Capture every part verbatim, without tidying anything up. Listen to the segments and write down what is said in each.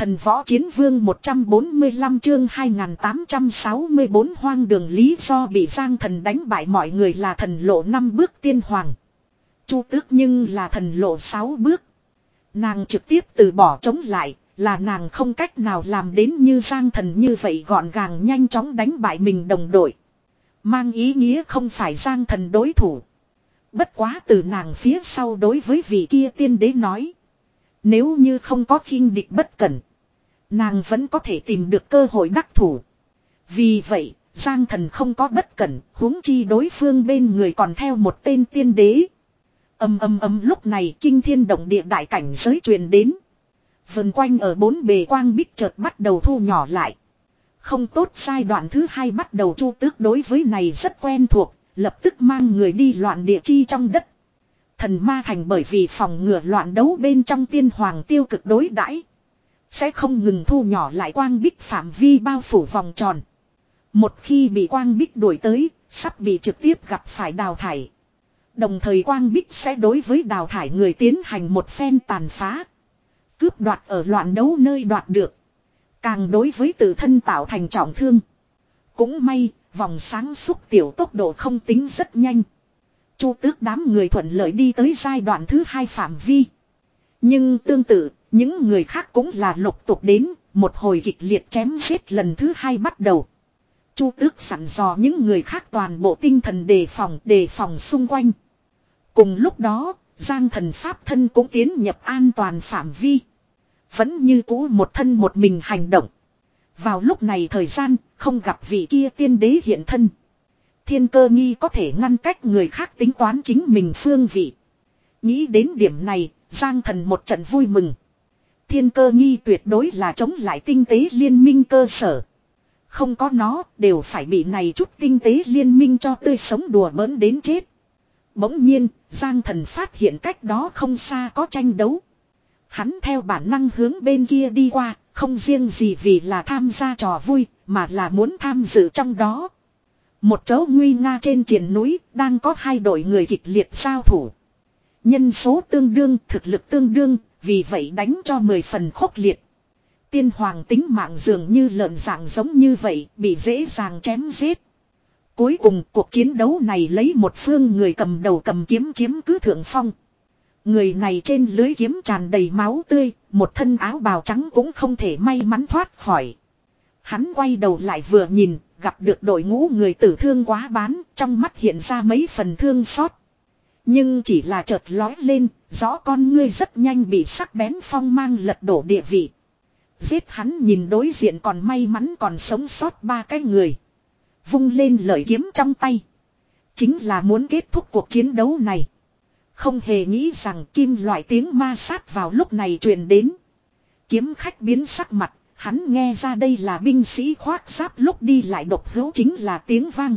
Thần võ chiến vương một trăm bốn mươi lăm chương hai nghìn tám trăm sáu mươi bốn hoang đường lý do bị Giang Thần đánh bại mọi người là thần lộ năm bước tiên hoàng. Chu Tước nhưng là thần lộ sáu bước. Nàng trực tiếp từ bỏ chống lại, là nàng không cách nào làm đến như Giang Thần như vậy gọn gàng nhanh chóng đánh bại mình đồng đội. Mang ý nghĩa không phải Giang Thần đối thủ. Bất quá từ nàng phía sau đối với vị kia tiên đế nói. Nếu như không có khinh địch bất cẩn, nàng vẫn có thể tìm được cơ hội đắc thủ. Vì vậy, Giang Thần không có bất cẩn, huống chi đối phương bên người còn theo một tên tiên đế. Âm âm âm lúc này kinh thiên động địa đại cảnh giới truyền đến. Vần quanh ở bốn bề quang bích chợt bắt đầu thu nhỏ lại. Không tốt giai đoạn thứ hai bắt đầu. Chu Tước đối với này rất quen thuộc, lập tức mang người đi loạn địa chi trong đất. Thần ma thành bởi vì phòng ngừa loạn đấu bên trong tiên hoàng tiêu cực đối đãi, sẽ không ngừng thu nhỏ lại quang bích phạm vi bao phủ vòng tròn. Một khi bị quang bích đuổi tới, sắp bị trực tiếp gặp phải đào thải. Đồng thời quang bích sẽ đối với đào thải người tiến hành một phen tàn phá. Cướp đoạt ở loạn đấu nơi đoạt được. Càng đối với tự thân tạo thành trọng thương. Cũng may, vòng sáng xúc tiểu tốc độ không tính rất nhanh. Chu Tước đám người thuận lợi đi tới giai đoạn thứ hai phạm vi. Nhưng tương tự, những người khác cũng là lục tục đến, một hồi kịch liệt chém giết lần thứ hai bắt đầu. Chu Tước sẵn dò những người khác toàn bộ tinh thần đề phòng, đề phòng xung quanh. Cùng lúc đó, Giang Thần pháp thân cũng tiến nhập an toàn phạm vi. Vẫn như cũ một thân một mình hành động. Vào lúc này thời gian, không gặp vị kia tiên đế hiện thân. Thiên Cơ Nghi có thể ngăn cách người khác tính toán chính mình phương vị. Nghĩ đến điểm này, Giang Thần một trận vui mừng. Thiên Cơ Nghi tuyệt đối là chống lại tinh tế liên minh cơ sở. Không có nó, đều phải bị này chút tinh tế liên minh cho tươi sống đùa bỡn đến chết. Bỗng nhiên, Giang Thần phát hiện cách đó không xa có tranh đấu. Hắn theo bản năng hướng bên kia đi qua, không riêng gì vì là tham gia trò vui, mà là muốn tham dự trong đó. Một chỗ nguy nga trên triền núi, đang có hai đội người kịch liệt giao thủ. Nhân số tương đương, thực lực tương đương, vì vậy đánh cho mười phần khốc liệt. Tiên hoàng tính mạng dường như lợn dạng giống như vậy, bị dễ dàng chém giết. Cuối cùng cuộc chiến đấu này lấy một phương người cầm đầu cầm kiếm chiếm cứ thượng phong. Người này trên lưới kiếm tràn đầy máu tươi, một thân áo bào trắng cũng không thể may mắn thoát khỏi. Hắn quay đầu lại vừa nhìn, gặp được đội ngũ người tử thương quá bán, trong mắt hiện ra mấy phần thương xót. Nhưng chỉ là chợt lói lên, rõ con ngươi rất nhanh bị sắc bén phong mang lật đổ địa vị. Giết hắn nhìn đối diện còn may mắn còn sống sót ba cái người. Vung lên lợi kiếm trong tay. Chính là muốn kết thúc cuộc chiến đấu này. Không hề nghĩ rằng kim loại tiếng ma sát vào lúc này truyền đến. Kiếm khách biến sắc mặt, hắn nghe ra đây là binh sĩ khoác giáp lúc đi lại độc hữu chính là tiếng vang.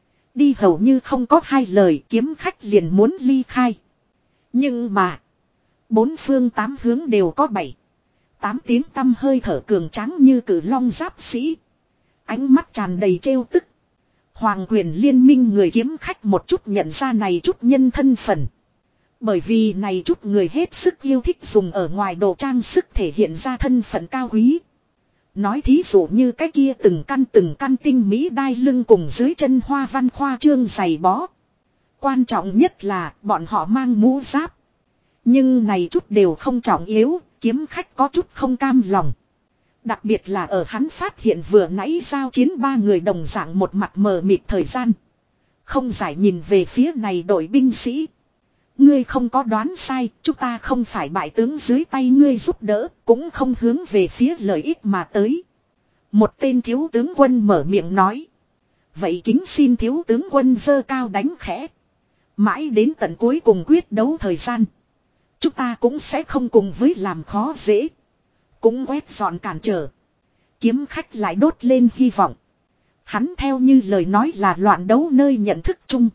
Đi hầu như không có hai lời, kiếm khách liền muốn ly khai. Nhưng mà, bốn phương tám hướng đều có bảy, tám tiếng tăm hơi thở cường tráng như cử long giáp sĩ. Ánh mắt tràn đầy trêu tức. Hoàng quyền liên minh người kiếm khách một chút nhận ra này chút nhân thân phận. Bởi vì này chút người hết sức yêu thích dùng ở ngoài đồ trang sức thể hiện ra thân phận cao quý. Nói thí dụ như cái kia từng căn từng căn tinh mỹ đai lưng cùng dưới chân hoa văn khoa trương giày bó. Quan trọng nhất là bọn họ mang mũ giáp. Nhưng này chút đều không trọng yếu, kiếm khách có chút không cam lòng. Đặc biệt là ở hắn phát hiện vừa nãy giao chiến ba người đồng dạng một mặt mờ mịt thời gian. Không giải nhìn về phía này đội binh sĩ. Ngươi không có đoán sai, chúng ta không phải bại tướng dưới tay ngươi giúp đỡ, cũng không hướng về phía lợi ích mà tới. Một tên thiếu tướng quân mở miệng nói. Vậy kính xin thiếu tướng quân giơ cao đánh khẽ. Mãi đến tận cuối cùng quyết đấu thời gian. Chúng ta cũng sẽ không cùng với làm khó dễ. Cũng quét dọn cản trở. Kiếm khách lại đốt lên hy vọng. Hắn theo như lời nói là loạn đấu nơi nhận thức chung.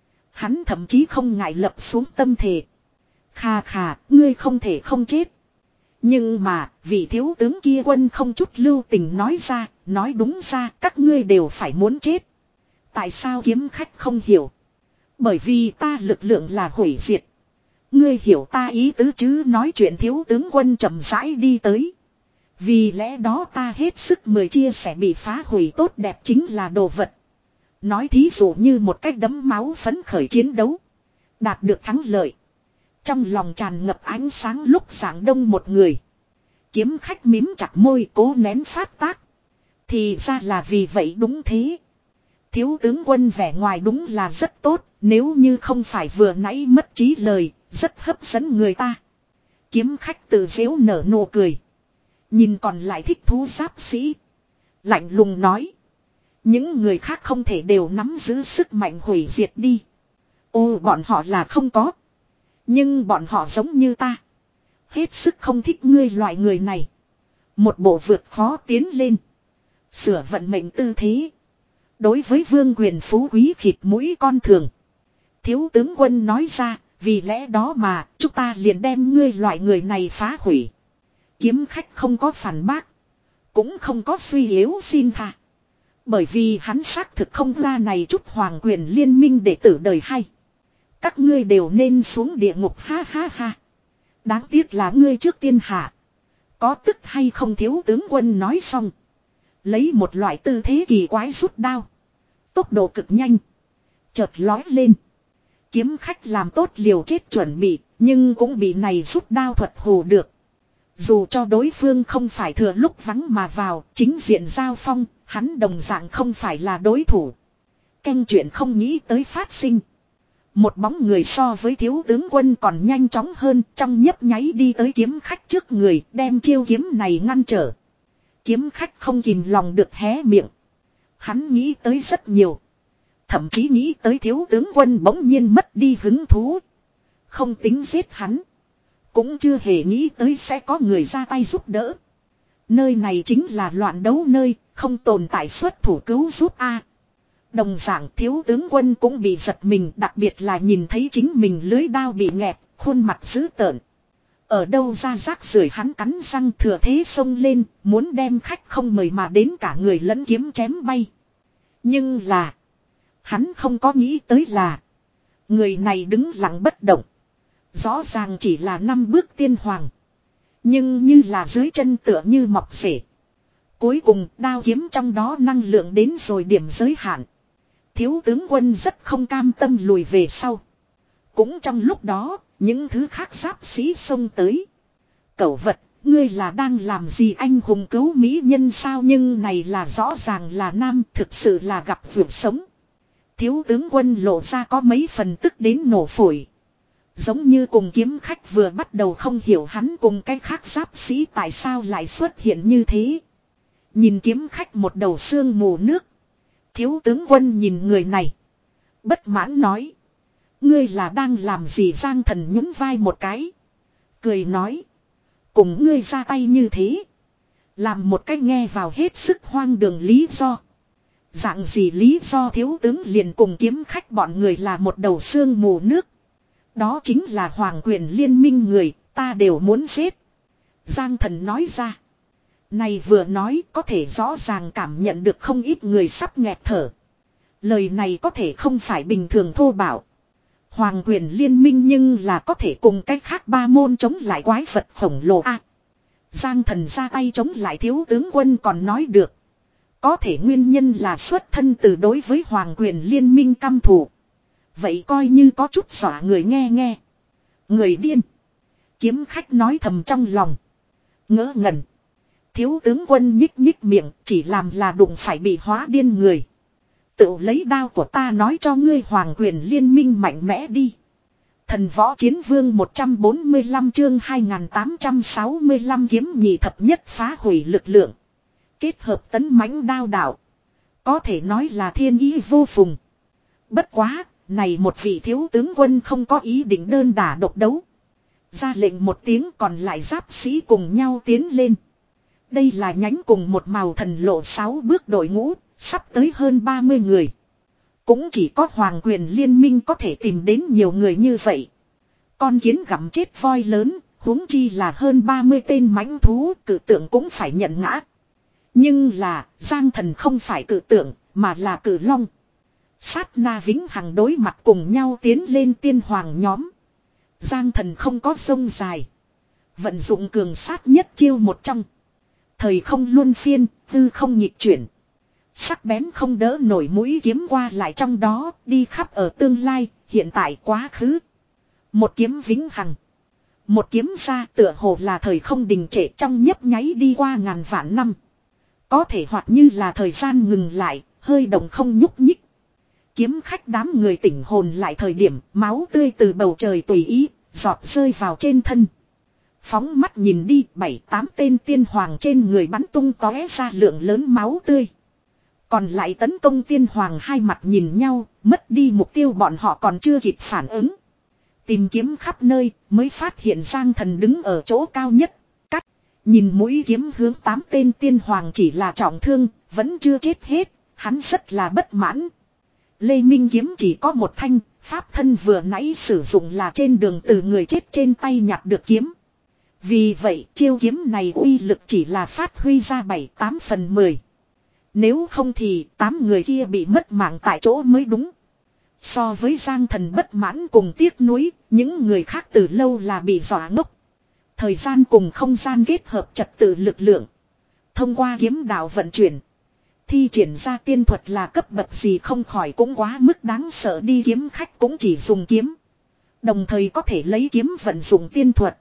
Hắn thậm chí không ngại lập xuống tâm thể. Khà khà, ngươi không thể không chết. Nhưng mà, vị thiếu tướng kia quân không chút lưu tình nói ra, nói đúng ra, các ngươi đều phải muốn chết. Tại sao kiếm khách không hiểu? Bởi vì ta lực lượng là hủy diệt. Ngươi hiểu ta ý tứ chứ, nói chuyện thiếu tướng quân chậm rãi đi tới. Vì lẽ đó ta hết sức mười chia sẻ bị phá hủy tốt đẹp chính là đồ vật. Nói thí dụ như một cách đấm máu phấn khởi chiến đấu. Đạt được thắng lợi. Trong lòng tràn ngập ánh sáng lúc sáng đông một người. Kiếm khách mím chặt môi cố nén phát tác. Thì ra là vì vậy đúng thế. Thiếu tướng quân vẻ ngoài đúng là rất tốt. Nếu như không phải vừa nãy mất trí lời. Rất hấp dẫn người ta. Kiếm khách tự dễu nở nụ cười. Nhìn còn lại thích thú giáp sĩ. Lạnh lùng nói. Những người khác không thể đều nắm giữ sức mạnh hủy diệt đi. Ô bọn họ là không có. Nhưng bọn họ giống như ta. Hết sức không thích ngươi loại người này. Một bộ vượt khó tiến lên. Sửa vận mệnh tư thế. Đối với vương quyền phú quý khịt mũi con thường. Thiếu tướng quân nói ra. Vì lẽ đó mà chúng ta liền đem ngươi loại người này phá hủy. Kiếm khách không có phản bác. Cũng không có suy yếu xin tha. Bởi vì hắn xác thực không ra này chút hoàng quyền liên minh đệ tử đời hay. Các ngươi đều nên xuống địa ngục ha ha ha. Đáng tiếc là ngươi trước tiên hạ. Có tức hay không thiếu tướng quân nói xong. Lấy một loại tư thế kỳ quái rút đao. Tốc độ cực nhanh. Chợt lói lên. Kiếm khách làm tốt liều chết chuẩn bị. Nhưng cũng bị này rút đao thuật hù được. Dù cho đối phương không phải thừa lúc vắng mà vào. Chính diện giao phong. Hắn đồng dạng không phải là đối thủ. Canh chuyện không nghĩ tới phát sinh. Một bóng người so với thiếu tướng quân còn nhanh chóng hơn. Trong nhấp nháy đi tới kiếm khách trước người. Đem chiêu kiếm này ngăn trở. Kiếm khách không kìm lòng được hé miệng. Hắn nghĩ tới rất nhiều. Thậm chí nghĩ tới thiếu tướng quân bỗng nhiên mất đi hứng thú. Không tính giết hắn. Cũng chưa hề nghĩ tới sẽ có người ra tay giúp đỡ. Nơi này chính là loạn đấu nơi. Không tồn tại xuất thủ cứu giúp a. Đồng dạng thiếu tướng quân cũng bị giật mình. Đặc biệt là nhìn thấy chính mình lưới đao bị nghẹt. Khuôn mặt dữ tợn. Ở đâu ra rác rưởi hắn cắn răng thừa thế xông lên. Muốn đem khách không mời mà đến cả người lẫn kiếm chém bay. Nhưng là. Hắn không có nghĩ tới là. Người này đứng lặng bất động. Rõ ràng chỉ là năm bước tiên hoàng. Nhưng như là dưới chân tựa như mọc rễ. Cuối cùng đao kiếm trong đó năng lượng đến rồi điểm giới hạn. Thiếu tướng quân rất không cam tâm lùi về sau. Cũng trong lúc đó, những thứ khác giáp sĩ xông tới. Cẩu vật, ngươi là đang làm gì anh hùng cứu mỹ nhân sao nhưng này là rõ ràng là nam thực sự là gặp vượt sống. Thiếu tướng quân lộ ra có mấy phần tức đến nổ phổi. Giống như cùng kiếm khách vừa bắt đầu không hiểu hắn cùng cái khác giáp sĩ tại sao lại xuất hiện như thế. Nhìn kiếm khách một đầu xương mù nước. Thiếu tướng quân nhìn người này. Bất mãn nói. Ngươi là đang làm gì Giang Thần nhún vai một cái. Cười nói. Cùng ngươi ra tay như thế. Làm một cách nghe vào hết sức hoang đường lý do. Dạng gì lý do thiếu tướng liền cùng kiếm khách bọn người là một đầu xương mù nước. Đó chính là hoàng quyền liên minh người, ta đều muốn giết. Giang Thần nói ra. Này vừa nói có thể rõ ràng cảm nhận được không ít người sắp nghẹt thở. Lời này có thể không phải bình thường thô bạo. Hoàng quyền liên minh nhưng là có thể cùng cách khác ba môn chống lại quái vật khổng lồ a. Giang Thần ra tay chống lại thiếu tướng quân còn nói được. Có thể nguyên nhân là xuất thân từ đối với hoàng quyền liên minh căm thù. Vậy coi như có chút dọa người nghe nghe. Người điên. Kiếm khách nói thầm trong lòng. Ngỡ ngẩn. Thiếu tướng quân nhích nhích miệng chỉ làm là đụng phải bị hóa điên người. Tự lấy đao của ta nói cho ngươi hoàng quyền liên minh mạnh mẽ đi. Thần võ chiến vương một trăm bốn mươi lăm chương hai nghìn tám trăm sáu mươi lăm kiếm nhị thập nhất phá hủy lực lượng. Kết hợp tấn mãnh đao đạo. Có thể nói là thiên ý vô phùng. Bất quá, này một vị thiếu tướng quân không có ý định đơn đả độc đấu. Ra lệnh một tiếng còn lại giáp sĩ cùng nhau tiến lên. Đây là nhánh cùng một màu thần lộ sáu bước đội ngũ, sắp tới hơn ba mươi người. Cũng chỉ có hoàng quyền liên minh có thể tìm đến nhiều người như vậy. Con kiến gặm chết voi lớn, huống chi là hơn ba mươi tên mãnh thú, cử tượng cũng phải nhận ngã. Nhưng là, Giang Thần không phải cử tượng, mà là cử long. Sát na vĩnh hằng đối mặt cùng nhau tiến lên tiên hoàng nhóm. Giang Thần không có sông dài. Vận dụng cường sát nhất chiêu một trong. Thời không luân phiên, tư không nhịp chuyển. Sắc bén không đỡ nổi mũi kiếm qua lại trong đó, đi khắp ở tương lai, hiện tại quá khứ. Một kiếm vĩnh hằng. Một kiếm ra tựa hồ là thời không đình trệ trong nhấp nháy đi qua ngàn vạn năm. Có thể hoặc như là thời gian ngừng lại, hơi động không nhúc nhích. Kiếm khách đám người tỉnh hồn lại thời điểm máu tươi từ bầu trời tùy ý, giọt rơi vào trên thân. Phóng mắt nhìn đi, bảy tám tên tiên hoàng trên người bắn tung tóe ra lượng lớn máu tươi. Còn lại tấn công tiên hoàng hai mặt nhìn nhau, mất đi mục tiêu bọn họ còn chưa kịp phản ứng. Tìm kiếm khắp nơi mới phát hiện Giang Thần đứng ở chỗ cao nhất. Cắt, nhìn mũi kiếm hướng tám tên tiên hoàng chỉ là trọng thương, vẫn chưa chết hết, hắn rất là bất mãn. Lê Minh kiếm chỉ có một thanh, pháp thân vừa nãy sử dụng là trên đường từ người chết trên tay nhặt được kiếm. Vì vậy chiêu kiếm này uy lực chỉ là phát huy ra bảy tám phần mười. Nếu không thì tám người kia bị mất mạng tại chỗ mới đúng. So với Giang Thần bất mãn cùng tiếc nuối, những người khác từ lâu là bị dọa ngốc. Thời gian cùng không gian kết hợp trật tự lực lượng. Thông qua kiếm đạo vận chuyển. Thi triển ra tiên thuật là cấp bậc gì không khỏi cũng quá mức đáng sợ đi, kiếm khách cũng chỉ dùng kiếm. Đồng thời có thể lấy kiếm vận dụng tiên thuật.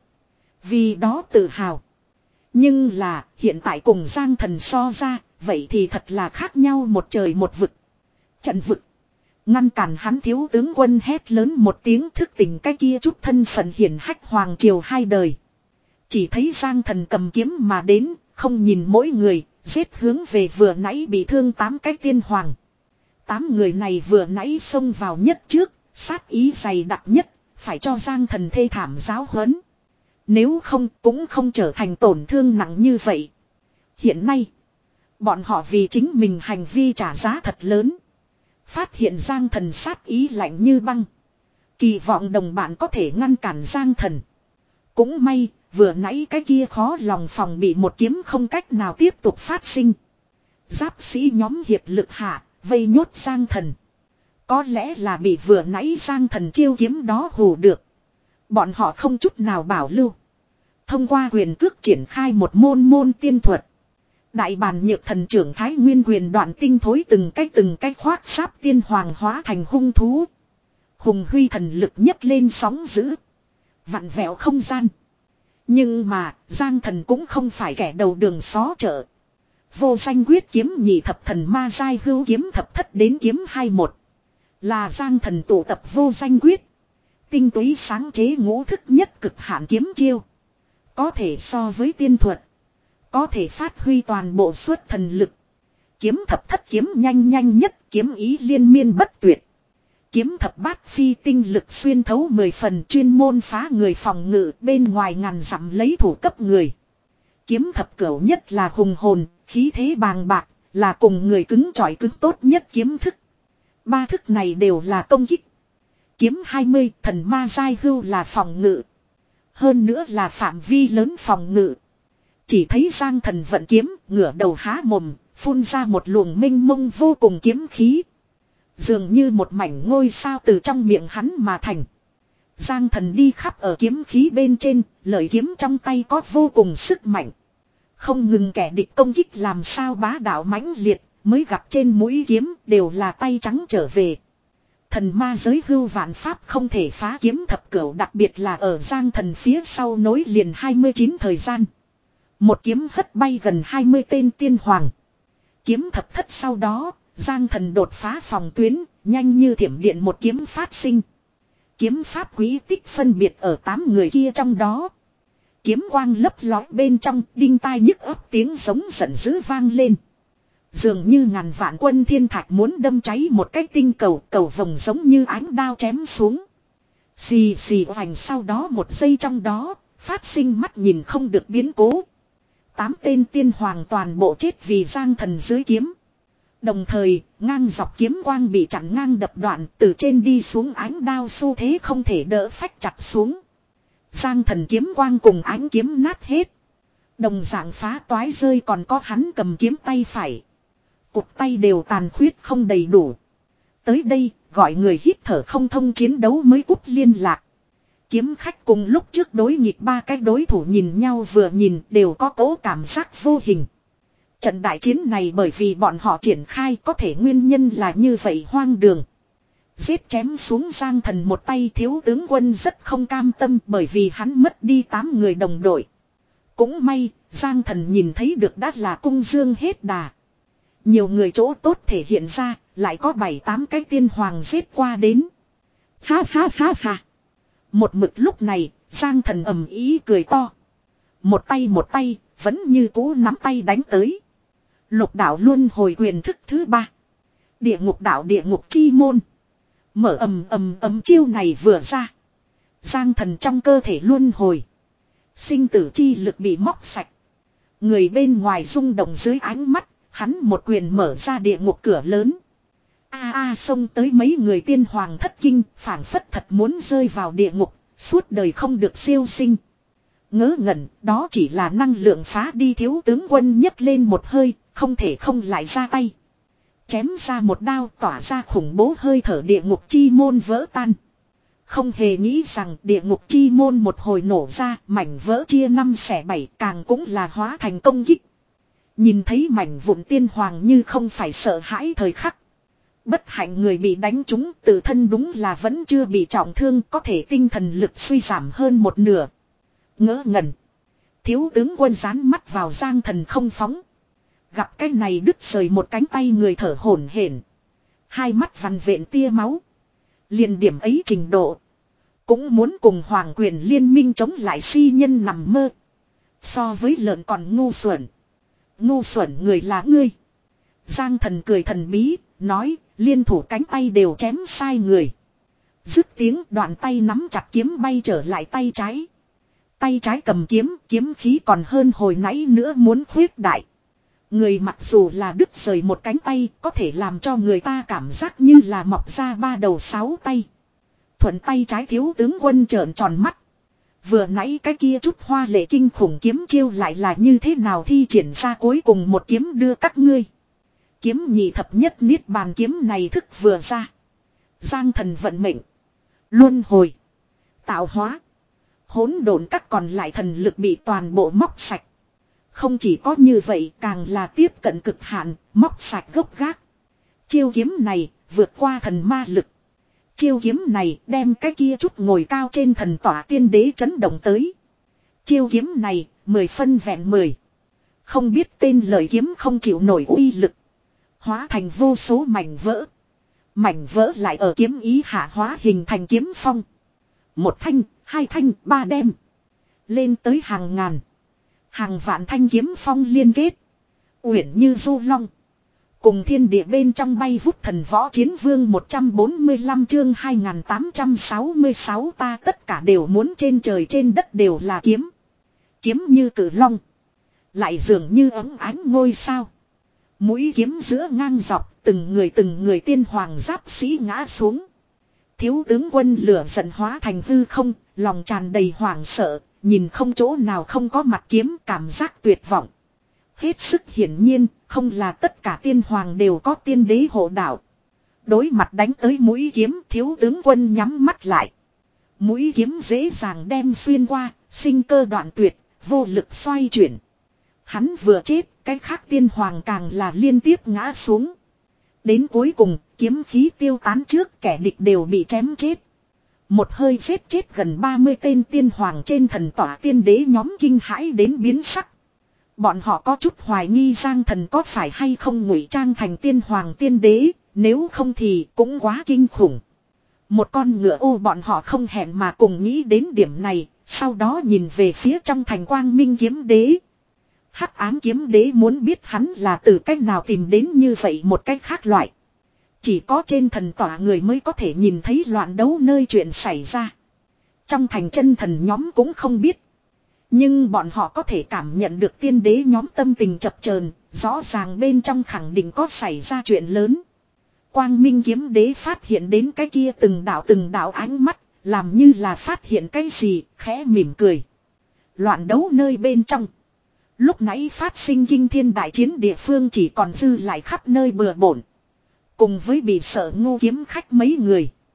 Vì đó tự hào. Nhưng là hiện tại cùng Giang Thần so ra, vậy thì thật là khác nhau một trời một vực. Trận vực. Ngăn cản hắn thiếu tướng quân hét lớn một tiếng thức tỉnh cái kia chút thân phận hiển hách hoàng triều hai đời. Chỉ thấy Giang Thần cầm kiếm mà đến, không nhìn mỗi người, giết hướng về vừa nãy bị thương tám cái tiên hoàng. Tám người này vừa nãy xông vào nhất trước, sát ý dày đặc nhất, phải cho Giang Thần thê thảm giáo huấn. Nếu không cũng không trở thành tổn thương nặng như vậy. Hiện nay, bọn họ vì chính mình hành vi trả giá thật lớn. Phát hiện Giang Thần sát ý lạnh như băng. Kỳ vọng đồng bạn có thể ngăn cản Giang Thần. Cũng may, vừa nãy cái kia khó lòng phòng bị một kiếm không cách nào tiếp tục phát sinh. Giáp sĩ nhóm hiệp lực hạ, vây nhốt Giang Thần. Có lẽ là bị vừa nãy Giang Thần chiêu kiếm đó hù được. Bọn họ không chút nào bảo lưu. Thông qua quyền cước triển khai một môn môn tiên thuật. Đại bản nhược thần trưởng Thái Nguyên quyền đoạn tinh thối từng cách từng cách khoác sáp tiên hoàng hóa thành hung thú. Hùng huy thần lực nhấc lên sóng dữ. Vặn vẹo không gian. Nhưng mà Giang Thần cũng không phải kẻ đầu đường xó chợ. Vô danh quyết kiếm nhị thập thần ma giai hưu kiếm thập thất đến kiếm hai một. Là Giang Thần tụ tập vô danh quyết. Tinh túy sáng chế ngũ thức nhất cực hạn kiếm chiêu. Có thể so với tiên thuật. Có thể phát huy toàn bộ suất thần lực. Kiếm thập thất kiếm nhanh nhanh nhất, kiếm ý liên miên bất tuyệt. Kiếm thập bát phi tinh lực xuyên thấu mười phần, chuyên môn phá người phòng ngự, bên ngoài ngàn dặm lấy thủ cấp người. Kiếm thập cửu nhất là hùng hồn, khí thế bàng bạc, là cùng người cứng chọi cứng tốt nhất kiếm thức. Ba thức này đều là công kích. Kiếm hai mươi thần ma giai hưu là phòng ngự. Hơn nữa là phạm vi lớn phòng ngự. Chỉ thấy Giang Thần vận kiếm, ngửa đầu há mồm, phun ra một luồng minh mông vô cùng kiếm khí. Dường như một mảnh ngôi sao từ trong miệng hắn mà thành. Giang Thần đi khắp ở kiếm khí bên trên, lợi kiếm trong tay có vô cùng sức mạnh. Không ngừng kẻ địch công kích làm sao bá đạo mãnh liệt, mới gặp trên mũi kiếm đều là tay trắng trở về. Thần ma giới hưu vạn pháp không thể phá kiếm thập cửu, đặc biệt là ở Giang Thần phía sau nối liền hai mươi chín thời gian. Một kiếm hất bay gần hai mươi tên tiên hoàng. Kiếm thập thất sau đó, Giang Thần đột phá phòng tuyến, nhanh như thiểm điện một kiếm phát sinh. Kiếm pháp quý tích phân biệt ở tám người kia trong đó. Kiếm quang lấp lói bên trong, đinh tai nhức ấp tiếng giống giận dữ vang lên. Dường như ngàn vạn quân thiên thạch muốn đâm cháy một cái tinh cầu, cầu vồng giống như ánh đao chém xuống. Xì xì vành sau đó một giây trong đó, phát sinh mắt nhìn không được biến cố. Tám tên tiên hoàng toàn bộ chết vì Giang Thần dưới kiếm. Đồng thời, ngang dọc kiếm quang bị chặn ngang đập đoạn, từ trên đi xuống ánh đao xu thế không thể đỡ phách chặt xuống. Giang Thần kiếm quang cùng ánh kiếm nát hết. Đồng dạng phá toái rơi, còn có hắn cầm kiếm tay phải. Cụt tay đều tàn khuyết không đầy đủ. Tới đây, gọi người hít thở không thông chiến đấu mới cút liên lạc. Kiếm khách cùng lúc trước đối nghịch ba cái đối thủ nhìn nhau vừa nhìn đều có cố cảm giác vô hình. Trận đại chiến này bởi vì bọn họ triển khai có thể nguyên nhân là như vậy hoang đường. Giết chém xuống Giang Thần một tay, thiếu tướng quân rất không cam tâm bởi vì hắn mất đi tám người đồng đội. Cũng may, Giang Thần nhìn thấy được đã là cung dương hết đà. Nhiều người chỗ tốt thể hiện ra, lại có bảy tám cái tiên hoàng giết qua đến. Ha ha ha ha. Một mực lúc này, Giang Thần ầm ý cười to. Một tay một tay, vẫn như cũ nắm tay đánh tới. Lục đạo luân hồi quyền thức thứ ba. Địa ngục đạo địa ngục chi môn. Mở ầm ầm ầm chiêu này vừa ra. Giang Thần trong cơ thể luân hồi. Sinh tử chi lực bị móc sạch. Người bên ngoài rung động dưới ánh mắt, hắn một quyền mở ra địa ngục cửa lớn. A a xông tới mấy người tiên hoàng thất kinh, phảng phất thật muốn rơi vào địa ngục, suốt đời không được siêu sinh. Ngớ ngẩn, đó chỉ là năng lượng phá đi, thiếu tướng quân nhấc lên một hơi, không thể không lại ra tay. Chém ra một đao tỏa ra khủng bố hơi thở, địa ngục chi môn vỡ tan. Không hề nghĩ rằng địa ngục chi môn một hồi nổ ra, mảnh vỡ chia năm xẻ bảy, càng cũng là hóa thành công kích. Nhìn thấy mảnh vụn tiên hoàng như không phải sợ hãi thời khắc. Bất hạnh người bị đánh trúng, tự thân đúng là vẫn chưa bị trọng thương, có thể tinh thần lực suy giảm hơn một nửa. Ngỡ ngẩn. Thiếu tướng quân dán mắt vào Giang Thần không phóng. Gặp cái này đứt rời một cánh tay người thở hổn hển. Hai mắt vằn vện tia máu. Liền điểm ấy trình độ. Cũng muốn cùng hoàng quyền liên minh chống lại si nhân nằm mơ. So với lợn còn ngu xuẩn. Ngu xuẩn người là ngươi. Giang Thần cười thần bí, nói, liên thủ cánh tay đều chém sai người. Dứt tiếng, đoạn tay nắm chặt kiếm bay trở lại tay trái. Tay trái cầm kiếm, kiếm khí còn hơn hồi nãy nữa muốn khuyết đại. Người mặc dù là đứt rời một cánh tay, có thể làm cho người ta cảm giác như là mọc ra ba đầu sáu tay. Thuận tay trái thiếu tướng quân trợn tròn mắt. Vừa nãy cái kia chút hoa lệ kinh khủng kiếm chiêu lại là như thế nào thi triển ra, cuối cùng một kiếm đưa các ngươi. Kiếm nhị thập nhất niết bàn kiếm này thức vừa ra. Giang Thần vận mệnh. Luân hồi. Tạo hóa. Hỗn độn các còn lại thần lực bị toàn bộ móc sạch. Không chỉ có như vậy, càng là tiếp cận cực hạn, móc sạch gốc gác. Chiêu kiếm này vượt qua thần ma lực. Chiêu kiếm này đem cái kia chút ngồi cao trên thần tỏa tiên đế chấn động tới. Chiêu kiếm này mười phân vẹn mười. Không biết tên lời kiếm không chịu nổi uy lực. Hóa thành vô số mảnh vỡ. Mảnh vỡ lại ở kiếm ý hạ hóa hình thành kiếm phong. Một thanh, hai thanh, ba đem. Lên tới hàng ngàn. Hàng vạn thanh kiếm phong liên kết. Uyển như du long. Cùng thiên địa bên trong bay vút thần võ chiến vương một trăm bốn mươi lăm chương hai nghìn tám trăm sáu mươi sáu, ta tất cả đều muốn trên trời trên đất đều là kiếm. Kiếm như cử long. Lại dường như ấm ánh ngôi sao. Mũi kiếm giữa ngang dọc, từng người từng người tiên hoàng giáp sĩ ngã xuống. Thiếu tướng quân lửa giận hóa thành hư không, lòng tràn đầy hoảng sợ, nhìn không chỗ nào không có mặt kiếm, cảm giác tuyệt vọng. Hết sức hiển nhiên, không là tất cả tiên hoàng đều có tiên đế hộ đạo. Đối mặt đánh tới mũi kiếm, thiếu tướng quân nhắm mắt lại. Mũi kiếm dễ dàng đem xuyên qua, sinh cơ đoạn tuyệt, vô lực xoay chuyển. Hắn vừa chết, cái khác tiên hoàng càng là liên tiếp ngã xuống. Đến cuối cùng, kiếm khí tiêu tán trước, kẻ địch đều bị chém chết. Một hơi giết chết gần ba mươi tên tiên hoàng trên thần tỏa tiên đế nhóm kinh hãi đến biến sắc. Bọn họ có chút hoài nghi Giang Thần có phải hay không ngụy trang thành tiên hoàng tiên đế, nếu không thì cũng quá kinh khủng. Một con ngựa ô, bọn họ không hẹn mà cùng nghĩ đến điểm này, sau đó nhìn về phía trong thành Quang Minh kiếm đế. Hắc ám kiếm đế muốn biết hắn là từ cách nào tìm đến như vậy một cách khác loại. Chỉ có trên thần tỏa người mới có thể nhìn thấy loạn đấu nơi chuyện xảy ra. Trong thành chân thần nhóm cũng không biết. Nhưng bọn họ có thể cảm nhận được tiên đế nhóm tâm tình chập chờn, rõ ràng bên trong khẳng định có xảy ra chuyện lớn. Quang Minh kiếm đế phát hiện đến cái kia từng đạo từng đạo ánh mắt, làm như là phát hiện cái gì, khẽ mỉm cười. Loạn đấu nơi bên trong. Lúc nãy phát sinh kinh thiên đại chiến địa phương chỉ còn dư lại khắp nơi bừa bộn. Cùng với bị sợ ngu kiếm khách mấy người.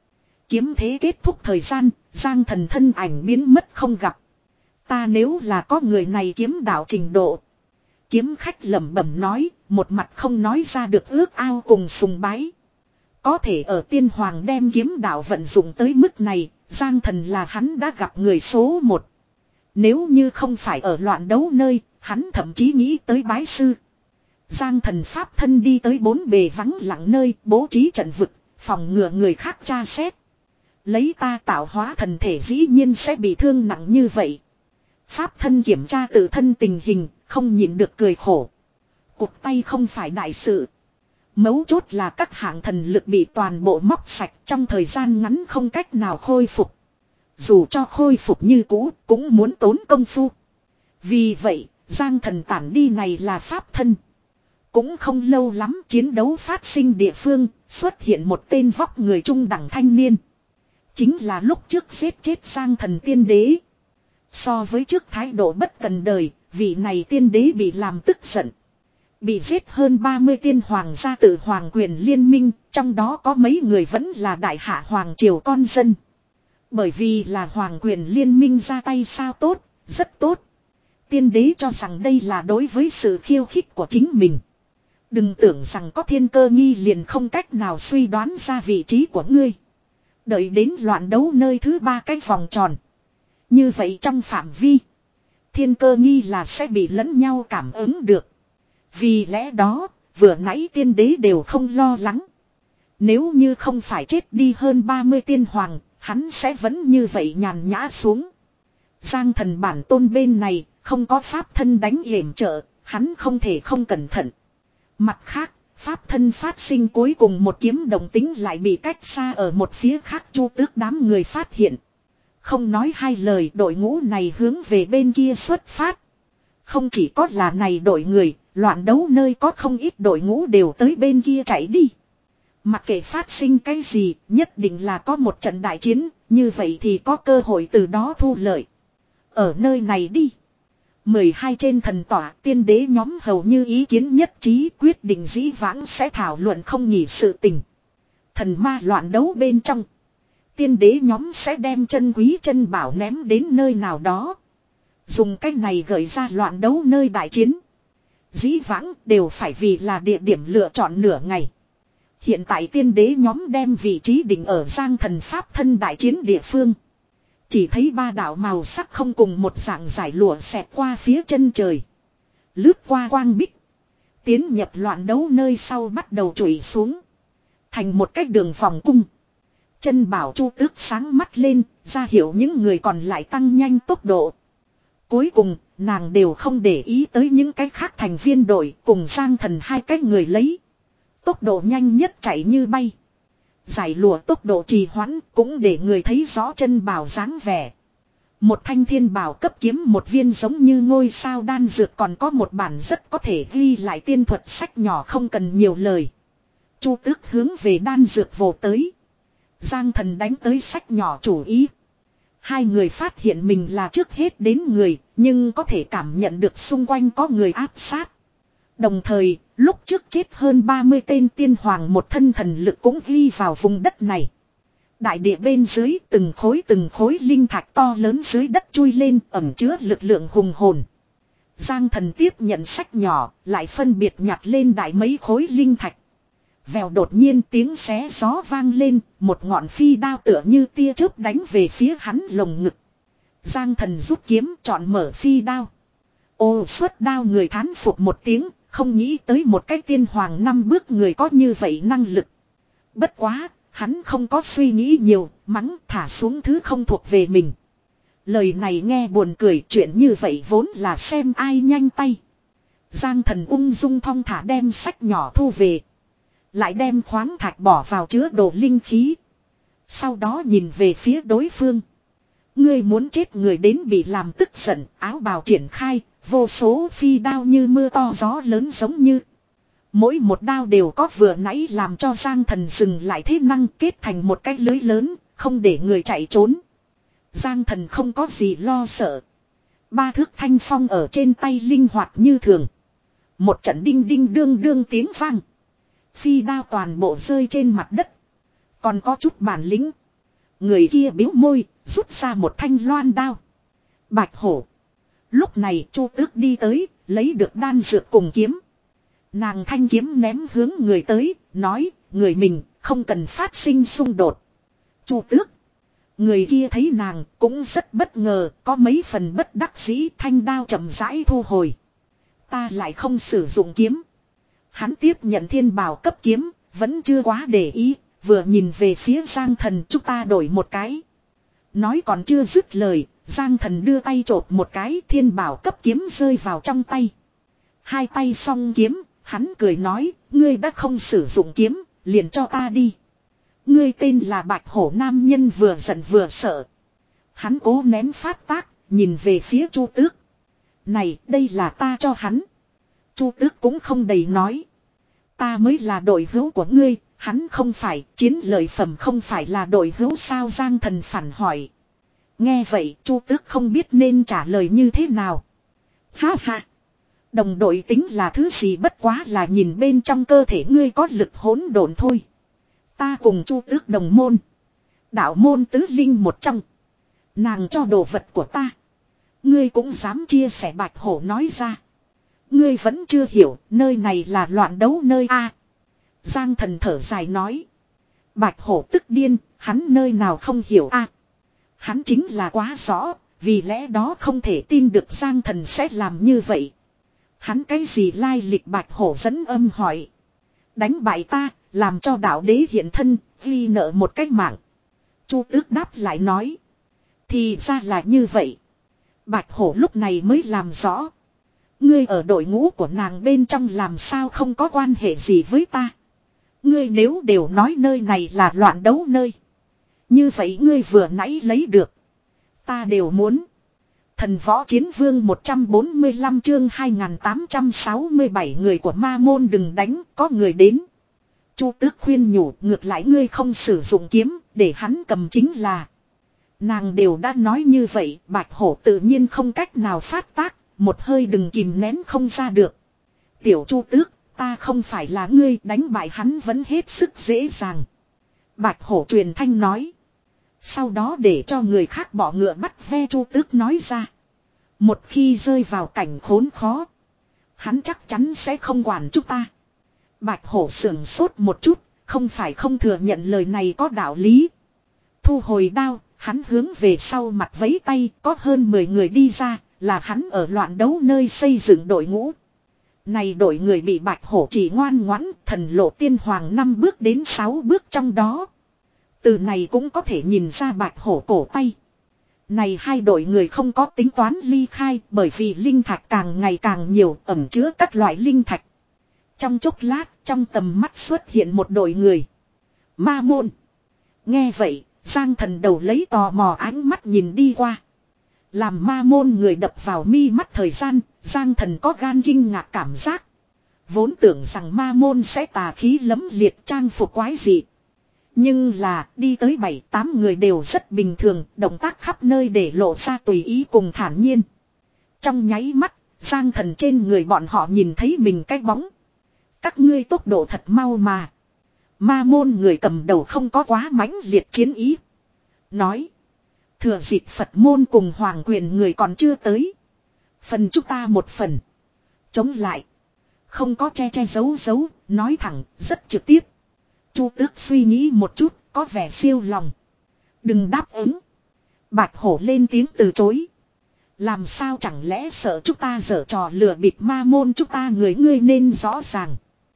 Kiếm thế kết thúc thời gian, Giang Thần thân ảnh biến mất không gặp. Ta nếu là có người này kiếm đạo trình độ. Kiếm khách lẩm bẩm nói, một mặt không nói ra được ước ao cùng sùng bái. Có thể ở tiên hoàng đem kiếm đạo vận dụng tới mức này, Giang Thần là hắn đã gặp người số một. Nếu như không phải ở loạn đấu nơi, hắn thậm chí nghĩ tới bái sư. Giang Thần pháp thân đi tới bốn bề vắng lặng nơi, bố trí trận vực, phòng ngừa người khác tra xét. Lấy ta tạo hóa thần thể dĩ nhiên sẽ bị thương nặng như vậy. Pháp thân kiểm tra tự thân tình hình, không nhịn được cười khổ. Cụt tay không phải đại sự. Mấu chốt là các hạng thần lực bị toàn bộ móc sạch trong thời gian ngắn không cách nào khôi phục. Dù cho khôi phục như cũ, cũng muốn tốn công phu. Vì vậy, Giang Thần tản đi này là pháp thân. Cũng không lâu lắm chiến đấu phát sinh địa phương, xuất hiện một tên vóc người trung đẳng thanh niên. Chính là lúc trước giết chết Giang Thần tiên đế. So với trước thái độ bất cần đời, vị này tiên đế bị làm tức giận. Bị giết hơn ba mươi tiên hoàng gia tự hoàng quyền liên minh, trong đó có mấy người vẫn là đại hạ hoàng triều con dân. Bởi vì là hoàng quyền liên minh ra tay sao tốt, rất tốt. Tiên đế cho rằng đây là đối với sự khiêu khích của chính mình. Đừng tưởng rằng có thiên cơ nghi liền không cách nào suy đoán ra vị trí của ngươi. Đợi đến loạn đấu nơi thứ ba cái vòng tròn. Như vậy trong phạm vi, thiên cơ nghi là sẽ bị lẫn nhau cảm ứng được. Vì lẽ đó, vừa nãy tiên đế đều không lo lắng. Nếu như không phải chết đi hơn ba mươi tiên hoàng, hắn sẽ vẫn như vậy nhàn nhã xuống. Giang Thần bản tôn bên này, không có pháp thân đánh yểm trợ, hắn không thể không cẩn thận. Mặt khác, pháp thân phát sinh cuối cùng một kiếm đồng tính lại bị cách xa ở một phía khác Chu Tước đám người phát hiện. Không nói hai lời, đội ngũ này hướng về bên kia xuất phát. Không chỉ có là này đội người, loạn đấu nơi có không ít đội ngũ đều tới bên kia chạy đi. Mặc kệ phát sinh cái gì, nhất định là có một trận đại chiến, như vậy thì có cơ hội từ đó thu lợi. Ở nơi này đi. mười hai trên thần tỏa tiên đế nhóm hầu như ý kiến nhất trí quyết định dĩ vãng sẽ thảo luận không nghỉ sự tình. Thần ma loạn đấu bên trong. Tiên đế nhóm sẽ đem chân quý chân bảo ném đến nơi nào đó. Dùng cách này gợi ra loạn đấu nơi đại chiến. Dĩ vãng đều phải vì là địa điểm lựa chọn nửa ngày. Hiện tại tiên đế nhóm đem vị trí định ở Giang Thần pháp thân đại chiến địa phương. Chỉ thấy ba đạo màu sắc không cùng một dạng giải lụa xẹt qua phía chân trời. Lướt qua quang bích. Tiến nhập loạn đấu nơi sau bắt đầu trụi xuống. Thành một cách đường vòng cung. Chân bảo Chu Tước sáng mắt lên, ra hiệu những người còn lại tăng nhanh tốc độ. Cuối cùng, nàng đều không để ý tới những cái khác thành viên đội cùng Giang Thần hai cái người lấy. Tốc độ nhanh nhất chạy như bay. Giải lụa tốc độ trì hoãn cũng để người thấy rõ chân bảo dáng vẻ. Một thanh thiên bảo cấp kiếm một viên giống như ngôi sao đan dược còn có một bản rất có thể ghi lại tiên thuật sách nhỏ không cần nhiều lời. Chu Tước hướng về đan dược vồ tới. Giang Thần đánh tới sách nhỏ chủ ý. Hai người phát hiện mình là trước hết đến người, nhưng có thể cảm nhận được xung quanh có người áp sát. Đồng thời, lúc trước chết hơn ba mươi tên tiên hoàng một thân thần lực cũng ghi vào vùng đất này. Đại địa bên dưới từng khối từng khối linh thạch to lớn dưới đất chui lên ẩn chứa lực lượng hùng hồn. Giang Thần tiếp nhận sách nhỏ, lại phân biệt nhặt lên đại mấy khối linh thạch. Vèo đột nhiên tiếng xé gió vang lên, một ngọn phi đao tựa như tia chớp đánh về phía hắn lồng ngực. Giang Thần rút kiếm chọn mở phi đao. Ô xuất đao người thán phục một tiếng, không nghĩ tới một cái tiên hoàng năm bước người có như vậy năng lực. Bất quá, hắn không có suy nghĩ nhiều, mắng thả xuống thứ không thuộc về mình. Lời này nghe buồn cười, chuyện như vậy vốn là xem ai nhanh tay. Giang Thần ung dung thong thả đem sách nhỏ thu về. Lại đem khoáng thạch bỏ vào chứa đồ linh khí. Sau đó nhìn về phía đối phương. Ngươi muốn chết người đến bị làm tức giận, áo bào triển khai, vô số phi đao như mưa to gió lớn giống như. Mỗi một đao đều có vừa nãy làm cho Giang Thần dừng lại thế năng kết thành một cái lưới lớn, không để người chạy trốn. Giang Thần không có gì lo sợ. Ba thước thanh phong ở trên tay linh hoạt như thường. Một trận đinh đinh đương đương tiếng vang. Phi đao toàn bộ rơi trên mặt đất. Còn có chút bản lĩnh. Người kia biếu môi, rút ra một thanh loan đao. Bạch hổ. Lúc này Chu Tước đi tới, lấy được đan dược cùng kiếm. Nàng thanh kiếm ném hướng người tới, nói, người mình, không cần phát sinh xung đột. Chu Tước. Người kia thấy nàng, cũng rất bất ngờ, có mấy phần bất đắc dĩ, thanh đao chậm rãi thu hồi. Ta lại không sử dụng kiếm. Hắn tiếp nhận thiên bào cấp kiếm, vẫn chưa quá để ý, vừa nhìn về phía Giang Thần, chúng ta đổi một cái. Nói còn chưa dứt lời, Giang Thần đưa tay chộp một cái, thiên bảo cấp kiếm rơi vào trong tay. Hai tay song kiếm, hắn cười nói, ngươi đã không sử dụng kiếm, liền cho ta đi. Ngươi tên là Bạch Hổ, nam nhân vừa giận vừa sợ. Hắn cố nén phát tác, nhìn về phía Chu Tước. Này, đây là ta cho hắn. Chu Tước cũng không đầy nói. Ta mới là đội hữu của ngươi, hắn không phải, chiến lợi phẩm không phải là đội hữu sao? Giang Thần phản hỏi. Nghe vậy, Chu Tước không biết nên trả lời như thế nào. Ha ha. Đồng đội tính là thứ gì, bất quá là nhìn bên trong cơ thể ngươi có lực hỗn độn thôi. Ta cùng Chu Tước đồng môn. Đạo môn tứ linh một trong. Nàng cho đồ vật của ta. Ngươi cũng dám chia sẻ? Bạch Hổ nói ra. Ngươi vẫn chưa hiểu, nơi này là loạn đấu nơi a. Giang Thần thở dài nói. Bạch Hổ tức điên, hắn nơi nào không hiểu a. Hắn chính là quá rõ, vì lẽ đó không thể tin được Giang Thần sẽ làm như vậy. Hắn cái gì lai lịch? Bạch Hổ dẫn âm hỏi. Đánh bại ta, làm cho đạo đế hiện thân, ghi nợ một cách mạng. Chu Tước đáp lại nói. Thì ra là như vậy. Bạch Hổ lúc này mới làm rõ. Ngươi ở đội ngũ của nàng bên trong làm sao không có quan hệ gì với ta. Ngươi nếu đều nói nơi này là loạn đấu nơi. Như vậy ngươi vừa nãy lấy được. Ta đều muốn. Thần võ chiến vương một trăm bốn mươi lăm chương hai nghìn tám trăm sáu mươi bảy người của ma môn đừng đánh, có người đến. Chu Tước khuyên nhủ, ngược lại ngươi không sử dụng kiếm, để hắn cầm chính là. Nàng đều đã nói như vậy, Bạch Hổ tự nhiên không cách nào phát tác, một hơi đừng kìm nén không ra được. Tiểu Chu Tước, ta không phải là ngươi, đánh bại hắn vẫn hết sức dễ dàng. Bạch Hổ truyền thanh nói. Sau đó để cho người khác bỏ ngựa bắt ve. Chu Tước nói ra. Một khi rơi vào cảnh khốn khó, hắn chắc chắn sẽ không quản chúng ta. Bạch Hổ sưởng sốt một chút, không phải không thừa nhận lời này có đạo lý. Thu hồi đao, hắn hướng về sau mặt vẫy tay, có hơn mười người đi ra, là hắn ở loạn đấu nơi xây dựng đội ngũ. Này đội người bị Bạch Hổ chỉ ngoan ngoãn, thần lộ tiên hoàng năm bước đến sáu bước trong đó. Từ này cũng có thể nhìn ra Bạch Hổ cổ tay. Này hai đội người không có tính toán ly khai, bởi vì linh thạch càng ngày càng nhiều, ẩn chứa các loại linh thạch. Trong chốc lát, trong tầm mắt xuất hiện một đội người. Ma môn. Nghe vậy, Giang Thần đầu lấy tò mò ánh mắt nhìn đi qua. Làm ma môn người đập vào mi mắt thời gian, Giang Thần có gan kinh ngạc cảm giác. Vốn tưởng rằng ma môn sẽ tà khí lấm liệt, trang phục quái dị. Nhưng là đi tới bảy tám người đều rất bình thường, động tác khắp nơi để lộ ra tùy ý cùng thản nhiên. Trong nháy mắt, Giang Thần trên người bọn họ nhìn thấy mình cái bóng. Các ngươi tốc độ thật mau mà. Ma môn người cầm đầu không có quá mãnh liệt chiến ý. Nói. Thừa dịp Phật môn cùng hoàng quyền người còn chưa tới. Phần chúng ta một phần. Chống lại. Không có che che giấu giấu, nói thẳng, rất trực tiếp. Chu Tước suy nghĩ một chút, có vẻ siêu lòng. Đừng đáp ứng. Bạch Hổ lên tiếng từ chối. Làm sao chẳng lẽ sợ chúng ta giở trò lừa bịp ma môn chúng ta, người ngươi nên rõ ràng.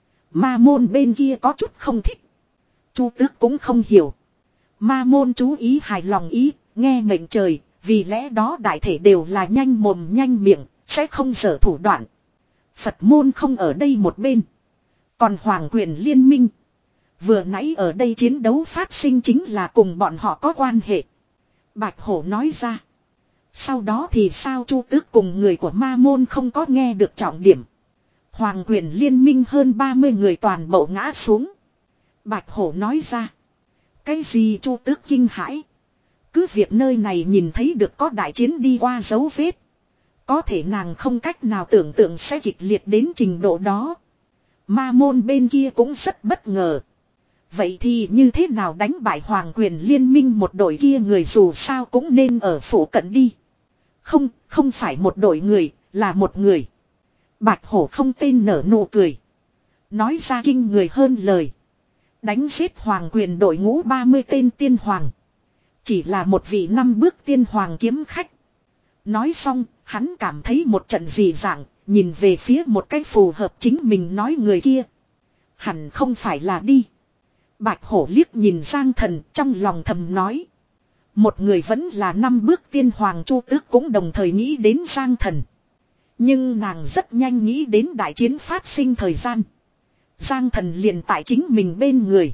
Ma môn bên kia có chút không thích. Chu Tước cũng không hiểu. Ma môn chú ý hài lòng ý, nghe mệnh trời, vì lẽ đó đại thể đều là nhanh mồm nhanh miệng, sẽ không giở thủ đoạn. Phật môn không ở đây một bên. Còn hoàng quyền liên minh. Vừa nãy ở đây chiến đấu phát sinh chính là cùng bọn họ có quan hệ. Bạch Hổ nói ra. Sau đó thì sao? Chu Tước cùng người của ma môn không có nghe được trọng điểm. Hoàng quyền liên minh hơn ba mươi người toàn bộ ngã xuống. Bạch Hổ nói ra. Cái gì? Chu Tước kinh hãi. Cứ việc nơi này nhìn thấy được có đại chiến đi qua dấu vết. Có thể nàng không cách nào tưởng tượng sẽ kịch liệt đến trình độ đó. Ma môn bên kia cũng rất bất ngờ. Vậy thì như thế nào đánh bại hoàng quyền liên minh một đội kia người dù sao cũng nên ở phủ cận đi. Không, không phải một đội người, là một người. Bạch hổ không tên nở nụ cười. Nói ra kinh người hơn lời. Đánh giết hoàng quyền đội ngũ ba mươi tên tiên hoàng. Chỉ là một vị năm bước tiên hoàng kiếm khách. Nói xong, hắn cảm thấy một trận dị dạng, nhìn về phía một cách phù hợp chính mình nói người kia. Hẳn không phải là đi. Bạch hổ liếc nhìn Giang Thần trong lòng thầm nói. Một người vẫn là năm bước tiên hoàng Chu Tước cũng đồng thời nghĩ đến Giang Thần. Nhưng nàng rất nhanh nghĩ đến đại chiến phát sinh thời gian. Giang Thần liền tại chính mình bên người.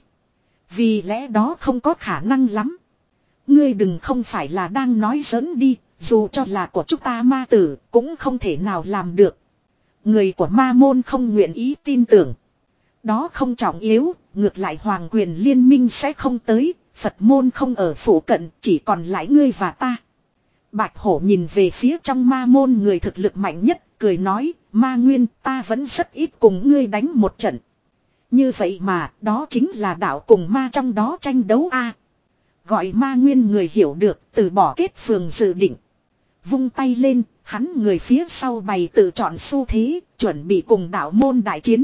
Vì lẽ đó không có khả năng lắm. Ngươi đừng không phải là đang nói giỡn đi, dù cho là của chúng ta ma tử cũng không thể nào làm được. Người của ma môn không nguyện ý tin tưởng. Đó không trọng yếu, ngược lại hoàng quyền liên minh sẽ không tới, Phật môn không ở phủ cận, chỉ còn lại ngươi và ta. Bạch hổ nhìn về phía trong ma môn người thực lực mạnh nhất, cười nói, ma nguyên ta vẫn rất ít cùng ngươi đánh một trận. Như vậy mà, đó chính là đạo cùng ma trong đó tranh đấu a. Gọi ma nguyên người hiểu được, từ bỏ kết phường dự định. Vung tay lên, hắn người phía sau bày tự chọn xu thế, chuẩn bị cùng đạo môn đại chiến.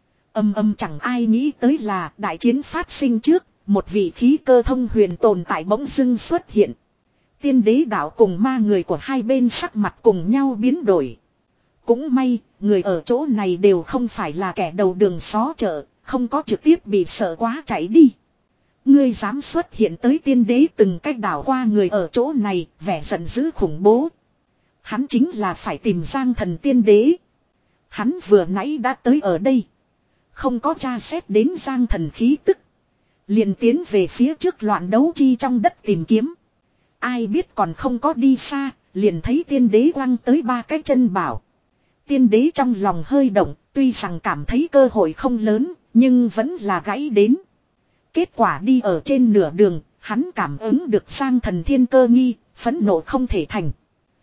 Âm âm chẳng ai nghĩ tới là đại chiến phát sinh trước, một vị khí cơ thông huyền tồn tại bỗng dưng xuất hiện. Tiên đế đạo cùng ma người của hai bên sắc mặt cùng nhau biến đổi. Cũng may, người ở chỗ này đều không phải là kẻ đầu đường xó chợ, không có trực tiếp bị sợ quá chạy đi. Ngươi dám xuất hiện tới tiên đế từng cách đảo qua người ở chỗ này, vẻ giận dữ khủng bố. Hắn chính là phải tìm Giang Thần tiên đế. Hắn vừa nãy đã tới ở đây. Không có tra xét đến Giang Thần khí tức. Liền tiến về phía trước loạn đấu chi trong đất tìm kiếm. Ai biết còn không có đi xa, liền thấy tiên đế quăng tới ba cái chân bảo. Tiên đế trong lòng hơi động, tuy rằng cảm thấy cơ hội không lớn, nhưng vẫn là gãy đến. Kết quả đi ở trên nửa đường, hắn cảm ứng được Giang Thần thiên cơ nghi, phẫn nộ không thể thành.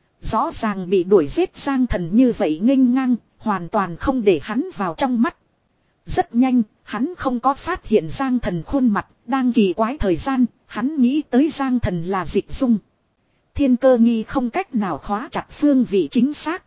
Rõ ràng bị đuổi giết Giang Thần như vậy nghênh ngang, hoàn toàn không để hắn vào trong mắt. Rất nhanh, hắn không có phát hiện Giang Thần khuôn mặt, đang kỳ quái thời gian, hắn nghĩ tới Giang Thần là Dịch Dung. Thiên cơ nghi không cách nào khóa chặt phương vị chính xác.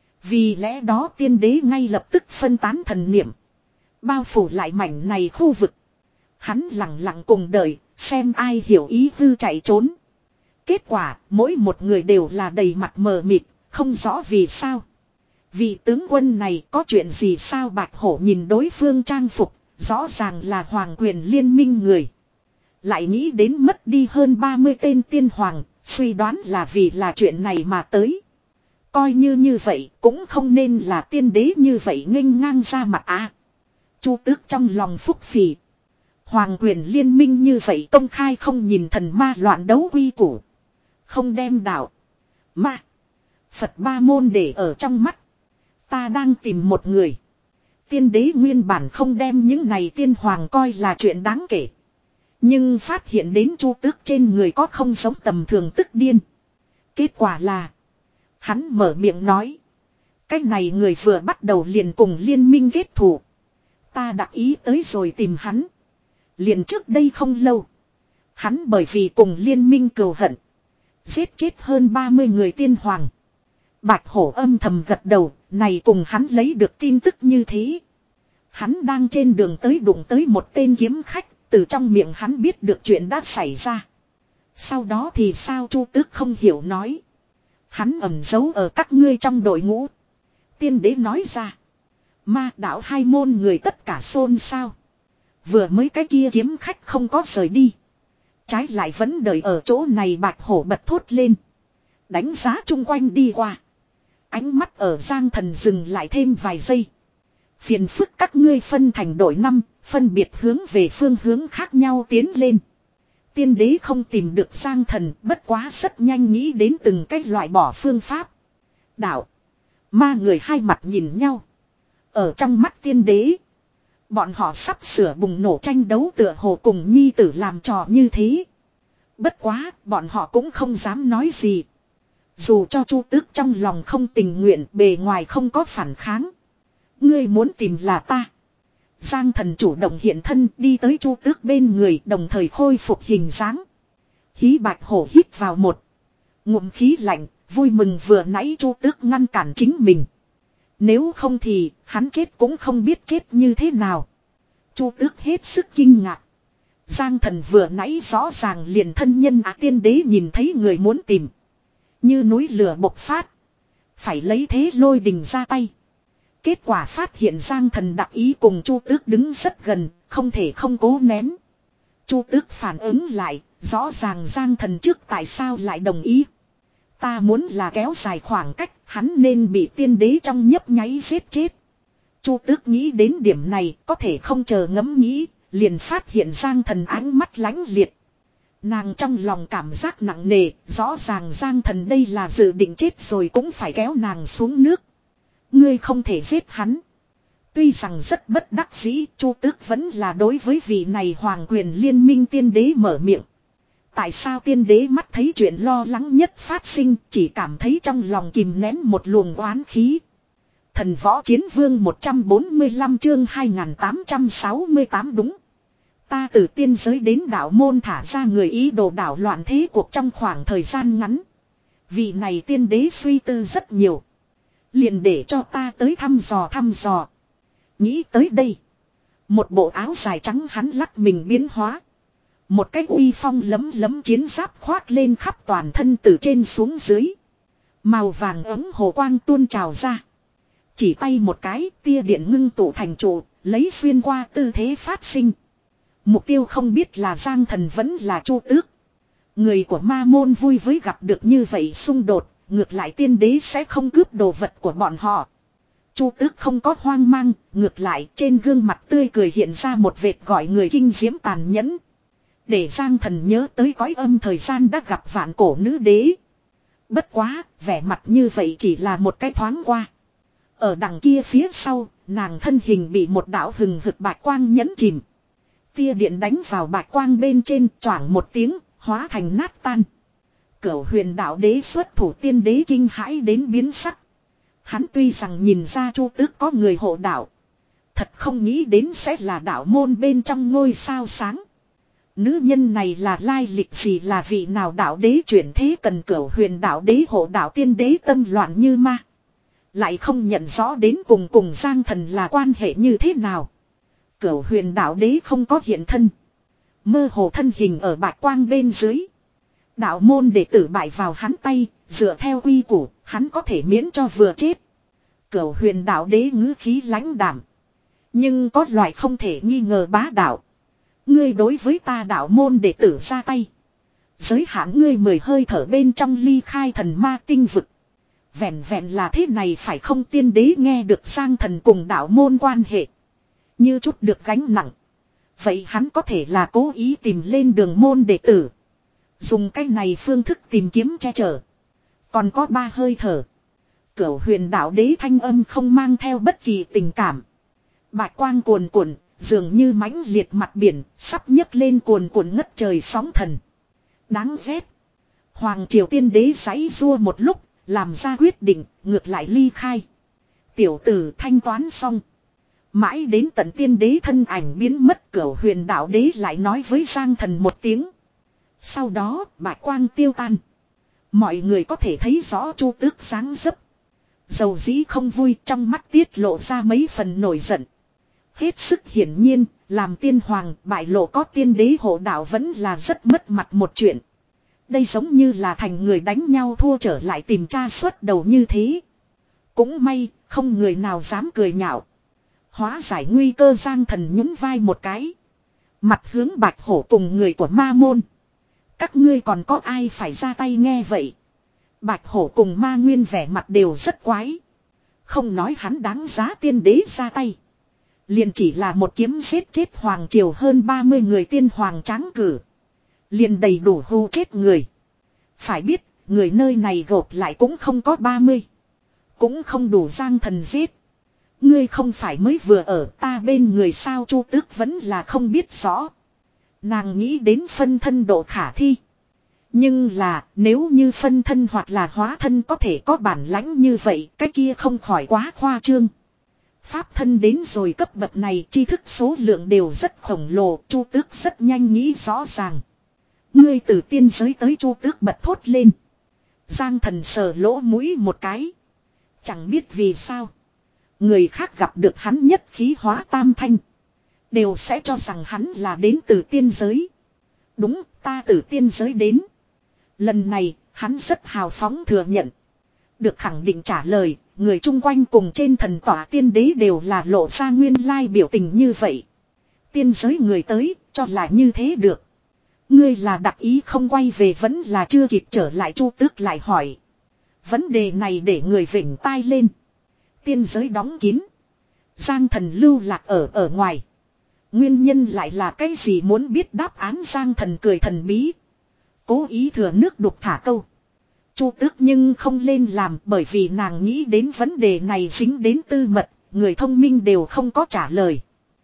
Vì lẽ đó tiên đế ngay lập tức phân tán thần niệm. Bao phủ lại mảnh này khu vực. Hắn lặng lặng cùng đợi, xem ai hiểu ý hư chạy trốn. Kết quả, mỗi một người đều là đầy mặt mờ mịt, không rõ vì sao. Vị tướng quân này có chuyện gì sao Bạch hổ nhìn đối phương trang phục, rõ ràng là hoàng quyền liên minh người. Lại nghĩ đến mất đi hơn ba mươi tên tiên hoàng, suy đoán là vì là chuyện này mà tới. Coi như như vậy cũng không nên là tiên đế như vậy nghênh ngang ra mặt à. Chu Tước trong lòng phúc phì. Hoàng quyền liên minh như vậy công khai không nhìn thần ma loạn đấu quy củ. Không đem đạo, ma, Phật ba môn để ở trong mắt. Ta đang tìm một người. Tiên đế nguyên bản không đem những này tiên hoàng coi là chuyện đáng kể. Nhưng phát hiện đến Chu Tước trên người có không giống tầm thường tức điên. Kết quả là hắn mở miệng nói. Cái này người vừa bắt đầu liền cùng liên minh kết thù. Ta đặc ý tới rồi tìm hắn. Liền trước đây không lâu. Hắn bởi vì cùng liên minh cừu hận. Giết chết hơn ba mươi người tiên hoàng. Bạch hổ âm thầm gật đầu. Này cùng hắn lấy được tin tức như thế. Hắn đang trên đường tới đụng tới một tên kiếm khách. Từ trong miệng hắn biết được chuyện đã xảy ra. Sau đó thì sao Chu Tước không hiểu nói. Hắn ẩn giấu ở các ngươi trong đội ngũ. Tiên đế nói ra. Ma đạo hai môn người tất cả xôn xao. Vừa mới cái kia kiếm khách không có rời đi. Trái lại vẫn đợi ở chỗ này Bạch hổ bật thốt lên. Đánh giá chung quanh đi qua. Ánh mắt ở Giang Thần dừng lại thêm vài giây. Phiền phức các ngươi phân thành đội năm, phân biệt hướng về phương hướng khác nhau tiến lên. Tiên đế không tìm được Giang Thần, bất quá rất nhanh nghĩ đến từng cách loại bỏ phương pháp. Đạo, ma người hai mặt nhìn nhau. Ở trong mắt tiên đế, bọn họ sắp sửa bùng nổ tranh đấu tựa hồ cùng nhi tử làm trò như thế. Bất quá, bọn họ cũng không dám nói gì. Dù cho Chu Tước trong lòng không tình nguyện, bề ngoài không có phản kháng. Ngươi muốn tìm là ta. Giang Thần chủ động hiện thân đi tới Chu Tước bên người, đồng thời khôi phục hình dáng. Hí Bạch Hổ hít vào một ngụm khí lạnh, vui mừng vừa nãy Chu Tước ngăn cản chính mình. Nếu không thì hắn chết cũng không biết chết như thế nào. Chu Tước hết sức kinh ngạc. Giang Thần vừa nãy rõ ràng liền thân nhân Á Tiên Đế nhìn thấy người muốn tìm. Như núi lửa bộc phát. Phải lấy thế lôi đình ra tay. Kết quả phát hiện Giang Thần đặc ý cùng Chu Tước đứng rất gần, không thể không cố nén. Chu Tước phản ứng lại, rõ ràng Giang Thần trước tại sao lại đồng ý. Ta muốn là kéo dài khoảng cách, hắn nên bị tiên đế trong nhấp nháy giết chết. Chu Tước nghĩ đến điểm này, có thể không chờ ngẫm nghĩ, liền phát hiện Giang Thần ánh mắt lánh liệt. Nàng trong lòng cảm giác nặng nề, rõ ràng Giang Thần đây là dự định chết rồi cũng phải kéo nàng xuống nước. Ngươi không thể giết hắn. Tuy rằng rất bất đắc dĩ, Chu Tước vẫn là đối với vị này hoàng quyền liên minh tiên đế mở miệng. Tại sao tiên đế mắt thấy chuyện lo lắng nhất phát sinh, chỉ cảm thấy trong lòng kìm nén một luồng oán khí. Thần võ chiến vương một trăm bốn mươi lăm chương hai nghìn tám trăm sáu mươi tám đúng. Ta từ tiên giới đến đạo môn thả ra người ý đồ đảo loạn thế cuộc trong khoảng thời gian ngắn. Vị này tiên đế suy tư rất nhiều. Liền để cho ta tới thăm dò thăm dò. Nghĩ tới đây. Một bộ áo dài trắng hắn lắc mình biến hóa. Một cái uy phong lấm lấm chiến giáp khoác lên khắp toàn thân từ trên xuống dưới. Màu vàng ấm hồ quang tuôn trào ra. Chỉ tay một cái tia điện ngưng tụ thành trụ, lấy xuyên qua tư thế phát sinh. Mục tiêu không biết là Giang Thần vẫn là Chu Tước. Người của ma môn vui với gặp được như vậy xung đột, ngược lại tiên đế sẽ không cướp đồ vật của bọn họ. Chu Tước không có hoang mang, ngược lại trên gương mặt tươi cười hiện ra một vệt gọi người kinh diễm tàn nhẫn. Để Giang Thần nhớ tới cõi âm thời gian đã gặp vạn cổ nữ đế. Bất quá, vẻ mặt như vậy chỉ là một cái thoáng qua. Ở đằng kia phía sau, nàng thân hình bị một đạo hừng hực bạch quang nhấn chìm. Tia điện đánh vào bạch quang bên trên, choảng một tiếng, hóa thành nát tan. Cửu huyền đạo đế xuất thủ tiên đế kinh hãi đến biến sắc. Hắn tuy rằng nhìn ra Chu Tước có người hộ đạo. Thật không nghĩ đến sẽ là đạo môn bên trong ngôi sao sáng. Nữ nhân này là lai lịch gì, là vị nào đạo đế chuyển thế cần cửu huyền đạo đế hộ đạo tiên đế tâm loạn như ma. Lại không nhận rõ đến cùng cùng Giang Thần là quan hệ như thế nào. Cửu huyền đạo đế không có hiện thân. Mơ hồ thân hình ở bạch quang bên dưới. Đạo môn đệ tử bại vào hắn tay, dựa theo quy củ, hắn có thể miễn cho vừa chết. Cửu huyền đạo đế ngữ khí lãnh đảm. Nhưng có loại không thể nghi ngờ bá đạo. Ngươi đối với ta đạo môn đệ tử ra tay. Giới hạn ngươi mười hơi thở bên trong ly khai thần ma tinh vực. Vẹn vẹn là thế này phải không? Tiên đế nghe được Giang Thần cùng đạo môn quan hệ. Như chút được gánh nặng. Vậy hắn có thể là cố ý tìm lên đường môn đệ tử. Dùng cách này phương thức tìm kiếm che chở. Còn có ba hơi thở. Cửu huyền đạo đế thanh âm không mang theo bất kỳ tình cảm. Bạch quang cuồn cuộn, dường như mãnh liệt mặt biển, sắp nhấc lên cuồn cuộn ngất trời sóng thần. Đáng ghét. Hoàng triều tiên đế giãy rua một lúc, làm ra quyết định, ngược lại ly khai. Tiểu tử thanh toán xong. Mãi đến tận tiên đế thân ảnh biến mất, cửu huyền đạo đế lại nói với Giang Thần một tiếng. Sau đó, bạch quang tiêu tan. Mọi người có thể thấy rõ Chu Tước sáng dấp. Dầu dĩ không vui, trong mắt tiết lộ ra mấy phần nổi giận. Hết sức hiển nhiên, làm tiên hoàng bại lộ có tiên đế hộ đạo vẫn là rất mất mặt một chuyện. Đây giống như là thành người đánh nhau thua trở lại tìm cha xuất đầu như thế. Cũng may, không người nào dám cười nhạo. Hóa giải nguy cơ Giang Thần nhún vai một cái. Mặt hướng bạch hổ cùng người của ma môn. Các ngươi còn có ai phải ra tay nghe vậy? Bạch hổ cùng ma nguyên vẻ mặt đều rất quái. Không nói hắn đáng giá tiên đế ra tay. Liền chỉ là một kiếm giết chết hoàng triều hơn ba mươi người tiên hoàng tráng cử. Liền đầy đủ hù chết người. Phải biết, người nơi này gộp lại cũng không có ba mươi. Cũng không đủ Giang Thần giết. Ngươi không phải mới vừa ở ta bên người sao? Chu Tước vẫn là không biết rõ. Nàng nghĩ đến phân thân độ khả thi. Nhưng là nếu như phân thân hoặc là hóa thân có thể có bản lãnh như vậy, cái kia không khỏi quá khoa trương. Pháp thân đến rồi cấp bậc này tri thức số lượng đều rất khổng lồ, Chu Tước rất nhanh nghĩ rõ ràng. Ngươi từ tiên giới tới, Chu Tước bật thốt lên. Giang Thần sờ lỗ mũi một cái. Chẳng biết vì sao. Người khác gặp được hắn nhất khí hóa tam thanh. Đều sẽ cho rằng hắn là đến từ tiên giới. Đúng, ta từ tiên giới đến. Lần này, hắn rất hào phóng thừa nhận. Được khẳng định trả lời, người chung quanh cùng trên thần tỏa tiên đế đều là lộ ra nguyên lai biểu tình như vậy. Tiên giới người tới, cho là như thế được. Ngươi là đặc ý không quay về vẫn là chưa kịp trở lại, Chu Tước lại hỏi. Vấn đề này để người vểnh tai lên. Tiên giới đóng kín. Giang Thần lưu lạc ở ở ngoài. Nguyên nhân lại là cái gì, muốn biết đáp án Giang Thần cười thần bí. Cố ý thừa nước đục thả câu. Chu Tước nhưng không lên làm, bởi vì nàng nghĩ đến vấn đề này dính đến tư mật, người thông minh đều không có trả lời.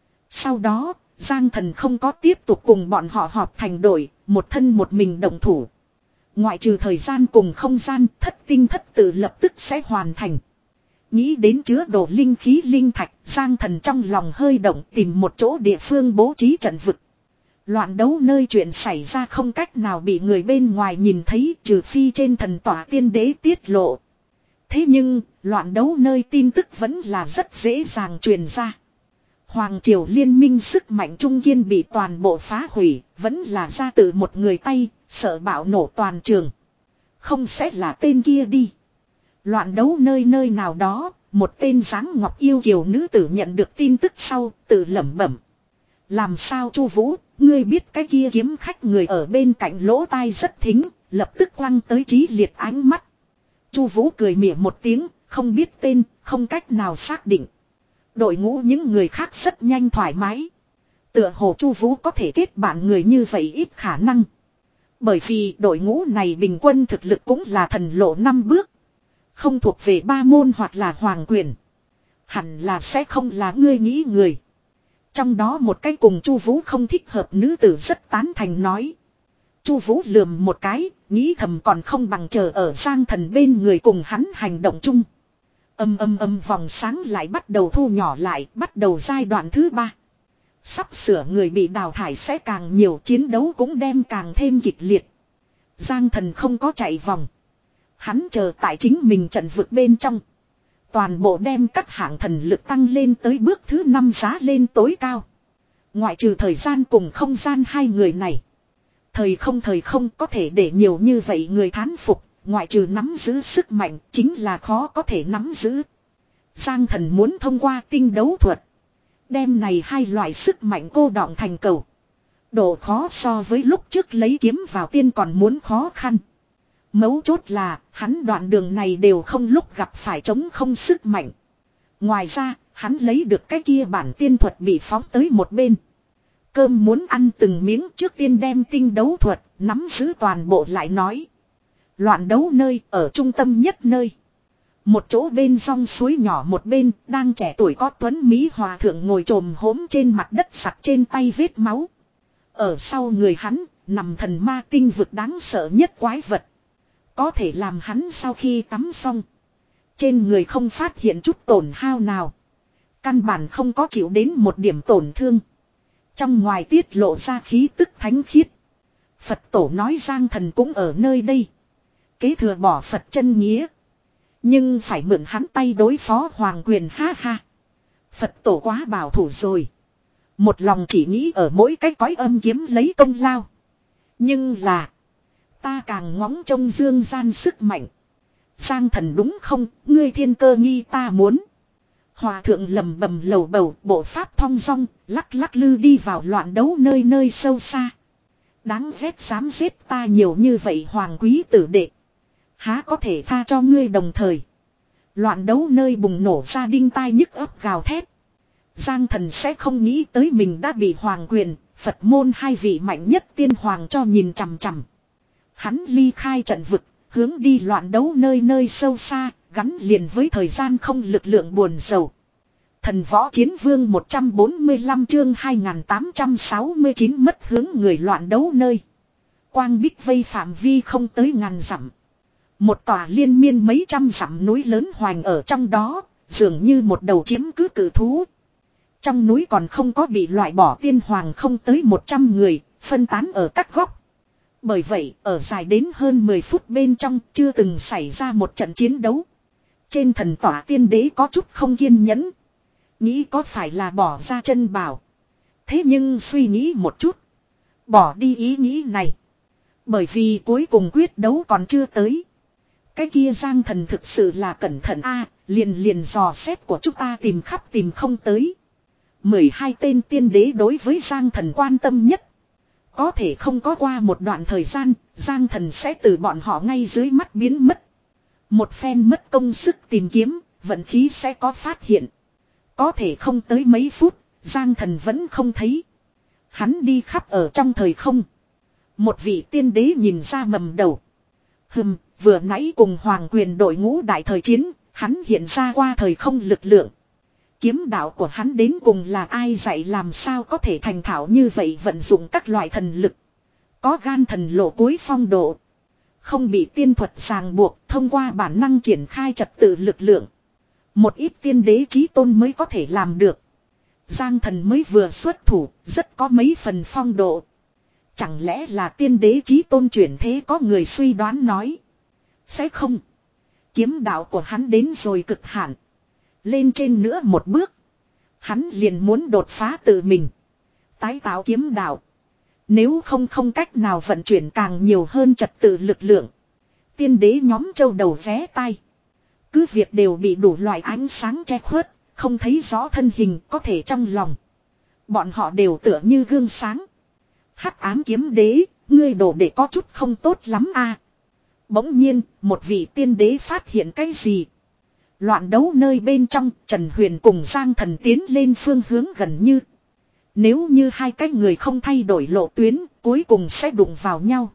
Sau đó, Giang Thần không có tiếp tục cùng bọn họ họp thành đội, một thân một mình động thủ. Ngoại trừ thời gian cùng không gian, thất tinh thất tự lập tức sẽ hoàn thành. Nghĩ đến chứa đồ linh khí linh thạch, Giang Thần trong lòng hơi động, tìm một chỗ địa phương bố trí trận vực. Loạn đấu nơi chuyện xảy ra không cách nào bị người bên ngoài nhìn thấy, trừ phi trên thần tỏa tiên đế tiết lộ. Thế nhưng, loạn đấu nơi tin tức vẫn là rất dễ dàng truyền ra. Hoàng triều liên minh sức mạnh trung kiên bị toàn bộ phá hủy, vẫn là ra từ một người tay, sợ bạo nổ toàn trường. Không sẽ là tên kia đi. Loạn đấu nơi nơi nào đó, một tên dáng ngọc yêu kiều nữ tử nhận được tin tức sau, tự lẩm bẩm. Làm sao Chu Vũ, ngươi biết cái kia kiếm khách người ở bên cạnh lỗ tai rất thính, lập tức quăng tới Trí Liệt ánh mắt. Chu Vũ cười mỉa một tiếng, không biết tên, không cách nào xác định. Đội ngũ những người khác rất nhanh thoải mái. Tựa hồ Chu Vũ có thể kết bạn người như vậy ít khả năng. Bởi vì đội ngũ này bình quân thực lực cũng là thần lộ năm bước. Không thuộc về ba môn hoặc là hoàng quyền. Hẳn là sẽ không là ngươi nghĩ người. Trong đó một cái cùng Chu Vũ không thích hợp nữ tử rất tán thành nói. Chu Vũ lườm một cái, nghĩ thầm còn không bằng chờ ở Giang Thần bên người cùng hắn hành động chung. Âm âm âm vòng sáng lại bắt đầu thu nhỏ lại, bắt đầu giai đoạn thứ ba. Sắp sửa người bị đào thải sẽ càng nhiều, chiến đấu cũng đem càng thêm kịch liệt. Giang Thần không có chạy vòng. Hắn chờ tại chính mình trận vực bên trong. Toàn bộ đem các hạng thần lực tăng lên tới bước thứ năm giá lên tối cao. Ngoại trừ thời gian cùng không gian hai người này. Thời không thời không có thể để nhiều như vậy người thán phục. Ngoại trừ nắm giữ sức mạnh chính là khó có thể nắm giữ. Giang Thần muốn thông qua tinh đấu thuật. Đem này hai loại sức mạnh cô đọng thành cầu. Độ khó so với lúc trước lấy kiếm vào tiên còn muốn khó khăn. Mấu chốt là hắn đoạn đường này đều không lúc gặp phải chống không sức mạnh. Ngoài ra hắn lấy được cái kia bản tiên thuật bị phóng tới một bên. Cơm muốn ăn từng miếng, trước tiên đem tinh đấu thuật nắm giữ toàn bộ lại nói. Loạn đấu nơi ở trung tâm nhất nơi. Một chỗ bên sông suối nhỏ một bên đang trẻ tuổi có tuấn Mỹ hòa thượng ngồi trồm hốm trên mặt đất sặc trên tay vết máu. Ở sau người hắn nằm thần ma tinh vực đáng sợ nhất quái vật. Có thể làm hắn sau khi tắm xong. Trên người không phát hiện chút tổn hao nào. Căn bản không có chịu đến một điểm tổn thương. Trong ngoài tiết lộ ra khí tức thánh khiết. Phật tổ nói Giang Thần cũng ở nơi đây. Kế thừa bỏ Phật chân nghĩa. Nhưng phải mượn hắn tay đối phó hoàng quyền, ha ha. Phật tổ quá bảo thủ rồi. Một lòng chỉ nghĩ ở mỗi cái cõi âm kiếm lấy công lao. Nhưng là. Ta càng ngóng trông dương gian sức mạnh. Giang Thần đúng không, ngươi thiên cơ nghi ta muốn. Hòa thượng lầm bầm lầu bầu, bộ pháp thong dong, lắc lắc lư đi vào loạn đấu nơi nơi sâu xa. Đáng ghét dám giết ta nhiều như vậy hoàng quý tử đệ. Há có thể tha cho ngươi đồng thời. Loạn đấu nơi bùng nổ ra đinh tai nhức ấp gào thét. Giang Thần sẽ không nghĩ tới mình đã bị hoàng quyền, Phật môn hai vị mạnh nhất tiên hoàng cho nhìn chằm chằm. Hắn ly khai trận vực, hướng đi loạn đấu nơi nơi sâu xa, gắn liền với thời gian không lực lượng buồn rầu. Thần võ chiến vương một trăm bốn mươi lăm chương hai nghìn tám trăm sáu mươi chín mất hướng người loạn đấu nơi. Quang bích vây phạm vi không tới ngàn dặm. Một tòa liên miên mấy trăm dặm núi lớn hoành ở trong đó, dường như một đầu chiếm cứ cự thú. Trong núi còn không có bị loại bỏ tiên hoàng không tới một trăm người, phân tán ở các góc. Bởi vậy, ở dài đến hơn mười phút bên trong chưa từng xảy ra một trận chiến đấu. Trên thần tỏa tiên đế có chút không kiên nhẫn. Nghĩ có phải là bỏ ra chân bảo. Thế nhưng suy nghĩ một chút. Bỏ đi ý nghĩ này. Bởi vì cuối cùng quyết đấu còn chưa tới. Cái kia Giang Thần thực sự là cẩn thận a, liền liền dò xét của chúng ta tìm khắp tìm không tới. mười hai tên tiên đế đối với Giang Thần quan tâm nhất. Có thể không có qua một đoạn thời gian, Giang Thần sẽ từ bọn họ ngay dưới mắt biến mất. Một phen mất công sức tìm kiếm, vận khí sẽ có phát hiện. Có thể không tới mấy phút, Giang Thần vẫn không thấy. Hắn đi khắp ở trong thời không. Một vị tiên đế nhìn ra mầm đầu. Hừm, vừa nãy cùng hoàng quyền đội ngũ đại thời chiến, hắn hiện ra qua thời không lực lượng. Kiếm đạo của hắn đến cùng là ai dạy làm sao có thể thành thạo như vậy vận dụng các loại thần lực. Có gan thần lộ cuối phong độ. Không bị tiên thuật ràng buộc, thông qua bản năng triển khai trật tự lực lượng. Một ít tiên đế chí tôn mới có thể làm được. Giang Thần mới vừa xuất thủ, rất có mấy phần phong độ. Chẳng lẽ là tiên đế chí tôn chuyển thế, có người suy đoán nói. Sẽ không. Kiếm đạo của hắn đến rồi cực hạn. Lên trên nữa một bước. Hắn liền muốn đột phá tự mình. Tái tạo kiếm đạo. Nếu không không cách nào vận chuyển càng nhiều hơn trật tự lực lượng. Tiên đế nhóm châu đầu vé tai. Cứ việc đều bị đủ loại ánh sáng che khuất. Không thấy rõ thân hình, có thể trong lòng. Bọn họ đều tựa như gương sáng. Hắc ám kiếm đế, ngươi đổ để có chút không tốt lắm a. Bỗng nhiên, một vị tiên đế phát hiện cái gì? Loạn đấu nơi bên trong, Trần Huyền cùng Giang Thần tiến lên phương hướng gần như. Nếu như hai cái người không thay đổi lộ tuyến, cuối cùng sẽ đụng vào nhau.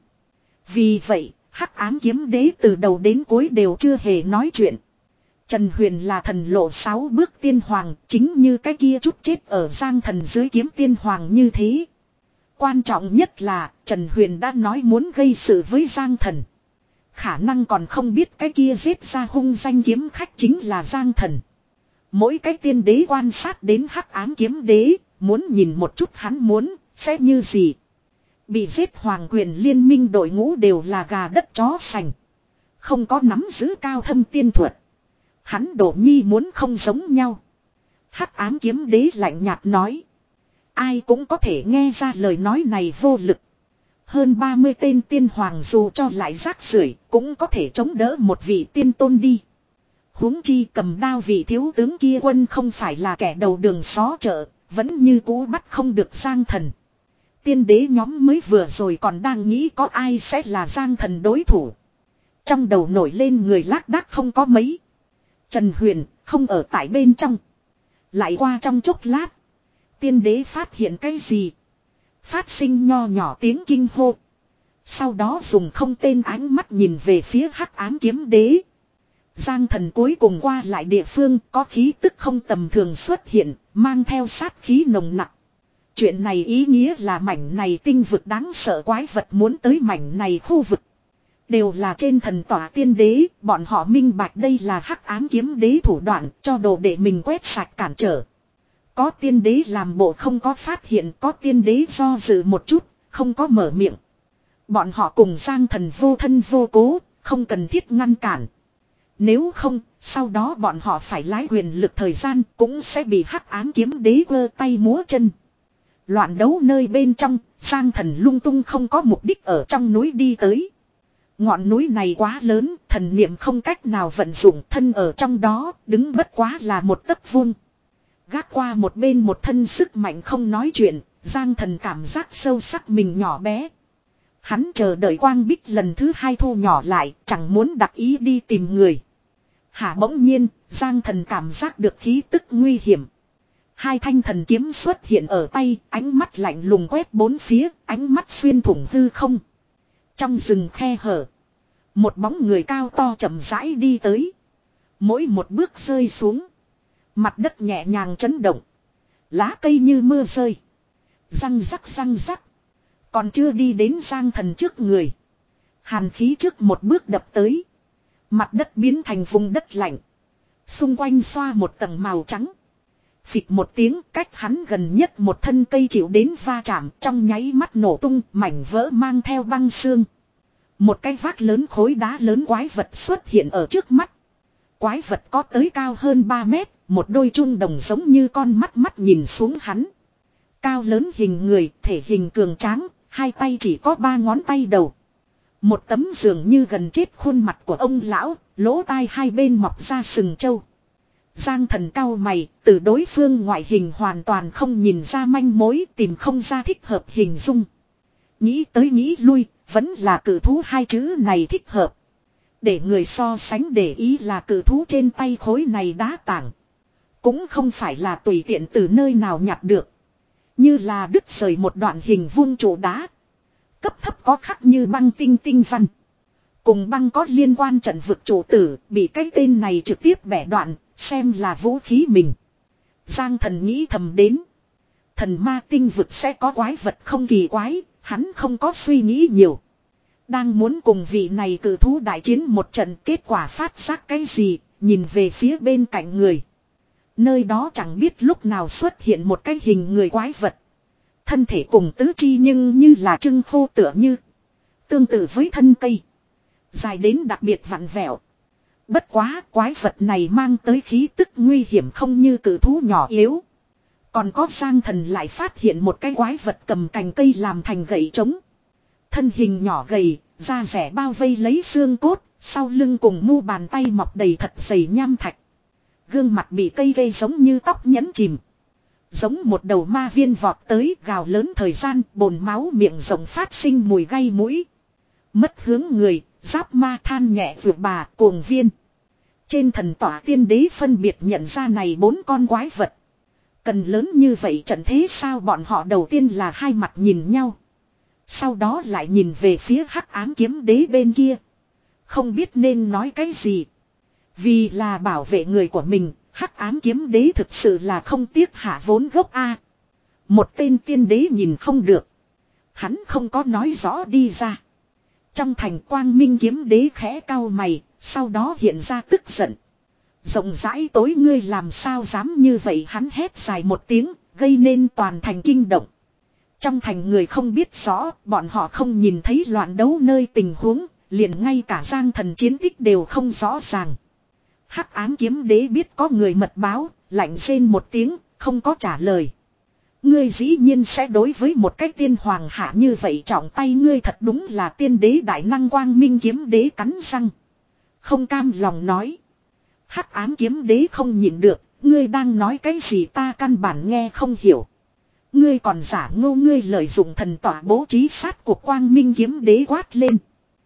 Vì vậy, Hắc ám kiếm đế từ đầu đến cuối đều chưa hề nói chuyện. Trần Huyền là thần lộ sáu bước tiên hoàng, chính như cái kia chút chết ở Giang Thần dưới kiếm tiên hoàng như thế. Quan trọng nhất là, Trần Huyền đã nói muốn gây sự với Giang Thần. Khả năng còn không biết cái kia giết ra hung danh kiếm khách chính là Giang Thần. Mỗi cái tiên đế quan sát đến Hắc ám kiếm đế, muốn nhìn một chút hắn muốn, sẽ như gì. Bị giết hoàng quyền liên minh đội ngũ đều là gà đất chó sành. Không có nắm giữ cao thâm tiên thuật. Hắn Đỗ Nhi muốn không giống nhau. Hắc ám kiếm đế lạnh nhạt nói. Ai cũng có thể nghe ra lời nói này vô lực. Hơn ba mươi tên tiên hoàng dù cho lại rác rưởi cũng có thể chống đỡ một vị tiên tôn đi. Huống chi cầm đao vị thiếu tướng kia quân không phải là kẻ đầu đường xó chợ, vẫn như cũ bắt không được Giang Thần. Tiên đế nhóm mới vừa rồi còn đang nghĩ có ai sẽ là Giang Thần đối thủ. Trong đầu nổi lên người lác đác không có mấy. Trần Huyền không ở tại bên trong. Lại qua trong chốc lát. Tiên đế phát hiện cái gì? Phát sinh nho nhỏ tiếng kinh hô. Sau đó dùng không tên ánh mắt nhìn về phía Hắc ám kiếm đế. Giang Thần cuối cùng qua lại địa phương có khí tức không tầm thường xuất hiện, mang theo sát khí nồng nặc. Chuyện này ý nghĩa là mảnh này tinh vực đáng sợ quái vật muốn tới mảnh này khu vực. Đều là trên thần tỏa tiên đế, bọn họ minh bạch đây là Hắc ám kiếm đế thủ đoạn cho đồ để mình quét sạch cản trở. Có tiên đế làm bộ không có phát hiện, có tiên đế do dự một chút, không có mở miệng. Bọn họ cùng Giang Thần vô thân vô cố, không cần thiết ngăn cản. Nếu không, sau đó bọn họ phải lái quyền lực thời gian cũng sẽ bị Hắc ám kiếm đế quơ tay múa chân. Loạn đấu nơi bên trong, Giang Thần lung tung không có mục đích ở trong núi đi tới. Ngọn núi này quá lớn, thần niệm không cách nào vận dụng, thân ở trong đó, đứng bất quá là một tấc vuông. Gác qua một bên một thân sức mạnh không nói chuyện, Giang Thần cảm giác sâu sắc mình nhỏ bé. Hắn chờ đợi quang bích lần thứ hai thu nhỏ lại, chẳng muốn đặc ý đi tìm người. Hả bỗng nhiên, Giang Thần cảm giác được khí tức nguy hiểm. Hai thanh thần kiếm xuất hiện ở tay, ánh mắt lạnh lùng quét bốn phía, ánh mắt xuyên thủng hư không. Trong rừng khe hở, một bóng người cao to chậm rãi đi tới. Mỗi một bước rơi xuống, mặt đất nhẹ nhàng chấn động. Lá cây như mưa rơi. Răng rắc răng rắc. Còn chưa đi đến Giang Thần trước người. Hàn khí trước một bước đập tới. Mặt đất biến thành vùng đất lạnh. Xung quanh xoa một tầng màu trắng. Phịch một tiếng, cách hắn gần nhất một thân cây chịu đến va chạm, trong nháy mắt nổ tung, mảnh vỡ mang theo băng xương. Một cái vác lớn khối đá lớn quái vật xuất hiện ở trước mắt. Quái vật có tới cao hơn ba mét, một đôi trung đồng giống như con mắt mắt nhìn xuống hắn. Cao lớn hình người, thể hình cường tráng, hai tay chỉ có ba ngón tay đầu. Một tấm dường như gần chết khuôn mặt của ông lão, lỗ tai hai bên mọc ra sừng trâu. Giang Thần cau mày, từ đối phương ngoại hình hoàn toàn không nhìn ra manh mối, tìm không ra thích hợp hình dung. Nghĩ tới nghĩ lui, vẫn là cự thú hai chữ này thích hợp. Để người so sánh để ý là cự thú trên tay khối này đá tảng. Cũng không phải là tùy tiện từ nơi nào nhặt được. Như là đứt rời một đoạn hình vuông trụ đá. Cấp thấp có khắc như băng tinh tinh văn. Cùng băng có liên quan trận vực chủ tử, bị cái tên này trực tiếp bẻ đoạn, xem là vũ khí mình. Giang Thần nghĩ thầm đến. Thần ma tinh vực sẽ có quái vật không kỳ quái, hắn không có suy nghĩ nhiều. Đang muốn cùng vị này cự thú đại chiến một trận, kết quả phát giác cái gì, nhìn về phía bên cạnh người. Nơi đó chẳng biết lúc nào xuất hiện một cái hình người quái vật. Thân thể cùng tứ chi nhưng như là trưng khô tựa như. Tương tự với thân cây. Dài đến đặc biệt vặn vẹo. Bất quá quái vật này mang tới khí tức nguy hiểm không như cự thú nhỏ yếu. Còn có Giang Thần lại phát hiện một cái quái vật cầm cành cây làm thành gậy trống. Thân hình nhỏ gầy, da rẻ bao vây lấy xương cốt, sau lưng cùng mu bàn tay mọc đầy thật dày nham thạch. Gương mặt bị cây gây giống như tóc nhẫn chìm. Giống một đầu ma viên vọt tới gào lớn thời gian, bồn máu miệng rộng phát sinh mùi gây mũi. Mất hướng người, giáp ma than nhẹ vượt bà, cuồng viên. Trên thần tỏa tiên đế phân biệt nhận ra này bốn con quái vật. Cần lớn như vậy trận thế sao, bọn họ đầu tiên là hai mặt nhìn nhau. Sau đó lại nhìn về phía hắc ám kiếm đế bên kia. Không biết nên nói cái gì. Vì là bảo vệ người của mình, hắc ám kiếm đế thực sự là không tiếc hạ vốn gốc a. Một tên tiên đế nhìn không được. Hắn không có nói rõ đi ra. Trong thành quang minh kiếm đế khẽ cau mày, sau đó hiện ra tức giận. Rộng rãi tối ngươi làm sao dám như vậy, hắn hét dài một tiếng, gây nên toàn thành kinh động. Trong thành người không biết rõ, bọn họ không nhìn thấy loạn đấu nơi tình huống, liền ngay cả Giang Thần chiến tích đều không rõ ràng. Hắc ám kiếm đế biết có người mật báo, lạnh rên một tiếng, không có trả lời. Ngươi dĩ nhiên sẽ đối với một cái tiên hoàng hạ như vậy trọng tay, ngươi thật đúng là tiên đế đại năng. Quang minh kiếm đế cắn răng, không cam lòng nói. Hắc ám kiếm đế không nhịn được, ngươi đang nói cái gì ta căn bản nghe không hiểu. Ngươi còn giả ngô, ngươi lợi dụng thần tỏa bố trí sát cuộc. Quang minh kiếm đế quát lên.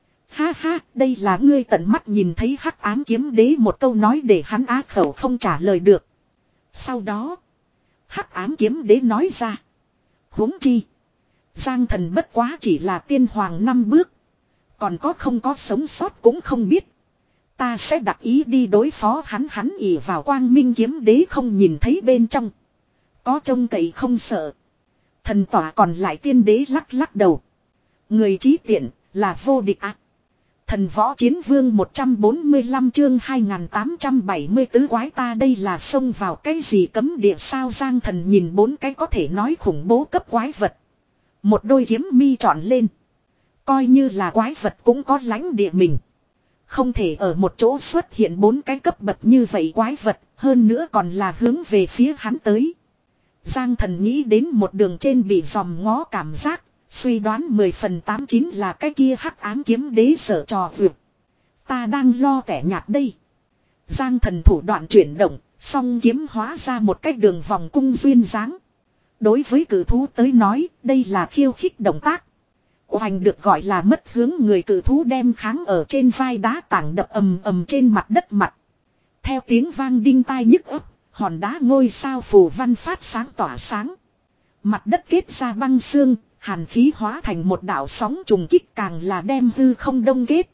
Ha ha, đây là ngươi tận mắt nhìn thấy. Hắc ám kiếm đế một câu nói để hắn á khẩu không trả lời được. Sau đó hắc ám kiếm đế nói ra. Huống chi Giang Thần bất quá chỉ là tiên hoàng năm bước. Còn có không có sống sót cũng không biết. Ta sẽ đặt ý đi đối phó hắn. Hắn ỉ vào quang minh kiếm đế không nhìn thấy bên trong. Có trông cậy không sợ. Thần tỏa còn lại tiên đế lắc lắc đầu. Người trí tiện là vô địch ạ. À. Thần võ chiến vương một trăm bốn mươi lăm chương hai nghìn tám trăm bảy mươi tứ quái ta đây là xông vào cái gì cấm địa sao. Giang Thần nhìn bốn cái có thể nói khủng bố cấp quái vật. Một đôi kiếm mi trọn lên. Coi như là quái vật cũng có lãnh địa mình. Không thể ở một chỗ xuất hiện bốn cái cấp bậc như vậy quái vật, hơn nữa còn là hướng về phía hắn tới. Giang Thần nghĩ đến một đường trên bị dòm ngó cảm giác, suy đoán mười phần tám chín là cái kia hắc ám kiếm đế sở trò vượt. Ta đang lo kẻ nhạt đây. Giang Thần thủ đoạn chuyển động, song kiếm hóa ra một cái đường vòng cung duyên dáng. Đối với cử thú tới nói, đây là khiêu khích động tác. Oanh được gọi là mất hướng người, cử thú đem kháng ở trên vai đá tảng đập ầm ầm trên mặt đất mặt. Theo tiếng vang đinh tai nhức ấp, hòn đá ngôi sao phù văn phát sáng tỏa sáng. Mặt đất kết ra băng xương, hàn khí hóa thành một đạo sóng trùng kích càng là đem hư không đông kết.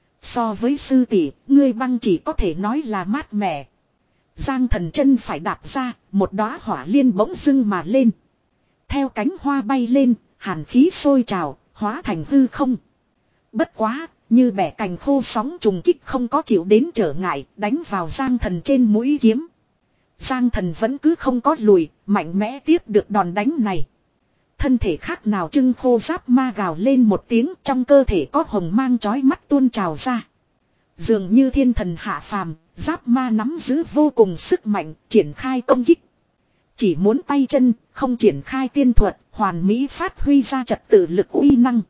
So với sư tỷ, ngươi băng chỉ có thể nói là mát mẻ. Giang Thần chân phải đạp ra, một đóa hỏa liên bỗng dưng mà lên. Theo cánh hoa bay lên, hàn khí sôi trào, hóa thành hư không. Bất quá, Như bẻ cành khô sóng trùng kích không có chịu đến trở ngại, đánh vào Giang Thần trên mũi kiếm. Giang Thần vẫn cứ không có lùi, mạnh mẽ tiếp được đòn đánh này. Thân thể khác nào trưng khô giáp ma gào lên một tiếng, trong cơ thể có hồng mang chói mắt tuôn trào ra. Dường như thiên thần hạ phàm, giáp ma nắm giữ vô cùng sức mạnh, triển khai công kích. Chỉ muốn tay chân, không triển khai tiên thuật, hoàn mỹ phát huy ra trật tự lực uy năng.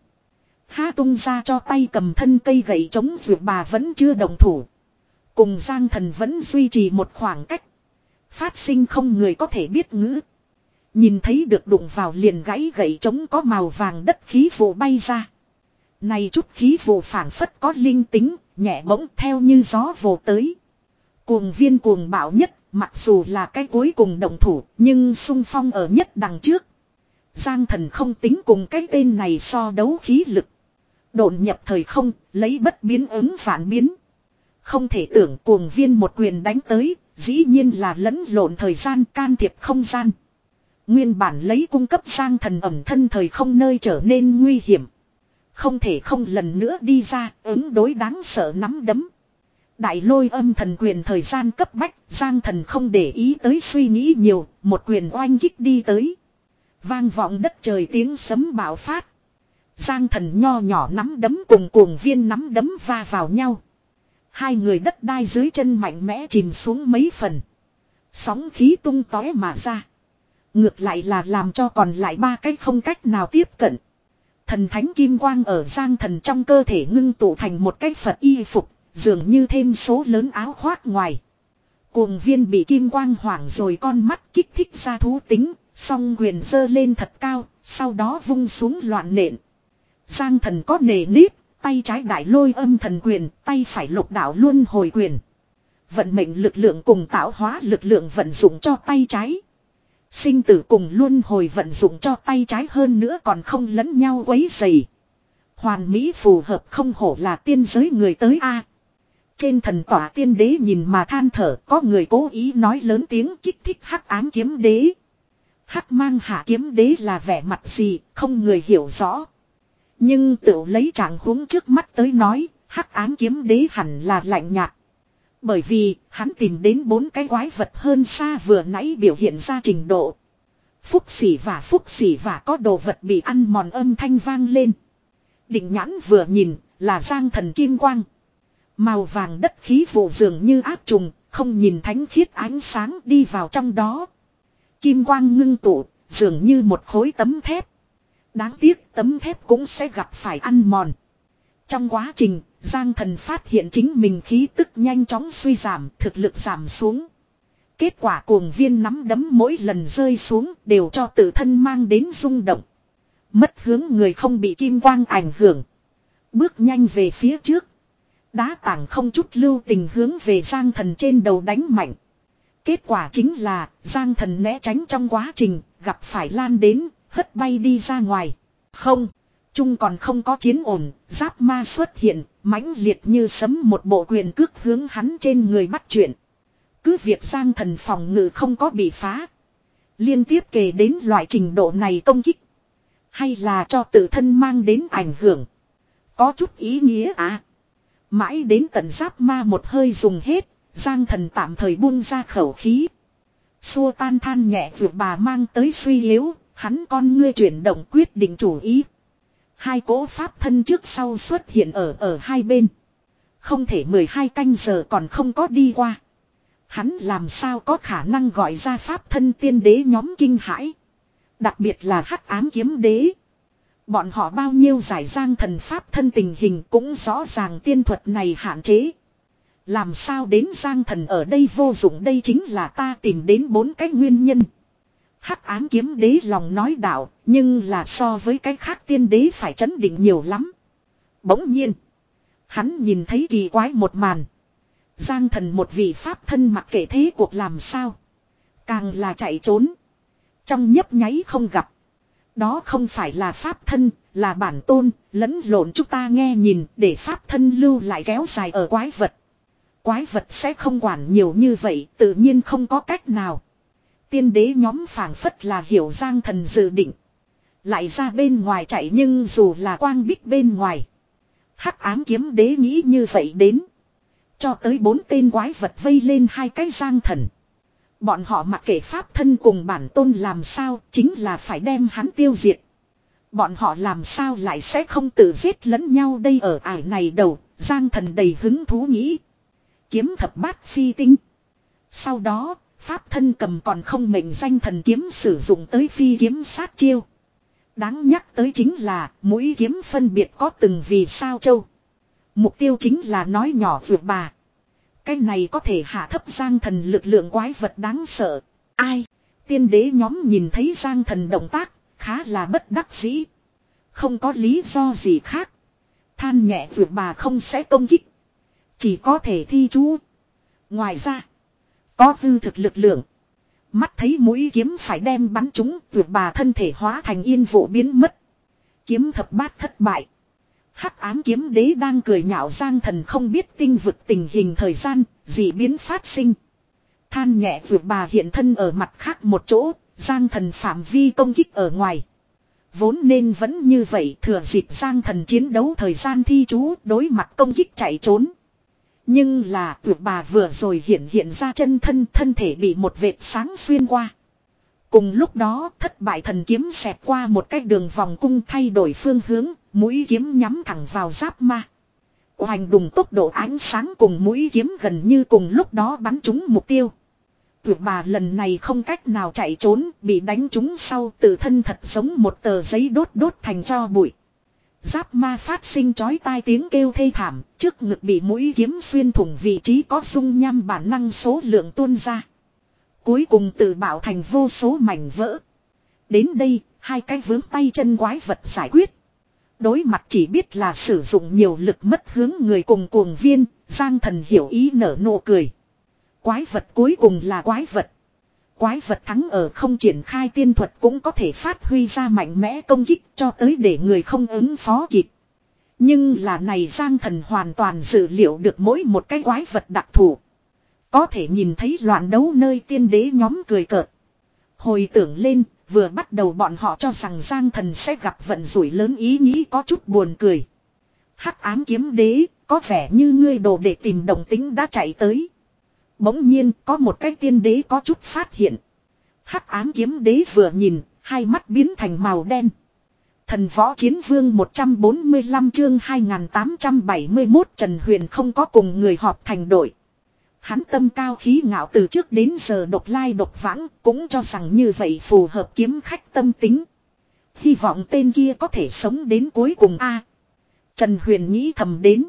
Ha tung ra cho tay cầm thân cây gậy chống vượt bà vẫn chưa đồng thủ. Cùng Giang Thần vẫn duy trì một khoảng cách. Phát sinh không người có thể biết ngữ. Nhìn thấy được đụng vào liền gãy gậy chống có màu vàng đất khí vụ bay ra. Này chút khí vụ phảng phất có linh tính, nhẹ bỗng theo như gió vồ tới. Cuồng viên cuồng bạo nhất, mặc dù là cái cuối cùng đồng thủ, nhưng xung phong ở nhất đằng trước. Giang Thần không tính cùng cái tên này so đấu khí lực. Độn nhập thời không, lấy bất biến ứng phản biến. Không thể tưởng cuồng viên một quyền đánh tới, dĩ nhiên là lẫn lộn thời gian can thiệp không gian. Nguyên bản lấy cung cấp Giang Thần ẩm thân thời không nơi trở nên nguy hiểm. Không thể không lần nữa đi ra, ứng đối đáng sợ nắm đấm. Đại lôi âm thần quyền thời gian cấp bách, Giang Thần không để ý tới suy nghĩ nhiều, một quyền oanh kích đi tới. Vang vọng đất trời tiếng sấm bạo phát. Giang Thần nho nhỏ nắm đấm cùng cuồng viên nắm đấm va vào nhau. Hai người đất đai dưới chân mạnh mẽ chìm xuống mấy phần. Sóng khí tung tóe mà ra. Ngược lại là làm cho còn lại ba cái không cách nào tiếp cận. Thần thánh kim quang ở Giang Thần trong cơ thể ngưng tụ thành một cái Phật y phục, dường như thêm số lớn áo khoác ngoài. Cuồng viên bị kim quang hoảng rồi con mắt kích thích ra thú tính, song quyền giơ lên thật cao, sau đó vung xuống loạn nện. Giang Thần có nề nếp, tay trái đại lôi âm thần quyền, tay phải lục đạo luân hồi quyền. Vận mệnh lực lượng cùng tạo hóa lực lượng vận dụng cho tay trái. Sinh tử cùng luân hồi vận dụng cho tay trái hơn nữa còn không lẫn nhau quấy rầy. Hoàn mỹ phù hợp không hổ là tiên giới người tới a. Trên thần tỏa tiên đế nhìn mà than thở, có người cố ý nói lớn tiếng kích thích hắc ám kiếm đế. Hắc mang hạ kiếm đế là vẻ mặt gì, không người hiểu rõ. Nhưng tự lấy trạng huống trước mắt tới nói, hắc ám kiếm đế hẳn là lạnh nhạt. Bởi vì, hắn tìm đến bốn cái quái vật hơn xa vừa nãy biểu hiện ra trình độ. Phúc xỉ và phúc xỉ và có đồ vật bị ăn mòn âm thanh vang lên. Định nhãn vừa nhìn, là Giang Thần kim quang. Màu vàng đất khí vụ dường như áp trùng, không nhìn thánh khiết ánh sáng đi vào trong đó. Kim quang ngưng tụ, dường như một khối tấm thép. Đáng tiếc tấm thép cũng sẽ gặp phải ăn mòn. Trong quá trình, Giang Thần phát hiện chính mình khí tức nhanh chóng suy giảm, thực lực giảm xuống. Kết quả cuồng viên nắm đấm mỗi lần rơi xuống đều cho tự thân mang đến rung động. Mất hướng người không bị kim quang ảnh hưởng. Bước nhanh về phía trước. Đá tảng không chút lưu tình hướng về Giang Thần trên đầu đánh mạnh. Kết quả chính là Giang Thần né tránh trong quá trình, gặp phải lan đến, hất bay đi ra ngoài. Không, chung còn không có chiến ổn, giáp ma xuất hiện, mãnh liệt như sấm một bộ quyền cước hướng hắn trên người bắt chuyện. Cứ việc Giang Thần phòng ngự không có bị phá. Liên tiếp kể đến loại trình độ này công kích. Hay là cho tự thân mang đến ảnh hưởng. Có chút ý nghĩa à. Mãi đến tận giáp ma một hơi dùng hết, Giang Thần tạm thời buông ra khẩu khí. Xua tan than nhẹ vượt bà mang tới suy yếu, hắn con ngươi chuyển động quyết định chủ ý. Hai cỗ pháp thân trước sau xuất hiện ở ở hai bên. Không thể mười hai canh giờ còn không có đi qua. Hắn làm sao có khả năng gọi ra pháp thân tiên đế nhóm kinh hãi. Đặc biệt là hắc ám kiếm đế. Bọn họ bao nhiêu giải Giang Thần pháp thân tình hình cũng rõ ràng tiên thuật này hạn chế. Làm sao đến Giang Thần ở đây vô dụng, đây chính là ta tìm đến bốn cái nguyên nhân. Hắc ám kiếm đế lòng nói đạo, nhưng là so với cái khác tiên đế phải trấn định nhiều lắm. Bỗng nhiên, hắn nhìn thấy kỳ quái một màn. Giang Thần một vị pháp thân mặc kệ thế cuộc làm sao. Càng là chạy trốn. Trong nhấp nháy không gặp. Đó không phải là pháp thân, là bản tôn, lẫn lộn chúng ta nghe nhìn để pháp thân lưu lại kéo dài ở quái vật. Quái vật sẽ không quản nhiều như vậy, tự nhiên không có cách nào. Tiên đế nhóm phảng phất là hiểu Giang Thần dự định. Lại ra bên ngoài chạy nhưng dù là quang bích bên ngoài. Hắc ám kiếm đế nghĩ như vậy đến. Cho tới bốn tên quái vật vây lên hai cái giang thần. Bọn họ mặc kệ pháp thân cùng bản tôn làm sao chính là phải đem hắn tiêu diệt. Bọn họ làm sao lại sẽ không tự giết lẫn nhau đây ở ải này đầu, giang thần đầy hứng thú nghĩ. Kiếm thập bát phi tinh. Sau đó, pháp thân cầm còn không mệnh danh thần kiếm sử dụng tới phi kiếm sát chiêu. Đáng nhắc tới chính là mũi kiếm phân biệt có từng vì sao châu. Mục tiêu chính là nói nhỏ vượt bà. Cái này có thể hạ thấp giang thần lực lượng quái vật đáng sợ. Ai? Tiên đế nhóm nhìn thấy giang thần động tác, khá là bất đắc dĩ. Không có lý do gì khác. Than nhẹ vượt bà không sẽ công kích. Chỉ có thể thi chú. Ngoài ra, có hư thực lực lượng. Mắt thấy mũi kiếm phải đem bắn chúng, vượt bà thân thể hóa thành yên vụ biến mất. Kiếm thập bát thất bại. Hắc ám kiếm đế đang cười nhạo giang thần không biết tinh vực tình hình thời gian, dị biến phát sinh. Than nhẹ vượt bà hiện thân ở mặt khác một chỗ, giang thần phạm vi công kích ở ngoài. Vốn nên vẫn như vậy thừa dịp giang thần chiến đấu thời gian thi chú đối mặt công kích chạy trốn. Nhưng là vượt bà vừa rồi hiện hiện ra chân thân thân thể bị một vệt sáng xuyên qua. Cùng lúc đó thất bại thần kiếm xẹt qua một cái đường vòng cung thay đổi phương hướng, mũi kiếm nhắm thẳng vào giáp ma. Hoành đùng tốc độ ánh sáng cùng mũi kiếm gần như cùng lúc đó bắn trúng mục tiêu. Vượt bà lần này không cách nào chạy trốn, bị đánh trúng sau tự thân thật giống một tờ giấy đốt đốt thành tro bụi. Giáp ma phát sinh chói tai tiếng kêu thê thảm, trước ngực bị mũi kiếm xuyên thủng vị trí có dung nham bản năng số lượng tuôn ra. Cuối cùng tự bảo thành vô số mảnh vỡ. Đến đây, hai cái vướng tay chân quái vật giải quyết. Đối mặt chỉ biết là sử dụng nhiều lực mất hướng người cùng cuồng viên, giang thần hiểu ý nở nụ cười. Quái vật cuối cùng là quái vật. Quái vật thắng ở không triển khai tiên thuật cũng có thể phát huy ra mạnh mẽ công kích cho tới để người không ứng phó kịp. Nhưng là này giang thần hoàn toàn dự liệu được mỗi một cái quái vật đặc thù. Có thể nhìn thấy loạn đấu nơi tiên đế nhóm cười cợt. Hồi tưởng lên, vừa bắt đầu bọn họ cho rằng giang thần sẽ gặp vận rủi lớn ý nghĩ có chút buồn cười. Hắc ám kiếm đế, có vẻ như ngươi đồ để tìm đồng tính đã chạy tới. Bỗng nhiên có một cái tiên đế có chút phát hiện. Hắc ám kiếm đế vừa nhìn, hai mắt biến thành màu đen. Thần võ chiến vương một trăm bốn mươi lăm chương hai nghìn tám trăm bảy mươi mốt Trần Huyền không có cùng người họp thành đội. Hắn tâm cao khí ngạo từ trước đến giờ độc lai độc vãng cũng cho rằng như vậy phù hợp kiếm khách tâm tính. Hy vọng tên kia có thể sống đến cuối cùng a. À, Trần Huyền nghĩ thầm đến.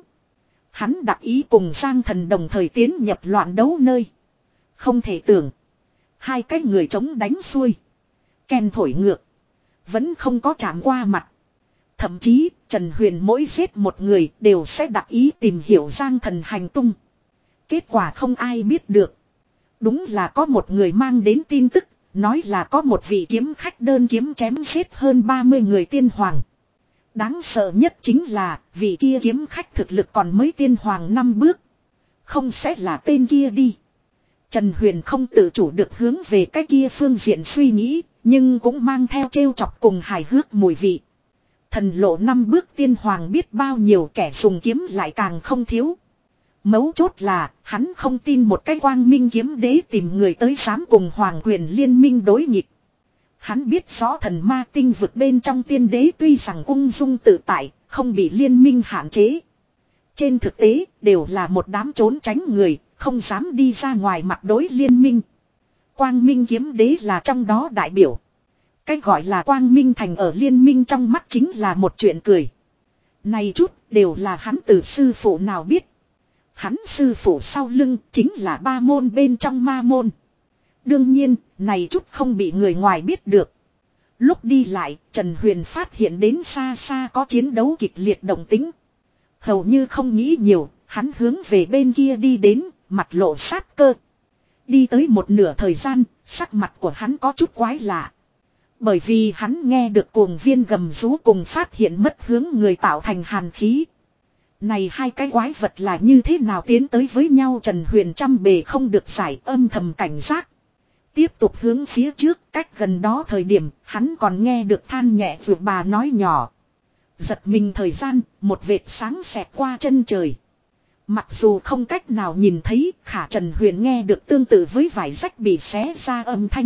Hắn đặc ý cùng Giang Thần đồng thời tiến nhập loạn đấu nơi. Không thể tưởng. Hai cái người chống đánh xuôi. Kèn thổi ngược. Vẫn không có chạm qua mặt. Thậm chí Trần Huyền mỗi giết một người đều sẽ đặc ý tìm hiểu Giang Thần hành tung. Kết quả không ai biết được. Đúng là có một người mang đến tin tức. Nói là có một vị kiếm khách đơn kiếm chém giết hơn ba mươi người tiên hoàng. Đáng sợ nhất chính là vị kia kiếm khách thực lực còn mới tiên hoàng năm bước. Không sẽ là tên kia đi. Trần Huyền không tự chủ được hướng về cái kia phương diện suy nghĩ. Nhưng cũng mang theo trêu chọc cùng hài hước mùi vị. Thần lộ năm bước tiên hoàng biết bao nhiêu kẻ dùng kiếm lại càng không thiếu. Mấu chốt là hắn không tin một cái quang minh kiếm đế tìm người tới dám cùng hoàng quyền liên minh đối nghịch. Hắn biết rõ thần ma tinh vực bên trong tiên đế tuy rằng ung dung tự tại, không bị liên minh hạn chế. Trên thực tế, đều là một đám trốn tránh người, không dám đi ra ngoài mặt đối liên minh. Quang minh kiếm đế là trong đó đại biểu. Cái gọi là quang minh thành ở liên minh trong mắt chính là một chuyện cười. Này chút đều là hắn từ sư phụ nào biết. Hắn sư phụ sau lưng chính là ba môn bên trong ma môn. Đương nhiên, này chút không bị người ngoài biết được. Lúc đi lại, Trần Huyền phát hiện đến xa xa có chiến đấu kịch liệt động tính. Hầu như không nghĩ nhiều, hắn hướng về bên kia đi đến, mặt lộ sát cơ. Đi tới một nửa thời gian, sắc mặt của hắn có chút quái lạ. Bởi vì hắn nghe được cuồng viên gầm rú cùng phát hiện mất hướng người tạo thành hàn khí. Này hai cái quái vật là như thế nào tiến tới với nhau Trần Huyền trăm bề không được giải âm thầm cảnh giác. Tiếp tục hướng phía trước cách gần đó thời điểm hắn còn nghe được than nhẹ vượt bà nói nhỏ. Giật mình thời gian, một vệt sáng xẹt qua chân trời. Mặc dù không cách nào nhìn thấy, Khả Trần Huyền nghe được tương tự với vải rách bị xé ra âm thanh.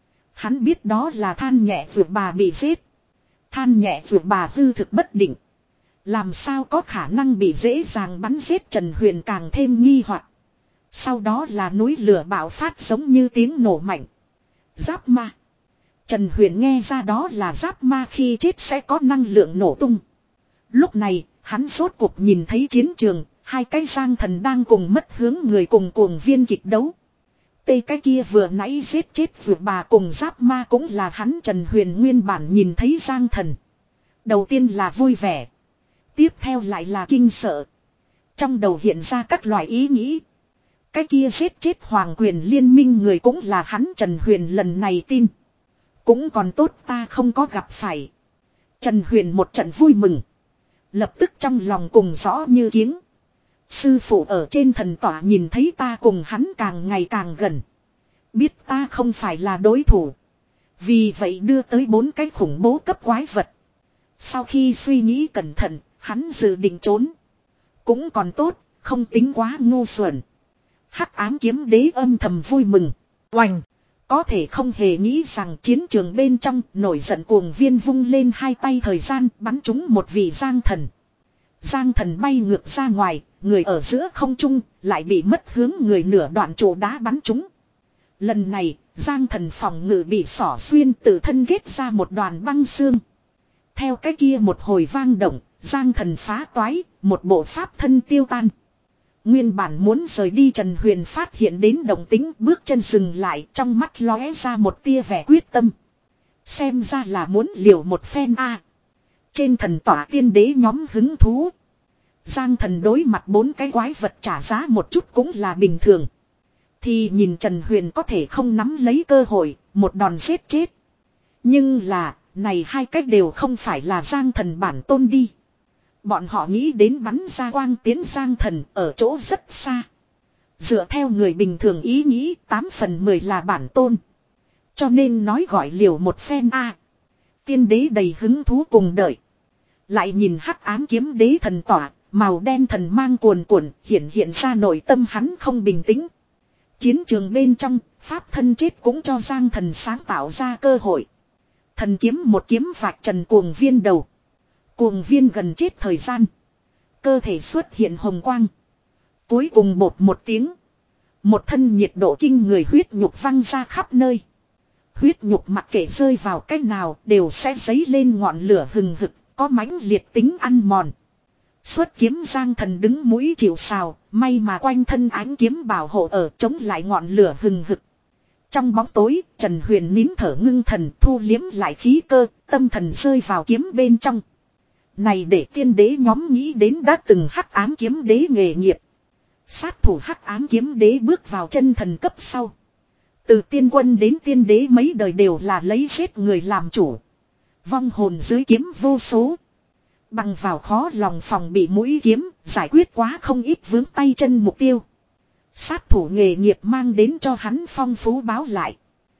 Hắn biết đó là than nhẹ vượt bà bị giết. Than nhẹ vượt bà hư thực bất định. Làm sao có khả năng bị dễ dàng bắn giết, Trần Huyền càng thêm nghi hoặc. Sau đó là núi lửa bạo phát giống như tiếng nổ mạnh. Giáp ma. Trần Huyền nghe ra đó là giáp ma khi chết sẽ có năng lượng nổ tung. Lúc này, hắn rốt cuộc nhìn thấy chiến trường, hai cái giang thần đang cùng mất hướng người cùng cuồng viên kịch đấu. Tê cái kia vừa nãy giết chết vượt bà cùng giáp ma cũng là hắn Trần Huyền nguyên bản nhìn thấy giang thần. Đầu tiên là vui vẻ. Tiếp theo lại là kinh sợ. Trong đầu hiện ra các loại ý nghĩ. Cái kia giết chết hoàng quyền liên minh người cũng là hắn Trần Huyền lần này tin. Cũng còn tốt ta không có gặp phải. Trần Huyền một trận vui mừng. Lập tức trong lòng cùng rõ như kiếng. Sư phụ ở trên thần tỏa nhìn thấy ta cùng hắn càng ngày càng gần. Biết ta không phải là đối thủ. Vì vậy đưa tới bốn cái khủng bố cấp quái vật. Sau khi suy nghĩ cẩn thận, hắn dự định trốn. Cũng còn tốt, không tính quá ngu xuẩn. Hắc ám kiếm đế âm thầm vui mừng. Oành! Có thể không hề nghĩ rằng chiến trường bên trong nổi giận cuồng viên vung lên hai tay thời gian bắn trúng một vị giang thần. Giang thần bay ngược ra ngoài, người ở giữa không trung lại bị mất hướng người nửa đoạn trụ đá bắn trúng. Lần này, giang thần phòng ngự bị xỏ xuyên tự thân ghét ra một đoàn băng xương. Theo cái kia một hồi vang động, giang thần phá toái, một bộ pháp thân tiêu tan. Nguyên bản muốn rời đi Trần Huyền phát hiện đến động tính bước chân dừng lại, trong mắt lóe ra một tia vẻ quyết tâm. Xem ra là muốn liều một phen a. Trên thần tỏa tiên đế nhóm hứng thú. Giang thần đối mặt bốn cái quái vật trả giá một chút cũng là bình thường. Thì nhìn Trần Huyền có thể không nắm lấy cơ hội, một đòn giết chết. Nhưng là, này hai cách đều không phải là giang thần bản tôn đi. Bọn họ nghĩ đến bắn ra quang tiến giang thần ở chỗ rất xa. Dựa theo người bình thường ý nghĩ tám phần mười là bản tôn. Cho nên nói gọi liều một phen a. Tiên đế đầy hứng thú cùng đợi. Lại nhìn hắc ám kiếm đế thần tỏa, màu đen thần mang cuồn cuộn hiện hiện ra nội tâm hắn không bình tĩnh. Chiến trường bên trong, pháp thân chết cũng cho giang thần sáng tạo ra cơ hội. Thần kiếm một kiếm vạch trần cuồng viên đầu. Cuồng viên gần chết thời gian. Cơ thể xuất hiện hồng quang. Cuối cùng bột một tiếng. Một thân nhiệt độ kinh người huyết nhục văng ra khắp nơi. Huyết nhục mặc kệ rơi vào cách nào đều sẽ dấy lên ngọn lửa hừng hực, có mãnh liệt tính ăn mòn. Xuất kiếm giang thần đứng mũi chịu sào, may mà quanh thân ánh kiếm bảo hộ ở chống lại ngọn lửa hừng hực. Trong bóng tối, Trần Huyền nín thở ngưng thần thu liếm lại khí cơ, tâm thần rơi vào kiếm bên trong. Này để tiên đế nhóm nghĩ đến đã từng hắc ám kiếm đế nghề nghiệp. Sát thủ hắc ám kiếm đế bước vào chân thần cấp sau. Từ tiên quân đến tiên đế mấy đời đều là lấy giết người làm chủ. Vong hồn dưới kiếm vô số. Bằng vào khó lòng phòng bị mũi kiếm, giải quyết quá không ít vướng tay chân mục tiêu. Sát thủ nghề nghiệp mang đến cho hắn phong phú báo lại.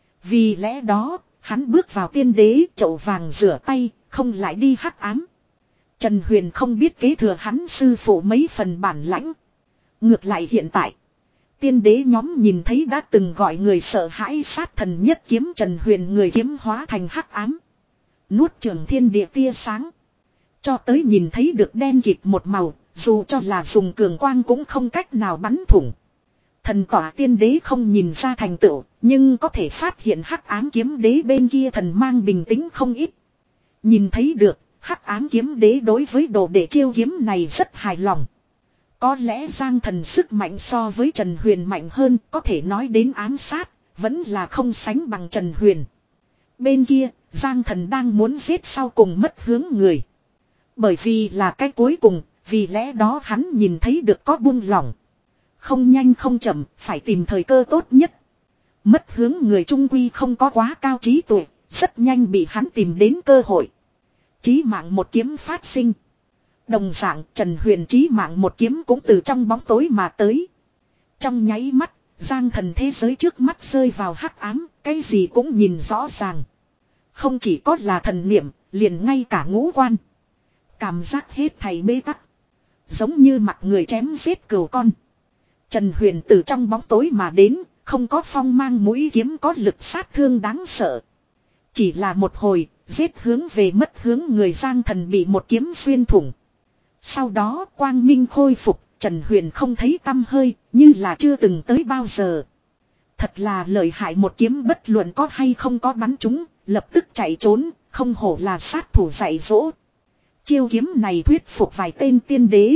Vì lẽ đó, hắn bước vào tiên đế chậu vàng rửa tay, không lại đi hắc ám. Trần Huyền không biết kế thừa hắn sư phụ mấy phần bản lãnh. Ngược lại hiện tại, tiên đế nhóm nhìn thấy đã từng gọi người sợ hãi sát thần nhất kiếm Trần Huyền người kiếm hóa thành hắc ám. Nuốt trường thiên địa tia sáng. Cho tới nhìn thấy được đen kịt một màu, dù cho là dùng cường quang cũng không cách nào bắn thủng. Thần tỏa tiên đế không nhìn ra thành tựu, nhưng có thể phát hiện hắc ám kiếm đế bên kia thần mang bình tĩnh không ít. Nhìn thấy được, hắc ám kiếm đế đối với đồ đệ chiêu kiếm này rất hài lòng. Có lẽ giang thần sức mạnh so với Trần Huyền mạnh hơn, có thể nói đến ám sát, vẫn là không sánh bằng Trần Huyền. Bên kia, giang thần đang muốn giết sau cùng mất hướng người. Bởi vì là cái cuối cùng, vì lẽ đó hắn nhìn thấy được có buông lỏng. Không nhanh không chậm, phải tìm thời cơ tốt nhất. Mất hướng người trung quy không có quá cao trí tuệ, rất nhanh bị hắn tìm đến cơ hội. Chí mạng một kiếm phát sinh. Đồng dạng Trần Huyền chí mạng một kiếm cũng từ trong bóng tối mà tới. Trong nháy mắt, giang thần thế giới trước mắt rơi vào hắc ám, cái gì cũng nhìn rõ ràng. Không chỉ có là thần niệm, liền ngay cả ngũ quan. Cảm giác hết thầy bế tắc. Giống như mặt người chém giết cừu con. Trần Huyền từ trong bóng tối mà đến, không có phong mang mũi kiếm có lực sát thương đáng sợ. Chỉ là một hồi, giết hướng về mất hướng người Giang Thần bị một kiếm xuyên thủng. Sau đó quang minh khôi phục, Trần Huyền không thấy tăm hơi, như là chưa từng tới bao giờ. Thật là lợi hại, một kiếm bất luận có hay không có bắn trúng, lập tức chạy trốn, không hổ là sát thủ dạy dỗ. Chiêu kiếm này thuyết phục vài tên tiên đế.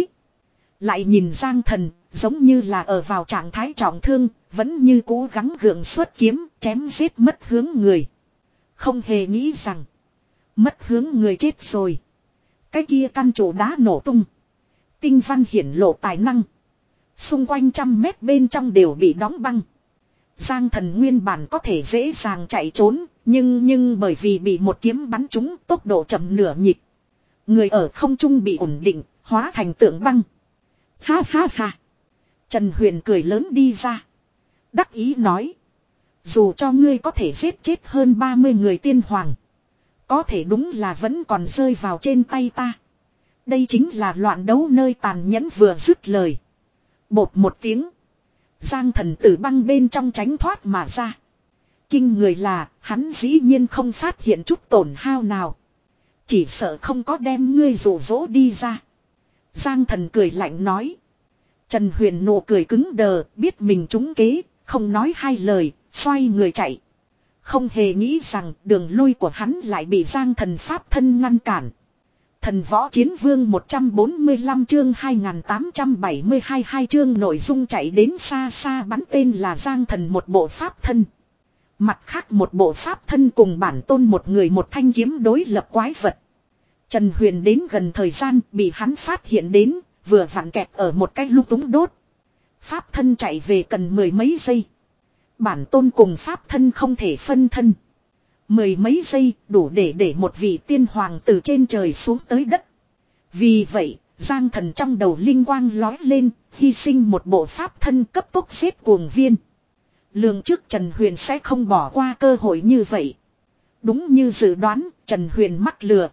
Lại nhìn Giang Thần, giống như là ở vào trạng thái trọng thương, vẫn như cố gắng gượng xuất kiếm, chém giết mất hướng người. Không hề nghĩ rằng, mất hướng người chết rồi. Cái kia căn trụ đá nổ tung. Tinh văn hiển lộ tài năng. Xung quanh trăm mét bên trong đều bị đóng băng. Giang Thần nguyên bản có thể dễ dàng chạy trốn, nhưng nhưng bởi vì bị một kiếm bắn trúng, tốc độ chậm nửa nhịp. Người ở không trung bị ổn định, hóa thành tượng băng. Ha ha ha. Trần Huyền cười lớn đi ra. Đắc ý nói. Dù cho ngươi có thể giết chết hơn ba mươi người tiên hoàng. Có thể đúng là vẫn còn rơi vào trên tay ta. Đây chính là loạn đấu nơi tàn nhẫn, vừa dứt lời. Bột một tiếng. Giang Thần từ băng bên trong tránh thoát mà ra. Kinh người là hắn dĩ nhiên không phát hiện chút tổn hao nào. Chỉ sợ không có đem ngươi dụ dỗ đi ra. Giang Thần cười lạnh nói. Trần Huyền nụ cười cứng đờ, biết mình trúng kế, không nói hai lời, xoay người chạy. Không hề nghĩ rằng đường lui của hắn lại bị Giang Thần pháp thân ngăn cản. Thần võ chiến vương một trăm bốn mươi lăm chương hai nghìn tám trăm bảy mươi hai, hai chương nội dung chạy đến xa xa bắn tên là Giang Thần một bộ pháp thân. Mặt khác một bộ pháp thân cùng bản tôn một người một thanh kiếm đối lập quái vật. Trần Huyền đến gần thời gian bị hắn phát hiện đến, vừa vặn kẹt ở một cái lung túng đốt. Pháp thân chạy về cần mười mấy giây. Bản tôn cùng pháp thân không thể phân thân. Mười mấy giây đủ để để một vị tiên hoàng từ trên trời xuống tới đất. Vì vậy, Giang Thần trong đầu linh quang lói lên, hy sinh một bộ pháp thân cấp tốc xếp cuồng viên. Lường trước Trần Huyền sẽ không bỏ qua cơ hội như vậy. Đúng như dự đoán, Trần Huyền mắc lừa.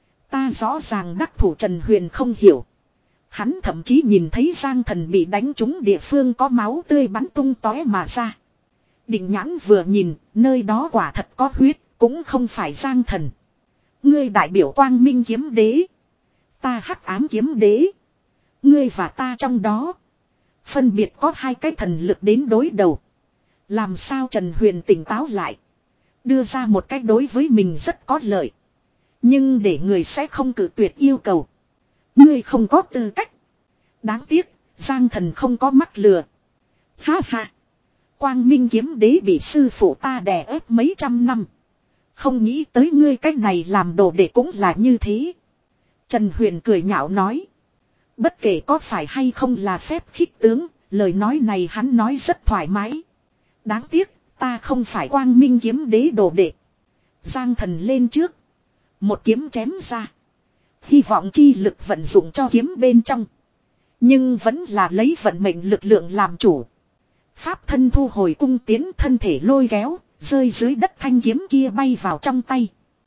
Ta rõ ràng đắc thủ Trần Huyền không hiểu. Hắn thậm chí nhìn thấy Giang Thần bị đánh trúng địa phương có máu tươi bắn tung tóe mà ra. Định nhãn vừa nhìn, nơi đó quả thật có huyết, cũng không phải Giang Thần. Ngươi đại biểu Quang Minh kiếm đế. Ta Hắc Ám kiếm đế. Ngươi và ta trong đó. Phân biệt có hai cái thần lực đến đối đầu. Làm sao Trần Huyền tỉnh táo lại. Đưa ra một cách đối với mình rất có lợi. Nhưng để người sẽ không cự tuyệt yêu cầu. Ngươi không có tư cách. Đáng tiếc, Giang Thần không có mắc lừa. Ha ha. Quang Minh kiếm đế bị sư phụ ta đè ép mấy trăm năm. Không nghĩ tới ngươi cách này làm đồ đệ cũng là như thế. Trần Huyền cười nhạo nói. Bất kể có phải hay không là phép khích tướng, lời nói này hắn nói rất thoải mái. Đáng tiếc, ta không phải Quang Minh kiếm đế đồ đệ. Giang Thần lên trước. Một kiếm chém ra. Hy vọng chi lực vận dụng cho kiếm bên trong. Nhưng vẫn là lấy vận mệnh lực lượng làm chủ. Pháp thân thu hồi cung tiến, thân thể lôi kéo, rơi dưới đất, thanh kiếm kia bay vào trong tay.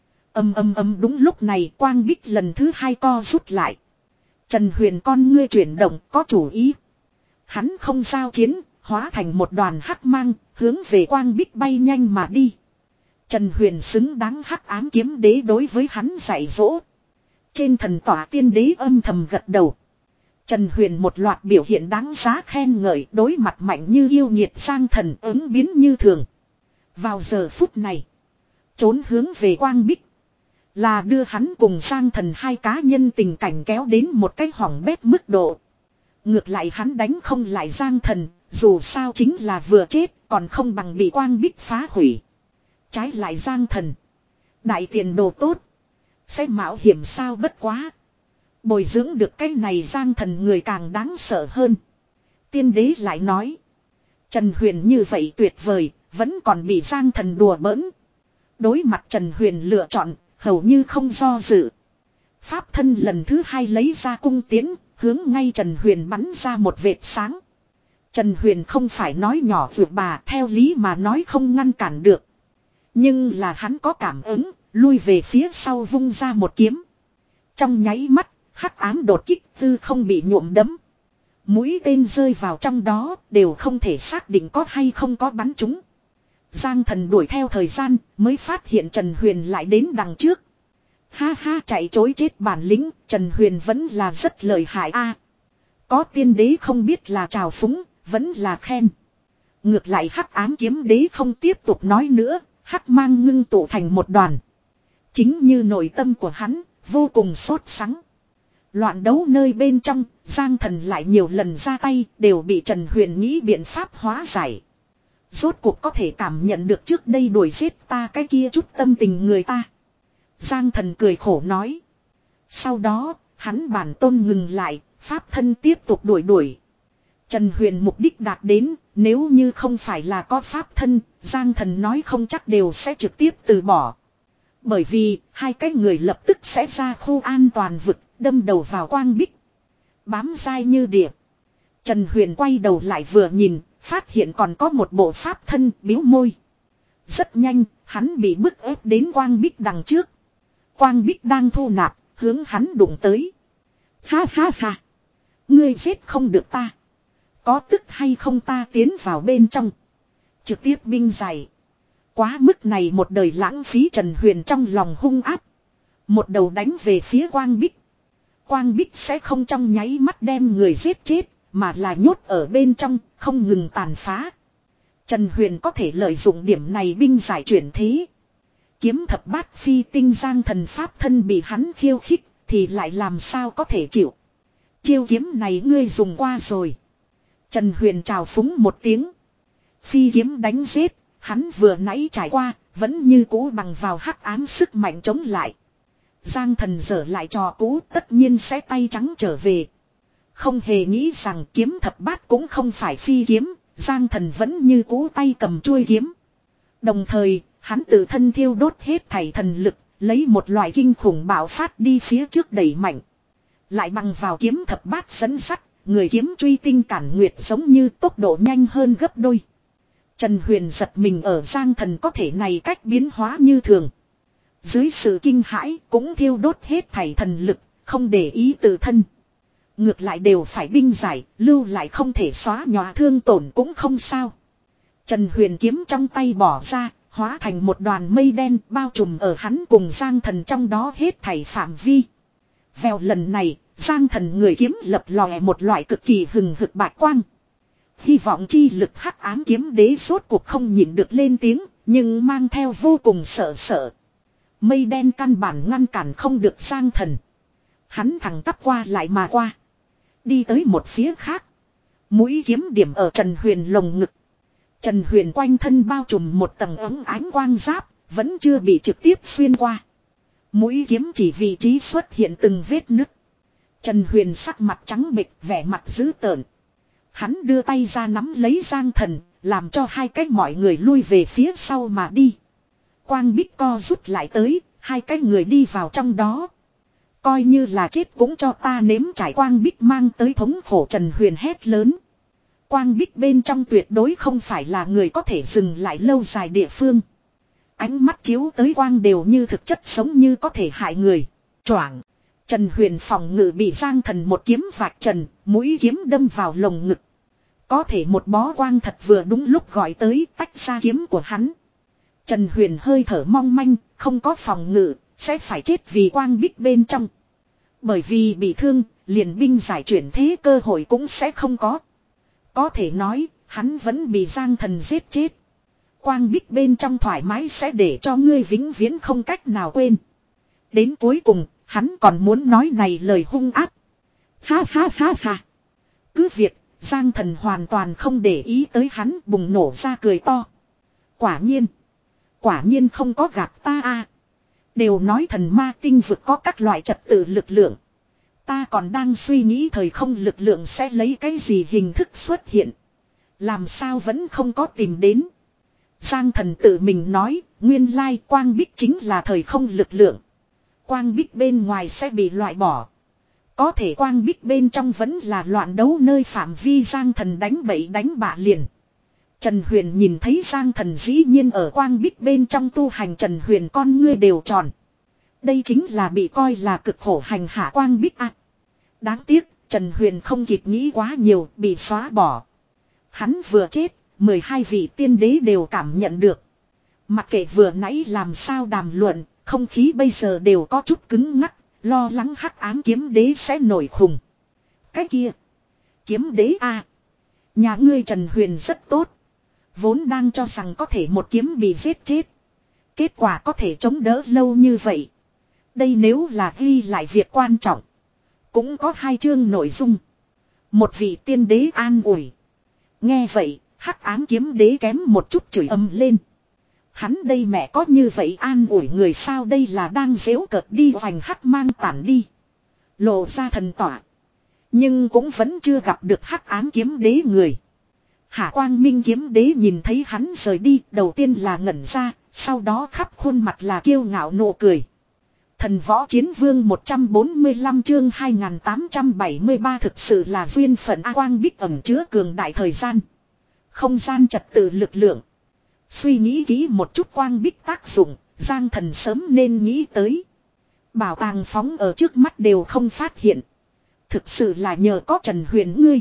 Âm âm âm, đúng lúc này quang bích lần thứ hai co rút lại. Trần Huyền con ngươi chuyển động, có chủ ý. Hắn không giao chiến, hóa thành một đoàn hắc mang, hướng về quang bích bay nhanh mà đi. Trần Huyền xứng đáng Hắc Ám kiếm đế đối với hắn dạy dỗ. Trên thần tỏa tiên đế âm thầm gật đầu. Trần Huyền một loạt biểu hiện đáng giá khen ngợi, đối mặt mạnh như yêu nghiệt Giang Thần ứng biến như thường. Vào giờ phút này, trốn hướng về quang bích. Là đưa hắn cùng Giang Thần hai cá nhân tình cảnh kéo đến một cái hỏng bét mức độ. Ngược lại hắn đánh không lại Giang Thần, dù sao chính là vừa chết, còn không bằng bị quang bích phá hủy. Trái lại Giang Thần, đại tiền đồ tốt, sẽ mạo hiểm sao bất quá. Bồi dưỡng được cái này Giang Thần người càng đáng sợ hơn. Tiên đế lại nói. Trần Huyền như vậy tuyệt vời, vẫn còn bị Giang Thần đùa bỡn. Đối mặt Trần Huyền lựa chọn, hầu như không do dự. Pháp thân lần thứ hai lấy ra cung tiến, hướng ngay Trần Huyền bắn ra một vệt sáng. Trần Huyền không phải nói nhỏ vượt bà, theo lý mà nói không ngăn cản được. Nhưng là hắn có cảm ứng, lui về phía sau vung ra một kiếm. Trong nháy mắt, hắc ám đột kích tư không bị nhuộm đẫm. Mũi tên rơi vào trong đó đều không thể xác định có hay không có bắn trúng. Giang Thần đuổi theo thời gian mới phát hiện Trần Huyền lại đến đằng trước. Ha ha, chạy chối chết bản lĩnh, Trần Huyền vẫn là rất lợi hại a. Có tiên đế không biết là trào phúng, vẫn là khen. Ngược lại hắc ám kiếm đế không tiếp tục nói nữa, hắc mang ngưng tụ thành một đoàn. Chính như nội tâm của hắn, vô cùng sốt sắng. Loạn đấu nơi bên trong, Giang Thần lại nhiều lần ra tay, đều bị Trần Huyền nghĩ biện pháp hóa giải. Rốt cuộc có thể cảm nhận được trước đây đuổi giết ta cái kia chút tâm tình người ta. Giang Thần cười khổ nói. Sau đó, hắn bản tôn ngừng lại, pháp thân tiếp tục đuổi đuổi. Trần Huyền mục đích đạt đến, nếu như không phải là có pháp thân, Giang Thần nói không chắc đều sẽ trực tiếp từ bỏ. Bởi vì, hai cái người lập tức sẽ ra khu an toàn vực, đâm đầu vào quang bích. Bám dai như địa. Trần Huyền quay đầu lại vừa nhìn, phát hiện còn có một bộ pháp thân biếu môi. Rất nhanh, hắn bị bức ép đến quang bích đằng trước. Quang bích đang thu nạp, hướng hắn đụng tới. Ha ha ha. Ngươi giết không được ta. Có tức hay không ta tiến vào bên trong. Trực tiếp binh dày. Quá mức này một đời lãng phí, Trần Huyền trong lòng hung áp. Một đầu đánh về phía quang bích. Quang bích sẽ không trong nháy mắt đem người giết chết, mà là nhốt ở bên trong, không ngừng tàn phá. Trần Huyền có thể lợi dụng điểm này binh giải chuyển thế. Kiếm thập bát phi tinh Giang Thần pháp thân bị hắn khiêu khích, thì lại làm sao có thể chịu. Chiêu kiếm này ngươi dùng qua rồi. Trần Huyền trào phúng một tiếng. Phi kiếm đánh giết, hắn vừa nãy trải qua, vẫn như cũ bằng vào hắc ám sức mạnh chống lại. Giang Thần dở lại trò cũ, tất nhiên sẽ tay trắng trở về. Không hề nghĩ rằng kiếm thập bát cũng không phải phi kiếm, Giang Thần vẫn như cũ tay cầm chuôi kiếm. Đồng thời, hắn tự thân thiêu đốt hết thảy thần lực, lấy một loại kinh khủng bạo phát đi phía trước đẩy mạnh. Lại bằng vào kiếm thập bát dẫn sắt, người kiếm truy tinh cản nguyệt giống như tốc độ nhanh hơn gấp đôi. Trần Huyền giật mình ở Giang Thần có thể này cách biến hóa như thường. Dưới sự kinh hãi cũng thiêu đốt hết thảy thần lực, không để ý tự thân. Ngược lại đều phải binh giải, lưu lại không thể xóa nhòa thương tổn cũng không sao. Trần Huyền kiếm trong tay bỏ ra, hóa thành một đoàn mây đen bao trùm ở hắn cùng Giang Thần trong đó hết thảy phạm vi. Vèo lần này, Giang Thần người kiếm lập lòe một loại cực kỳ hừng hực bạch quang. Hy vọng chi lực hắc ám kiếm đế rốt cuộc không nhịn được lên tiếng, nhưng mang theo vô cùng sợ sợ. Mây đen căn bản ngăn cản không được Giang Thần. Hắn thẳng tắp qua lại mà qua. Đi tới một phía khác. Mũi kiếm điểm ở Trần Huyền lồng ngực. Trần Huyền quanh thân bao trùm một tầng ấm ánh quang giáp, vẫn chưa bị trực tiếp xuyên qua. Mũi kiếm chỉ vị trí xuất hiện từng vết nứt. Trần Huyền sắc mặt trắng bệch, vẻ mặt dữ tợn. Hắn đưa tay ra nắm lấy Giang Thần, làm cho hai cách mọi người lui về phía sau mà đi. Quang bích co rút lại tới, hai cái người đi vào trong đó. Coi như là chết cũng cho ta nếm trải, quang bích mang tới thống khổ, Trần Huyền hét lớn. Quang bích bên trong tuyệt đối không phải là người có thể dừng lại lâu dài địa phương. Ánh mắt chiếu tới quang đều như thực chất sống như có thể hại người. Choảng. Trần Huyền phòng ngự bị Giang Thần một kiếm vạch trần, mũi kiếm đâm vào lồng ngực. Có thể một bó quang thật vừa đúng lúc gọi tới, tách ra kiếm của hắn. Trần Huyền hơi thở mong manh, không có phòng ngự, sẽ phải chết vì quang bích bên trong. Bởi vì bị thương, liền binh giải chuyển thế cơ hội cũng sẽ không có. Có thể nói, hắn vẫn bị Giang Thần giết chết. Quang bích bên trong thoải mái sẽ để cho ngươi vĩnh viễn không cách nào quên. Đến cuối cùng, hắn còn muốn nói này lời hung ác. Ha ha ha ha. Cứ việc, Giang Thần hoàn toàn không để ý tới hắn, bùng nổ ra cười to. Quả nhiên. Quả nhiên không có gạt ta a. Đều nói thần ma tinh vực có các loại trật tự lực lượng. Ta còn đang suy nghĩ thời không lực lượng sẽ lấy cái gì hình thức xuất hiện. Làm sao vẫn không có tìm đến. Giang Thần tự mình nói, nguyên lai quang bích chính là thời không lực lượng. Quang bích bên ngoài sẽ bị loại bỏ. Có thể quang bích bên trong vẫn là loạn đấu nơi phạm vi, Giang Thần đánh bậy đánh bạ liền. Trần Huyền nhìn thấy Giang Thần dĩ nhiên ở quang bích bên trong tu hành, Trần Huyền con ngươi đều tròn. Đây chính là bị coi là cực khổ hành hạ quang bích ạ. À. Đáng tiếc, Trần Huyền không kịp nghĩ quá nhiều, bị xóa bỏ. Hắn vừa chết, mười hai vị tiên đế đều cảm nhận được. Mặc kệ vừa nãy làm sao đàm luận, không khí bây giờ đều có chút cứng ngắc, lo lắng hắc ám kiếm đế sẽ nổi khùng. Cái kia, kiếm đế a, nhà ngươi Trần Huyền rất tốt. Vốn đang cho rằng có thể một kiếm bị giết chết. Kết quả có thể chống đỡ lâu như vậy. Đây nếu là ghi lại việc quan trọng. Cũng có hai chương nội dung. Một vị tiên đế an ủi. Nghe vậy, hắc ám kiếm đế kém một chút chửi ầm lên. Hắn đây mẹ có như vậy an ủi người sao, đây là đang giễu cợt đi vành hắc mang tản đi. Lộ ra thần tỏa. Nhưng cũng vẫn chưa gặp được hắc ám kiếm đế người. Hạ Quang Minh kiếm đế nhìn thấy hắn rời đi, đầu tiên là ngẩn ra, sau đó khắp khuôn mặt là kiêu ngạo nụ cười. Thần võ chiến vương một trăm bốn mươi lăm chương hai nghìn tám trăm bảy mươi ba thực sự là duyên phận A. Quang Bích ẩn chứa cường đại thời gian. Không gian trật tự lực lượng. Suy nghĩ kỹ một chút Quang Bích tác dụng, Giang Thần sớm nên nghĩ tới. Bảo tàng phóng ở trước mắt đều không phát hiện. Thực sự là nhờ có Trần Huyền ngươi.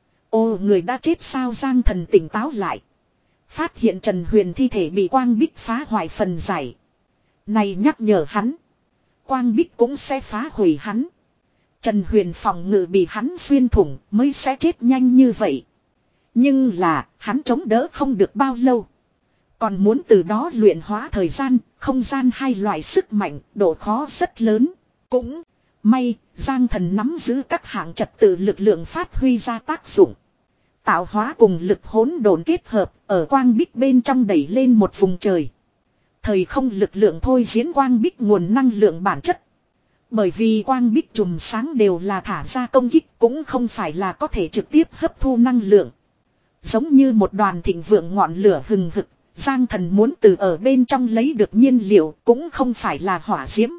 Ô, người đã chết sao? Giang Thần tỉnh táo lại. Phát hiện Trần Huyền thi thể bị Quang Bích phá hoại phần giải. Này nhắc nhở hắn. Quang Bích cũng sẽ phá hủy hắn. Trần Huyền phòng ngự bị hắn xuyên thủng mới sẽ chết nhanh như vậy. Nhưng là hắn chống đỡ không được bao lâu. Còn muốn từ đó luyện hóa thời gian, không gian hai loại sức mạnh, độ khó rất lớn. Cũng may, Giang Thần nắm giữ các hạng trật tự lực lượng phát huy ra tác dụng. Tạo hóa cùng lực hỗn độn kết hợp, ở Quang Bích bên trong đẩy lên một vùng trời. Thời không lực lượng thôi diễn Quang Bích nguồn năng lượng bản chất. Bởi vì Quang Bích chùm sáng đều là thả ra công kích, cũng không phải là có thể trực tiếp hấp thu năng lượng. Giống như một đoàn thịnh vượng ngọn lửa hừng hực, Giang Thần muốn từ ở bên trong lấy được nhiên liệu cũng không phải là hỏa diễm.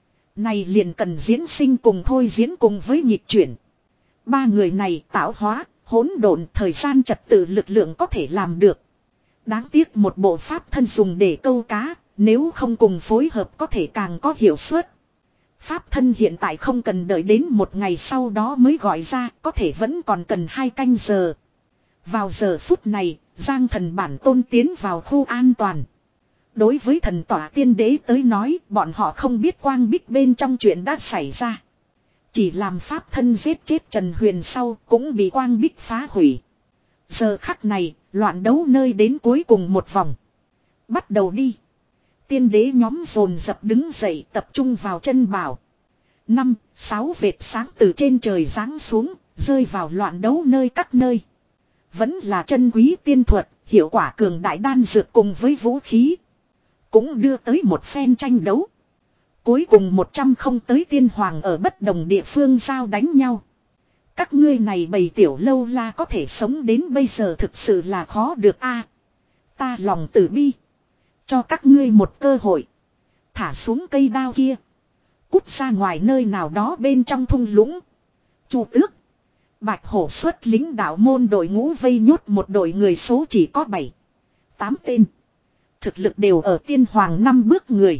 Này liền cần diễn sinh cùng thôi diễn cùng với nhịp chuyển. Ba người này tạo hóa, hỗn độn, thời gian trật tự lực lượng có thể làm được. Đáng tiếc một bộ pháp thân dùng để câu cá, nếu không cùng phối hợp có thể càng có hiệu suất. Pháp thân hiện tại không cần đợi đến một ngày sau đó mới gọi ra, có thể vẫn còn cần hai canh giờ. Vào giờ phút này, Giang Thần bản tôn tiến vào khu an toàn. Đối với thần tỏa tiên đế tới nói, bọn họ không biết Quang Bích bên trong chuyện đã xảy ra. Chỉ làm pháp thân giết chết Trần Huyền sau cũng bị Quang Bích phá hủy. Giờ khắc này, loạn đấu nơi đến cuối cùng một vòng. Bắt đầu đi. Tiên đế nhóm dồn dập đứng dậy tập trung vào chân bảo. Năm, sáu vệt sáng từ trên trời giáng xuống, rơi vào loạn đấu nơi các nơi. Vẫn là chân quý tiên thuật, hiệu quả cường đại đan dược cùng với vũ khí. Cũng đưa tới một phen tranh đấu. Cuối cùng một trăm không tới tiên hoàng ở bất đồng địa phương giao đánh nhau. Các ngươi này bầy tiểu lâu la có thể sống đến bây giờ thực sự là khó được a. Ta lòng từ bi. Cho các ngươi một cơ hội. Thả xuống cây đao kia. Cút ra ngoài nơi nào đó bên trong thung lũng. Chu Tước. Bạch Hổ xuất lính đạo môn đội ngũ vây nhốt một đội người số chỉ có bảy, tám tên. Thực lực đều ở tiên hoàng năm bước người.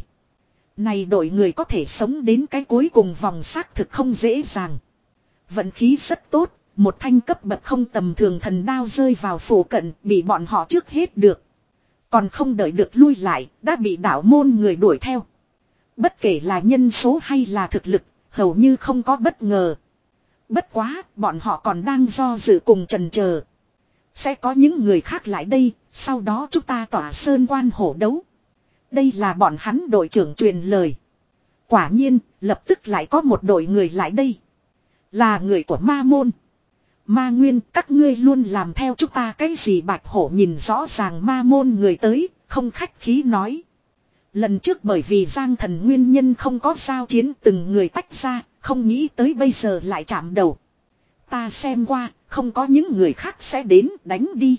Này đội người có thể sống đến cái cuối cùng vòng xác thực không dễ dàng. Vận khí rất tốt, một thanh cấp bậc không tầm thường thần đao rơi vào phủ cận bị bọn họ trước hết được. Còn không đợi được lui lại, đã bị đạo môn người đuổi theo. Bất kể là nhân số hay là thực lực, hầu như không có bất ngờ. Bất quá, bọn họ còn đang do dự cùng chần chờ. Sẽ có những người khác lại đây, sau đó chúng ta tỏa sơn quan hổ đấu. Đây là bọn hắn đội trưởng truyền lời. Quả nhiên, lập tức lại có một đội người lại đây. Là người của ma môn. Ma Nguyên, các ngươi luôn làm theo chúng ta cái gì? Bạch Hổ nhìn rõ ràng ma môn người tới, không khách khí nói. Lần trước bởi vì Giang Thần nguyên nhân không có giao chiến, từng người tách ra, không nghĩ tới bây giờ lại chạm đầu. Ta xem qua, không có những người khác sẽ đến, đánh đi.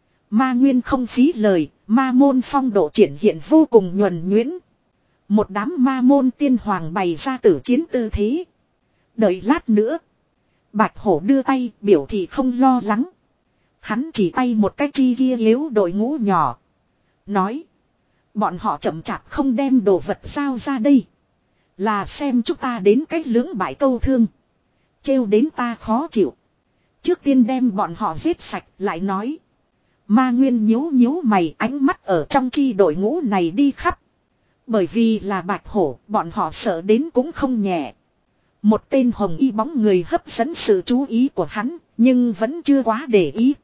Ma Nguyên không phí lời, ma môn phong độ triển hiện vô cùng nhuần nhuyễn. Một đám ma môn tiên hoàng bày ra tử chiến tư thế. Đợi lát nữa. Bạch Hổ đưa tay biểu thị không lo lắng. Hắn chỉ tay một cái chi kia yếu đội ngũ nhỏ. Nói. Bọn họ chậm chạp không đem đồ vật giao ra đây. Là xem chúng ta đến cách lưỡng bại câu thương. Trêu đến ta khó chịu. Trước tiên đem bọn họ giết sạch lại nói. Ma Nguyên nhíu nhíu mày, ánh mắt ở trong chi đội ngũ này đi khắp. Bởi vì là bạch hổ, bọn họ sợ đến cũng không nhẹ. Một tên hồng y bóng người hấp dẫn sự chú ý của hắn, nhưng vẫn chưa quá để ý.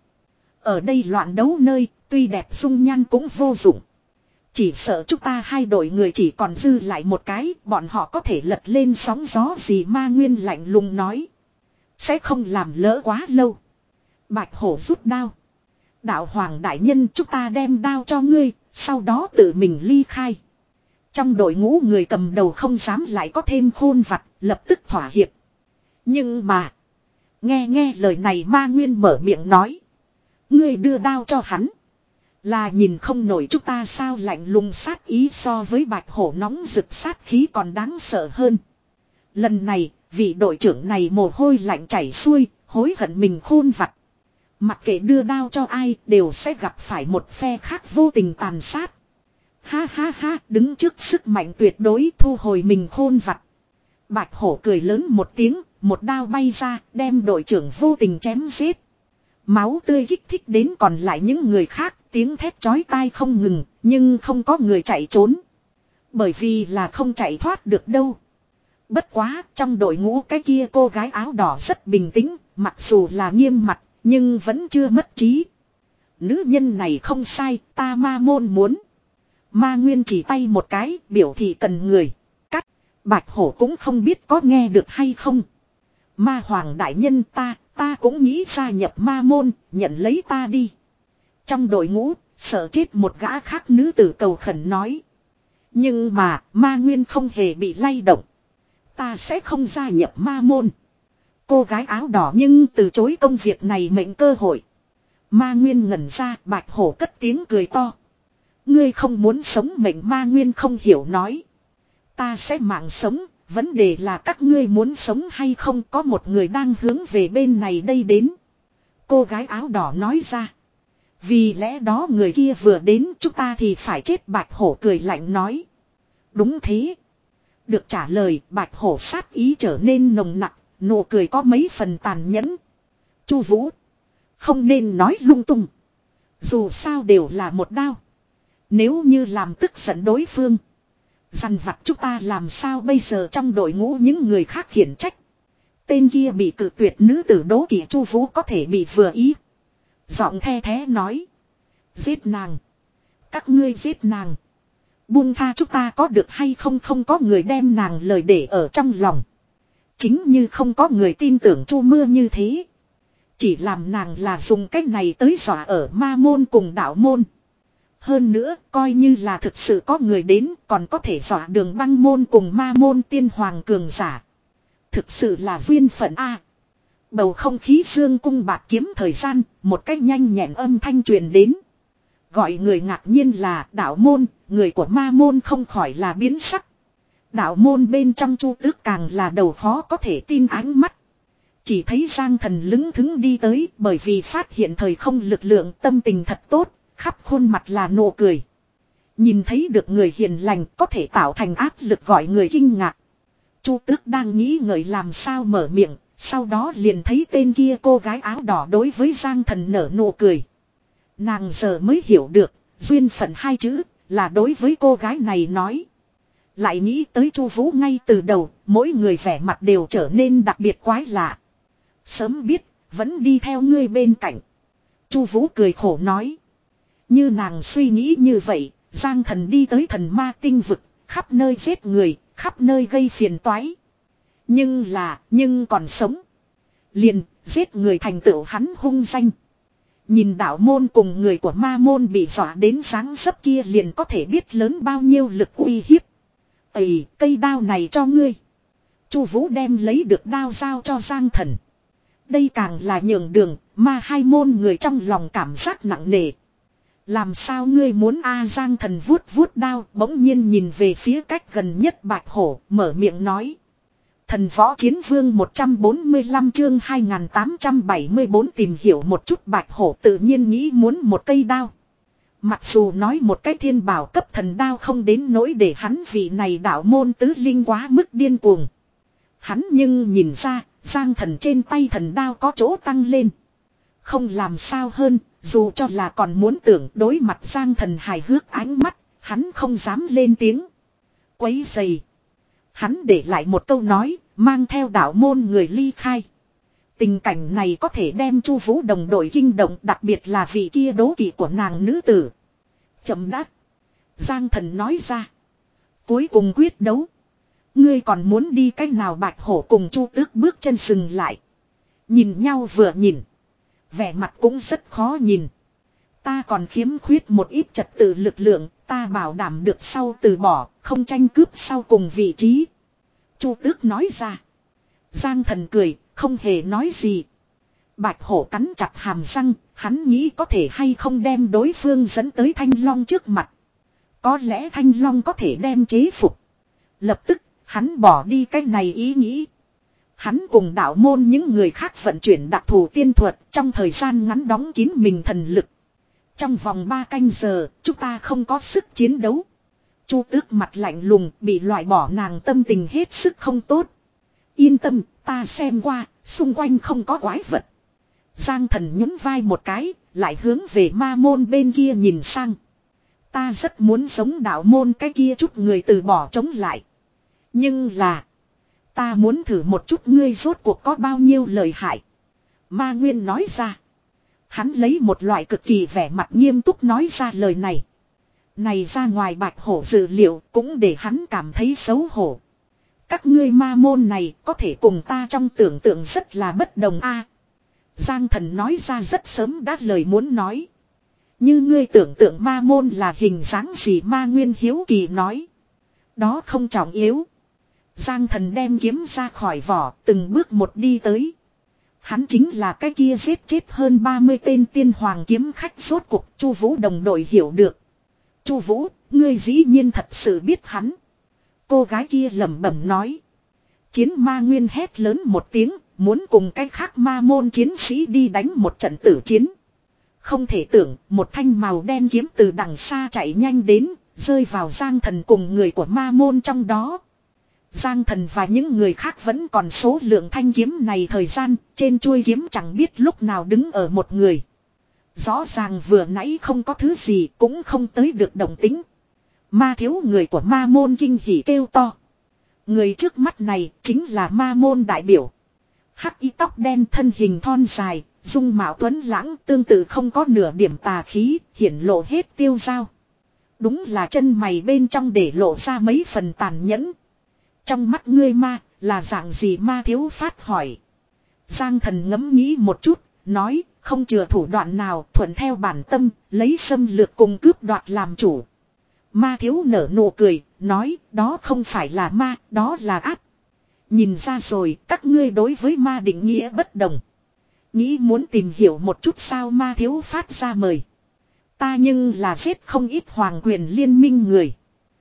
Ở đây loạn đấu nơi, tuy đẹp dung nhan cũng vô dụng. Chỉ sợ chúng ta hai đội người chỉ còn dư lại một cái, bọn họ có thể lật lên sóng gió gì. Ma Nguyên lạnh lùng nói. Sẽ không làm lỡ quá lâu. Bạch hổ rút đao. Đạo hoàng đại nhân, chúng ta đem đao cho ngươi, sau đó tự mình ly khai. Trong đội ngũ người cầm đầu không dám lại có thêm khôn vặt, lập tức thỏa hiệp. Nhưng mà, nghe nghe lời này Ma Nguyên mở miệng nói. Ngươi đưa đao cho hắn. Là nhìn không nổi chúng ta sao? Lạnh lùng sát ý so với bạch hổ nóng rực sát khí còn đáng sợ hơn. Lần này, vị đội trưởng này mồ hôi lạnh chảy xuôi, hối hận mình khôn vặt. Mặc kệ đưa đao cho ai, đều sẽ gặp phải một phe khác vô tình tàn sát. Ha ha ha, đứng trước sức mạnh tuyệt đối, thu hồi mình khôn vặt. Bạch hổ cười lớn một tiếng, một đao bay ra, đem đội trưởng vô tình chém giết. Máu tươi kích thích đến còn lại những người khác, tiếng thét chói tai không ngừng, nhưng không có người chạy trốn. Bởi vì là không chạy thoát được đâu. Bất quá, trong đội ngũ cái kia cô gái áo đỏ rất bình tĩnh, mặc dù là nghiêm mặt, nhưng vẫn chưa mất trí. Nữ nhân này không sai, ta Ma Môn muốn. Ma Nguyên chỉ tay một cái, biểu thị cần người. Cắt, bạch hổ cũng không biết có nghe được hay không. Ma Hoàng đại nhân, ta, ta cũng nghĩ gia nhập Ma Môn, nhận lấy ta đi. Trong đội ngũ, sợ chết một gã khác nữ tử cầu khẩn nói. Nhưng mà, Ma Nguyên không hề bị lay động. Ta sẽ không gia nhập Ma Môn. Cô gái áo đỏ nhưng từ chối công việc này mệnh cơ hội. Ma Nguyên ngẩn ra, bạch hổ cất tiếng cười to. Ngươi không muốn sống mệnh? Ma Nguyên không hiểu nói. Ta sẽ mạng sống, vấn đề là các ngươi muốn sống hay không? Có một người đang hướng về bên này đây đến. Cô gái áo đỏ nói ra. Vì lẽ đó người kia vừa đến, chúng ta thì phải chết. Bạch hổ cười lạnh nói. Đúng thế. Được trả lời, bạch hổ sát ý trở nên nồng nặng, nụ cười có mấy phần tàn nhẫn. Chu Vũ, không nên nói lung tung. Dù sao đều là một đao. Nếu như làm tức giận đối phương, dằn vặt chúng ta làm sao bây giờ? Trong đội ngũ những người khác khiển trách. Tên kia bị cự tuyệt nữ tử đố kỵ Chu Vũ có thể bị vừa ý. Giọng the thé nói. Giết nàng. Các ngươi giết nàng. Buông tha chúng ta có được hay không? Không có người đem nàng lời để ở trong lòng. Chính như không có người tin tưởng Chu Mưa như thế. Chỉ làm nàng là dùng cách này tới dọa ở Ma Môn cùng Đạo Môn. Hơn nữa, coi như là thực sự có người đến, còn có thể dọa Đường Băng Môn cùng Ma Môn tiên hoàng cường giả. Thực sự là duyên phận a. Bầu không khí dương cung bạt kiếm thời gian, một cách nhanh nhẹn âm thanh truyền đến. Gọi người ngạc nhiên là Đạo Môn, người của Ma Môn không khỏi là biến sắc. Đạo Môn bên trong Chu Tước càng là đầu khó có thể tin ánh mắt. Chỉ thấy Giang Thần lững thững đi tới, bởi vì phát hiện thời không lực lượng, tâm tình thật tốt, khắp khuôn mặt là nụ cười. Nhìn thấy được người hiền lành có thể tạo thành áp lực gọi người kinh ngạc. Chu Tước đang nghĩ ngợi làm sao mở miệng, sau đó liền thấy tên kia cô gái áo đỏ đối với Giang Thần nở nụ cười. Nàng giờ mới hiểu được, duyên phận hai chữ, là đối với cô gái này nói. Lại nghĩ tới Chu Vũ ngay từ đầu, mỗi người vẻ mặt đều trở nên đặc biệt quái lạ. Sớm biết, vẫn đi theo ngươi bên cạnh. Chu Vũ cười khổ nói. Như nàng suy nghĩ như vậy, Giang Thần đi tới thần ma tinh vực, khắp nơi giết người, khắp nơi gây phiền toái. Nhưng là, nhưng còn sống. Liền, giết người thành tựu hắn hung danh. Nhìn Đạo Môn cùng người của Ma Môn bị dọa đến dáng dấp kia liền có thể biết lớn bao nhiêu lực uy hiếp. Ây, cây đao này cho ngươi. Chu Vũ đem lấy được đao giao cho Giang Thần. Đây càng là nhường đường, Ma hai môn người trong lòng cảm giác nặng nề. Làm sao ngươi muốn a? Giang Thần vuốt vuốt đao, bỗng nhiên nhìn về phía cách gần nhất Bạch Hổ, mở miệng nói. Thần Võ Chiến Vương một trăm bốn mươi lăm chương hai nghìn tám trăm bảy mươi bốn tìm hiểu một chút. Bạch Hổ tự nhiên nghĩ muốn một cây đao. Mặc dù nói một cái thiên bảo cấp thần đao không đến nỗi để hắn vị này Đạo Môn tứ linh quá mức điên cuồng. Hắn nhưng nhìn ra, Giang Thần trên tay thần đao có chỗ tăng lên. Không làm sao hơn, dù cho là còn muốn tưởng đối mặt Giang Thần hài hước ánh mắt, hắn không dám lên tiếng. Quấy dày. Hắn để lại một câu nói, mang theo đạo môn người ly khai. Tình cảnh này có thể đem Chu Vũ đồng đội kinh động, đặc biệt là vị kia đố kỵ của nàng nữ tử. Chậm đã. Giang Thần nói ra. Cuối cùng quyết đấu. Ngươi còn muốn đi cách nào? Bạch Hổ cùng Chu Tước bước chân dừng lại. Nhìn nhau vừa nhìn. Vẻ mặt cũng rất khó nhìn. Ta còn khiếm khuyết một ít trật tự lực lượng, ta bảo đảm được sau từ bỏ, không tranh cướp sau cùng vị trí. Chu Tước nói ra. Giang Thần cười, không hề nói gì. Bạch Hổ cắn chặt hàm răng, hắn nghĩ có thể hay không đem đối phương dẫn tới Thanh Long trước mặt. Có lẽ Thanh Long có thể đem chế phục. Lập tức, hắn bỏ đi cái này ý nghĩ. Hắn cùng đạo môn những người khác vận chuyển đặc thù tiên thuật, trong thời gian ngắn đóng kín mình thần lực. Trong vòng ba canh giờ, chúng ta không có sức chiến đấu. Chu Tước mặt lạnh lùng, bị loại bỏ, nàng tâm tình hết sức không tốt. Yên tâm, ta xem qua, xung quanh không có quái vật. Giang Thần nhún vai một cái, lại hướng về ma môn bên kia nhìn sang. Ta rất muốn giống đạo môn cái kia chút người từ bỏ chống lại. Nhưng là, ta muốn thử một chút ngươi rốt cuộc có bao nhiêu lợi hại. Ma Nguyên nói ra. Hắn lấy một loại cực kỳ vẻ mặt nghiêm túc nói ra lời này. Này ra ngoài Bạch Hổ dự liệu cũng để hắn cảm thấy xấu hổ. Các ngươi ma môn này có thể cùng ta trong tưởng tượng rất là bất đồng a. Giang Thần nói ra rất sớm đã lời muốn nói. Như ngươi tưởng tượng ma môn là hình dáng gì? Ma Nguyên hiếu kỳ nói. Đó không trọng yếu. Giang Thần đem kiếm ra khỏi vỏ, từng bước một đi tới. Hắn chính là cái kia giết chết hơn ba mươi tên tiên hoàng kiếm khách. Rốt cuộc Chu Vũ đồng đội hiểu được. Chu Vũ, ngươi dĩ nhiên thật sự biết hắn. Cô gái kia lẩm bẩm nói. Chiến Ma Nguyên hét lớn một tiếng, muốn cùng cái khác ma môn chiến sĩ đi đánh một trận tử chiến. Không thể tưởng, một thanh màu đen kiếm từ đằng xa chạy nhanh đến, rơi vào Giang Thần cùng người của ma môn trong đó. Giang Thần và những người khác vẫn còn số lượng thanh kiếm này thời gian, trên chuôi kiếm chẳng biết lúc nào đứng ở một người. Rõ ràng vừa nãy không có thứ gì, cũng không tới được động tính. Ma thiếu người của ma môn kinh hỉ kêu to. Người trước mắt này chính là ma môn đại biểu. Hắc y tóc đen, thân hình thon dài, dung mạo tuấn lãng, tương tự không có nửa điểm tà khí, hiển lộ hết tiêu dao. Đúng là chân mày bên trong để lộ ra mấy phần tàn nhẫn. Trong mắt ngươi ma, là dạng gì? Ma thiếu phát hỏi. Giang Thần ngẫm nghĩ một chút, nói, không chừa thủ đoạn nào, thuận theo bản tâm, lấy xâm lược cùng cướp đoạt làm chủ. Ma thiếu nở nụ cười, nói, đó không phải là ma, đó là ác. Nhìn ra rồi, các ngươi đối với ma định nghĩa bất đồng. Nghĩ muốn tìm hiểu một chút sao? Ma thiếu phát ra mời. Ta nhưng là giết không ít hoàng quyền liên minh người.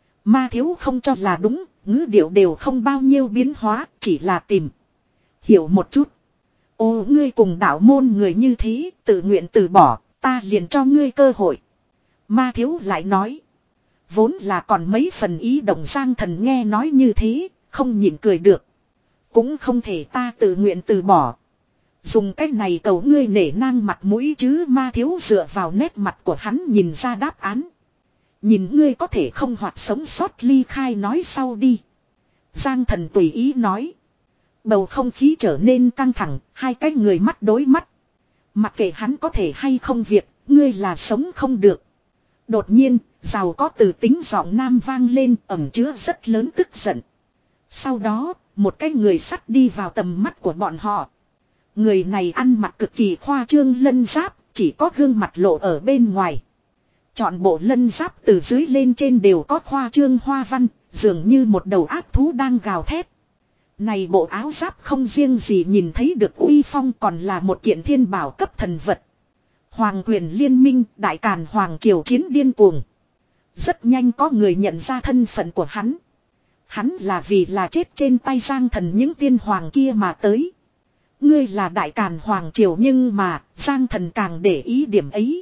Ma thiếu không cho là đúng, ngữ điệu đều không bao nhiêu biến hóa, chỉ là tìm hiểu một chút. Ô, ngươi cùng đạo môn người như thế, tự nguyện từ bỏ, ta liền cho ngươi cơ hội. Ma thiếu lại nói. Vốn là còn mấy phần ý động. Giang Thần nghe nói như thế, không nhịn cười được. Cũng không thể ta tự nguyện từ bỏ. Dùng cách này cầu ngươi nể nang mặt mũi chứ? Ma thiếu dựa vào nét mặt của hắn nhìn ra đáp án. Nhìn ngươi có thể không hoạt sống sót ly khai nói sau đi. Giang Thần tùy ý nói. Bầu không khí trở nên căng thẳng, hai cái người mắt đối mắt. Mặc kệ hắn có thể hay không việc, ngươi là sống không được. Đột nhiên, giàu có từ tính giọng nam vang lên, ẩn chứa rất lớn tức giận. Sau đó, một cái người sắt đi vào tầm mắt của bọn họ. Người này ăn mặc cực kỳ khoa trương lân giáp, chỉ có gương mặt lộ ở bên ngoài. Chọn bộ lân giáp từ dưới lên trên đều có khoa trương hoa văn, dường như một đầu ác thú đang gào thét. Này bộ áo giáp không riêng gì nhìn thấy được uy phong, còn là một kiện thiên bảo cấp thần vật. Hoàng quyền liên minh, đại càn hoàng triều chiến điên cuồng. Rất nhanh có người nhận ra thân phận của hắn. Hắn là vì là chết trên tay Giang Thần những tiên hoàng kia mà tới. Ngươi là đại càn hoàng triều, nhưng mà Giang Thần càng để ý điểm ấy.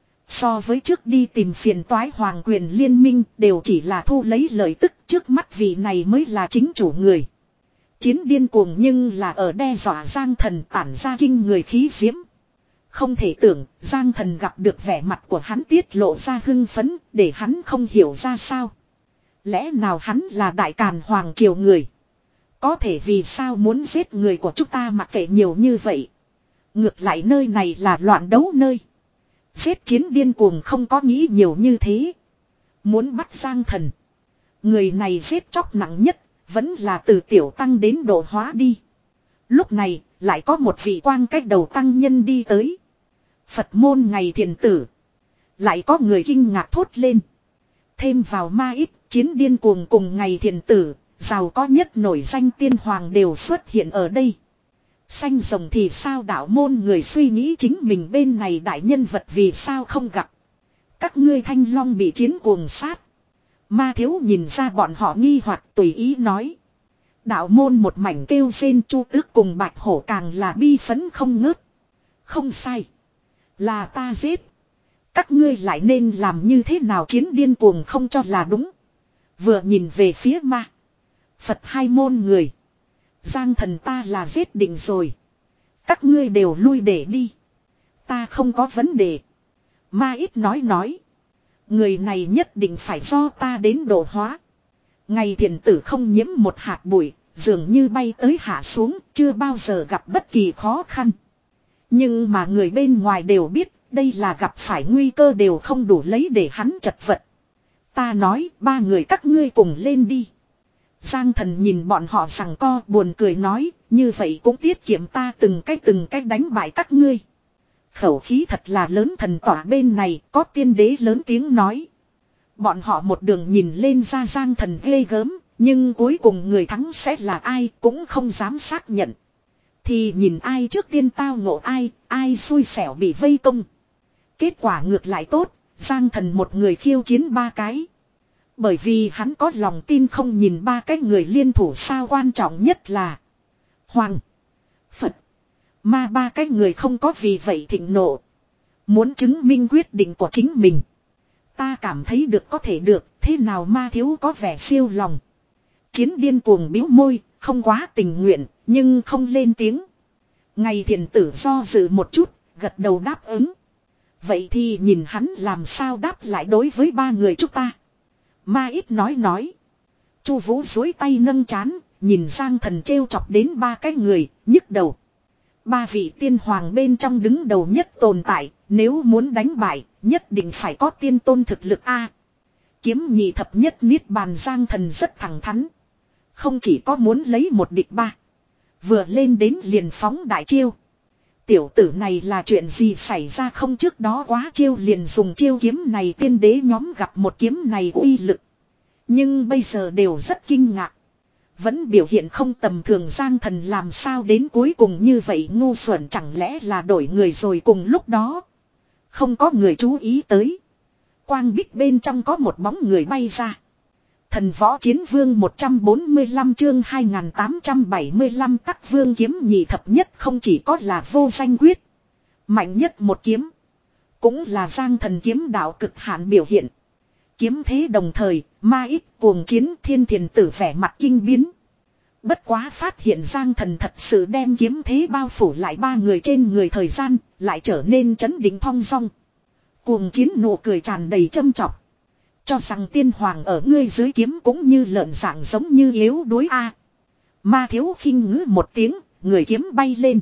So với trước đi tìm phiền toái hoàng quyền liên minh đều chỉ là thu lấy lợi tức, trước mắt vị này mới là chính chủ người. Chiến điên cuồng nhưng là ở đe dọa Giang Thần tản ra kinh người khí diễm. Không thể tưởng Giang Thần gặp được vẻ mặt của hắn tiết lộ ra hưng phấn để hắn không hiểu ra sao. Lẽ nào hắn là đại càn hoàng triều người. Có thể vì sao muốn giết người của chúng ta mặc kệ nhiều như vậy. Ngược lại nơi này là loạn đấu nơi. Giết chiến điên cuồng không có nghĩ nhiều như thế. Muốn bắt Giang Thần. Người này giết chóc nặng nhất. Vẫn là từ tiểu tăng đến độ hóa đi. Lúc này lại có một vị quang cách đầu tăng nhân đi tới. Phật môn ngày thiền tử. Lại có người kinh ngạc thốt lên. Thêm vào ma ít chiến điên cuồng cùng ngày thiền tử. Giàu có nhất nổi danh tiên hoàng đều xuất hiện ở đây. Xanh rồng thì sao đạo môn người suy nghĩ chính mình bên này đại nhân vật vì sao không gặp. Các ngươi thanh long bị chiến cuồng sát. Ma thiếu nhìn ra bọn họ nghi hoặc tùy ý nói. Đạo môn một mảnh kêu rên Chu Tước cùng Bạch Hổ càng là bi phấn không ngớt. Không sai. Là ta giết. Các ngươi lại nên làm như thế nào chiến điên cuồng không cho là đúng. Vừa nhìn về phía ma. Phật hai môn người. Giang Thần ta là giết định rồi. Các ngươi đều lui để đi. Ta không có vấn đề. Ma ít nói nói. Người này nhất định phải do ta đến độ hóa. Ngày thiền tử không nhiễm một hạt bụi. Dường như bay tới hạ xuống. Chưa bao giờ gặp bất kỳ khó khăn. Nhưng mà người bên ngoài đều biết. Đây là gặp phải nguy cơ đều không đủ lấy để hắn chật vật. Ta nói ba người các ngươi cùng lên đi. Giang Thần nhìn bọn họ rằng co buồn cười nói. Như vậy cũng tiết kiệm ta từng cách từng cách đánh bại các ngươi. Khẩu khí thật là lớn thần tỏa bên này có tiên đế lớn tiếng nói. Bọn họ một đường nhìn lên ra Giang Thần ghê gớm. Nhưng cuối cùng người thắng sẽ là ai cũng không dám xác nhận. Thì nhìn ai trước tiên tao ngộ ai, ai xui xẻo bị vây công. Kết quả ngược lại tốt, Giang Thần một người khiêu chiến ba cái. Bởi vì hắn có lòng tin không nhìn ba cái người liên thủ sao quan trọng nhất là Hoàng, Phật, Ma ba cái người không có vì vậy thịnh nộ. Muốn chứng minh quyết định của chính mình. Ta cảm thấy được có thể được, thế nào ma thiếu có vẻ siêu lòng. Chiến điên cuồng bĩu môi, không quá tình nguyện, nhưng không lên tiếng. Ngày thiền tử do dự một chút, gật đầu đáp ứng. Vậy thì nhìn hắn làm sao đáp lại đối với ba người chúng ta. Ma ít nói nói. Chu Vũ duỗi tay nâng chán, nhìn Giang Thần trêu chọc đến ba cái người, nhức đầu. Ba vị tiên hoàng bên trong đứng đầu nhất tồn tại, nếu muốn đánh bại, nhất định phải có tiên tôn thực lực a. Kiếm nhị thập nhất niết bàn Giang Thần rất thẳng thắn. Không chỉ có muốn lấy một địch ba. Vừa lên đến liền phóng đại chiêu. Tiểu tử này là chuyện gì xảy ra không trước đó quá chiêu liền dùng chiêu kiếm này tiên đế nhóm gặp một kiếm này uy lực. Nhưng bây giờ đều rất kinh ngạc. Vẫn biểu hiện không tầm thường Giang Thần làm sao đến cuối cùng như vậy ngu xuẩn chẳng lẽ là đổi người rồi cùng lúc đó. Không có người chú ý tới. Quang bích bên trong có một bóng người bay ra. Thần võ chiến vương một trăm bốn mươi lăm chương hai nghìn tám trăm bảy mươi lăm tắc vương kiếm nhị thập nhất không chỉ có là vô danh quyết. Mạnh nhất một kiếm. Cũng là Giang Thần kiếm đạo cực hạn biểu hiện. Kiếm thế đồng thời, ma ít cuồng chiến thiên thiền tử vẻ mặt kinh biến. Bất quá phát hiện Giang Thần thật sự đem kiếm thế bao phủ lại ba người trên người thời gian, lại trở nên chấn định thong dong. Cuồng chiến nụ cười tràn đầy châm chọc. Cho rằng tiên hoàng ở ngươi dưới kiếm cũng như lợn dạng giống như yếu đuối a. Ma thiếu khinh ngữ một tiếng, người kiếm bay lên.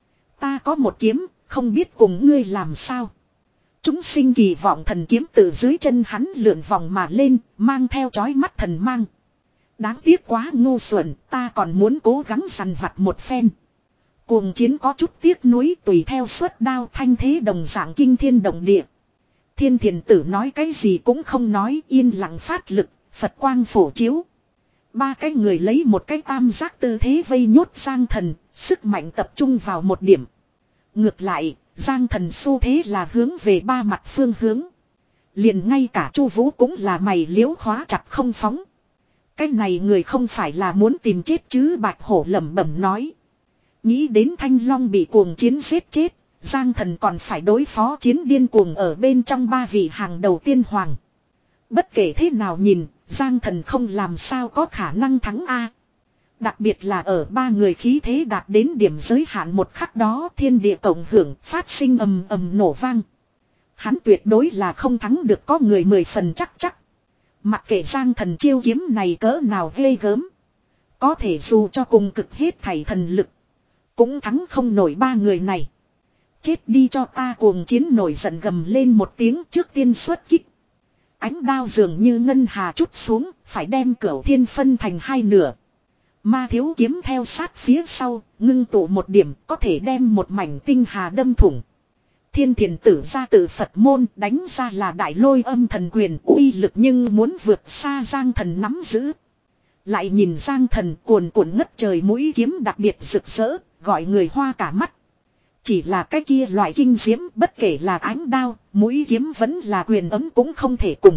Ta có một kiếm, không biết cùng ngươi làm sao. Chúng sinh kỳ vọng thần kiếm từ dưới chân hắn lượn vòng mà lên, mang theo chói mắt thần mang. Đáng tiếc quá ngu xuẩn, ta còn muốn cố gắng săn vặt một phen. Cuồng chiến có chút tiếc nuối tùy theo suất đao thanh thế đồng dạng kinh thiên động địa. Thiên thiền tử nói cái gì cũng không nói yên lặng phát lực, Phật quang phổ chiếu. Ba cái người lấy một cái tam giác tư thế vây nhốt Giang Thần, sức mạnh tập trung vào một điểm. Ngược lại, Giang Thần xu thế là hướng về ba mặt phương hướng. Liền ngay cả Chu Vũ cũng là mày liếu khóa chặt không phóng. Cái này người không phải là muốn tìm chết chứ Bạch Hổ lẩm bẩm nói. Nghĩ đến Thanh Long bị cuồng chiến giết chết. Giang Thần còn phải đối phó chiến điên cuồng ở bên trong ba vị hàng đầu tiên hoàng. Bất kể thế nào nhìn, Giang Thần không làm sao có khả năng thắng A. Đặc biệt là ở ba người khí thế đạt đến điểm giới hạn một khắc đó, thiên địa cộng hưởng phát sinh ầm ầm nổ vang. Hắn tuyệt đối là không thắng được, có người mười phần chắc chắc. Mặc kệ Giang Thần chiêu kiếm này cỡ nào ghê gớm, có thể dù cho cùng cực hết thảy thần lực, cũng thắng không nổi ba người này. Chết đi cho ta, Cuồng Chiến nổi giận gầm lên một tiếng, trước tiên xuất kích. Ánh đao dường như ngân hà trút xuống, phải đem Cửu Thiên phân thành hai nửa. Ma thiếu kiếm theo sát phía sau, ngưng tụ một điểm, có thể đem một mảnh tinh hà đâm thủng. Thiên Thiền Tử ra tự Phật môn, đánh ra là đại lôi âm thần quyền, uy lực nhưng muốn vượt xa Giang Thần nắm giữ. Lại nhìn Giang Thần cuồn cuộn ngất trời mũi kiếm đặc biệt rực rỡ, gọi người hoa cả mắt. Chỉ là cái kia loại kinh diễm, bất kể là ánh đao, mũi kiếm vẫn là quyền ấm cũng không thể cùng.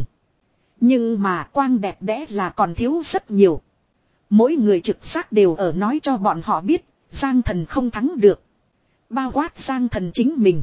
Nhưng mà quang đẹp đẽ là còn thiếu rất nhiều. Mỗi người trực giác đều ở nói cho bọn họ biết, Giang Thần không thắng được. Bao quát Giang Thần chính mình.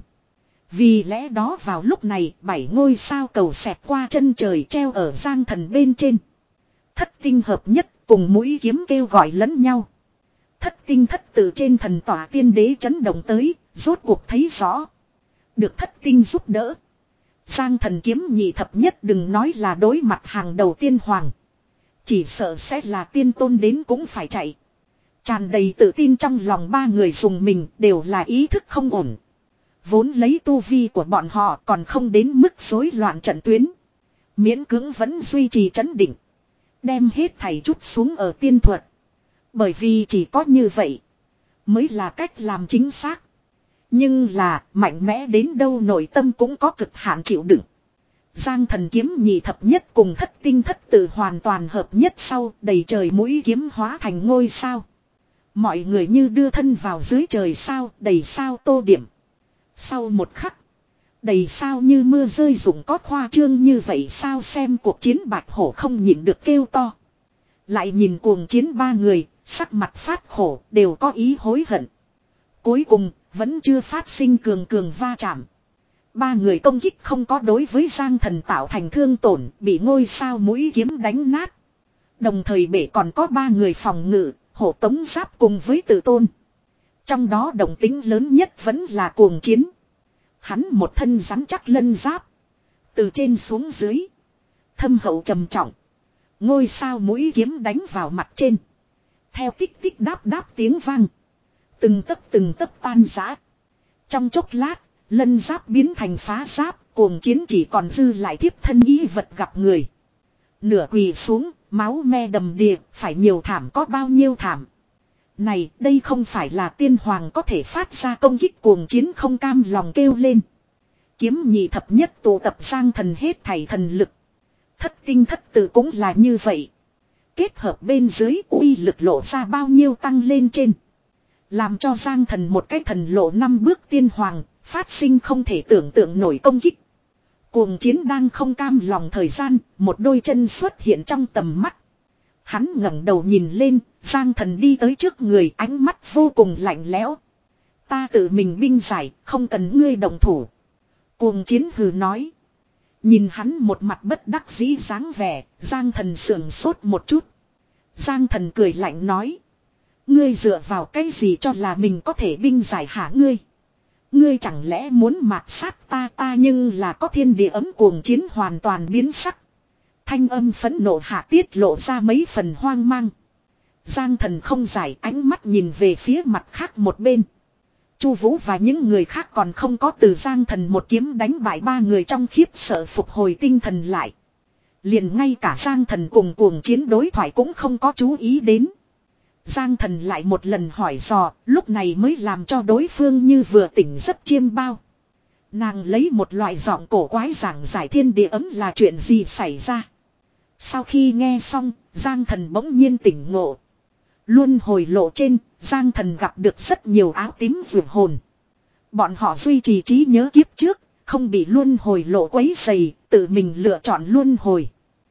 Vì lẽ đó vào lúc này, bảy ngôi sao cầu xẹt qua chân trời treo ở Giang Thần bên trên. Thất tinh hợp nhất cùng mũi kiếm kêu gọi lẫn nhau. Thất tinh thất từ trên thần tỏa tiên đế chấn động tới, rốt cuộc thấy rõ. Được thất tinh giúp đỡ. Giang Thần kiếm nhị thập nhất đừng nói là đối mặt hàng đầu tiên hoàng. Chỉ sợ sẽ là tiên tôn đến cũng phải chạy. Tràn đầy tự tin trong lòng ba người dùng mình đều là ý thức không ổn. Vốn lấy tu vi của bọn họ còn không đến mức rối loạn trận tuyến. Miễn cưỡng vẫn duy trì trấn định. Đem hết thảy chút xuống ở tiên thuật. Bởi vì chỉ có như vậy mới là cách làm chính xác. Nhưng là mạnh mẽ đến đâu nội tâm cũng có cực hạn chịu đựng. Giang Thần kiếm nhị thập nhất cùng thất tinh thất tự hoàn toàn hợp nhất sau, đầy trời mũi kiếm hóa thành ngôi sao. Mọi người như đưa thân vào dưới trời sao, đầy sao tô điểm. Sau một khắc, đầy sao như mưa rơi rụng, có khoa trương như vậy sao? Xem cuộc chiến bạch hổ không nhịn được kêu to. Lại nhìn Cuồng Chiến ba người, sắc mặt phát khổ, đều có ý hối hận. Cuối cùng, vẫn chưa phát sinh cường cường va chạm. Ba người công kích không có đối với Giang Thần tạo thành thương tổn, bị ngôi sao mũi kiếm đánh nát. Đồng thời bể còn có ba người phòng ngự, Hổ Tống Giáp cùng với Tự Tôn. Trong đó động tính lớn nhất vẫn là Cuồng Chiến. Hắn một thân rắn chắc lân giáp, từ trên xuống dưới, thâm hậu trầm trọng. Ngôi sao mũi kiếm đánh vào mặt trên, theo tích tích đáp đáp tiếng vang, từng tấc từng tấc tan rã. Trong chốc lát, lân giáp biến thành phá giáp, Cuồng Chiến chỉ còn dư lại thiếp thân y vật gặp người. Nửa quỳ xuống, máu me đầm đìa, phải nhiều thảm có bao nhiêu thảm. Này, đây không phải là tiên hoàng có thể phát ra công kích. Cuồng Chiến không cam lòng kêu lên. Kiếm nhị thập nhất tụ tập Giang Thần hết thảy thần lực. Thất tinh thất tự cũng là như vậy. Kết hợp bên dưới uy lực lộ ra bao nhiêu tăng lên trên. Làm cho Giang Thần một cái thần lộ năm bước tiên hoàng, phát sinh không thể tưởng tượng nổi công kích. Cuồng Chiến đang không cam lòng thời gian, một đôi chân xuất hiện trong tầm mắt. Hắn ngẩng đầu nhìn lên, Giang Thần đi tới trước người, ánh mắt vô cùng lạnh lẽo. Ta tự mình binh giải, không cần ngươi động thủ. Cuồng Chiến hừ nói. Nhìn hắn một mặt bất đắc dĩ dáng vẻ, Giang Thần sưởng sốt một chút. Giang Thần cười lạnh nói. Ngươi dựa vào cái gì cho là mình có thể binh giải hả ngươi? Ngươi chẳng lẽ muốn mạt sát ta ta nhưng là có thiên địa ấm. Cuồng Chiến hoàn toàn biến sắc. Thanh âm phẫn nộ hạ tiết lộ ra mấy phần hoang mang. Giang Thần không giải, ánh mắt nhìn về phía mặt khác một bên. Chu Vũ và những người khác còn không có từ Giang Thần một kiếm đánh bại ba người trong khiếp sợ phục hồi tinh thần lại. Liền ngay cả Giang Thần cùng Cuồng Chiến đối thoại cũng không có chú ý đến. Giang Thần lại một lần hỏi dò, lúc này mới làm cho đối phương như vừa tỉnh giấc chiêm bao. Nàng lấy một loại giọng cổ quái giảng giải thiên địa ấm là chuyện gì xảy ra. Sau khi nghe xong, Giang Thần bỗng nhiên tỉnh ngộ. Luân hồi lộ trên, Giang Thần gặp được rất nhiều áo tím vượt hồn. Bọn họ duy trì trí nhớ kiếp trước, không bị luân hồi lộ quấy rầy, tự mình lựa chọn luân hồi.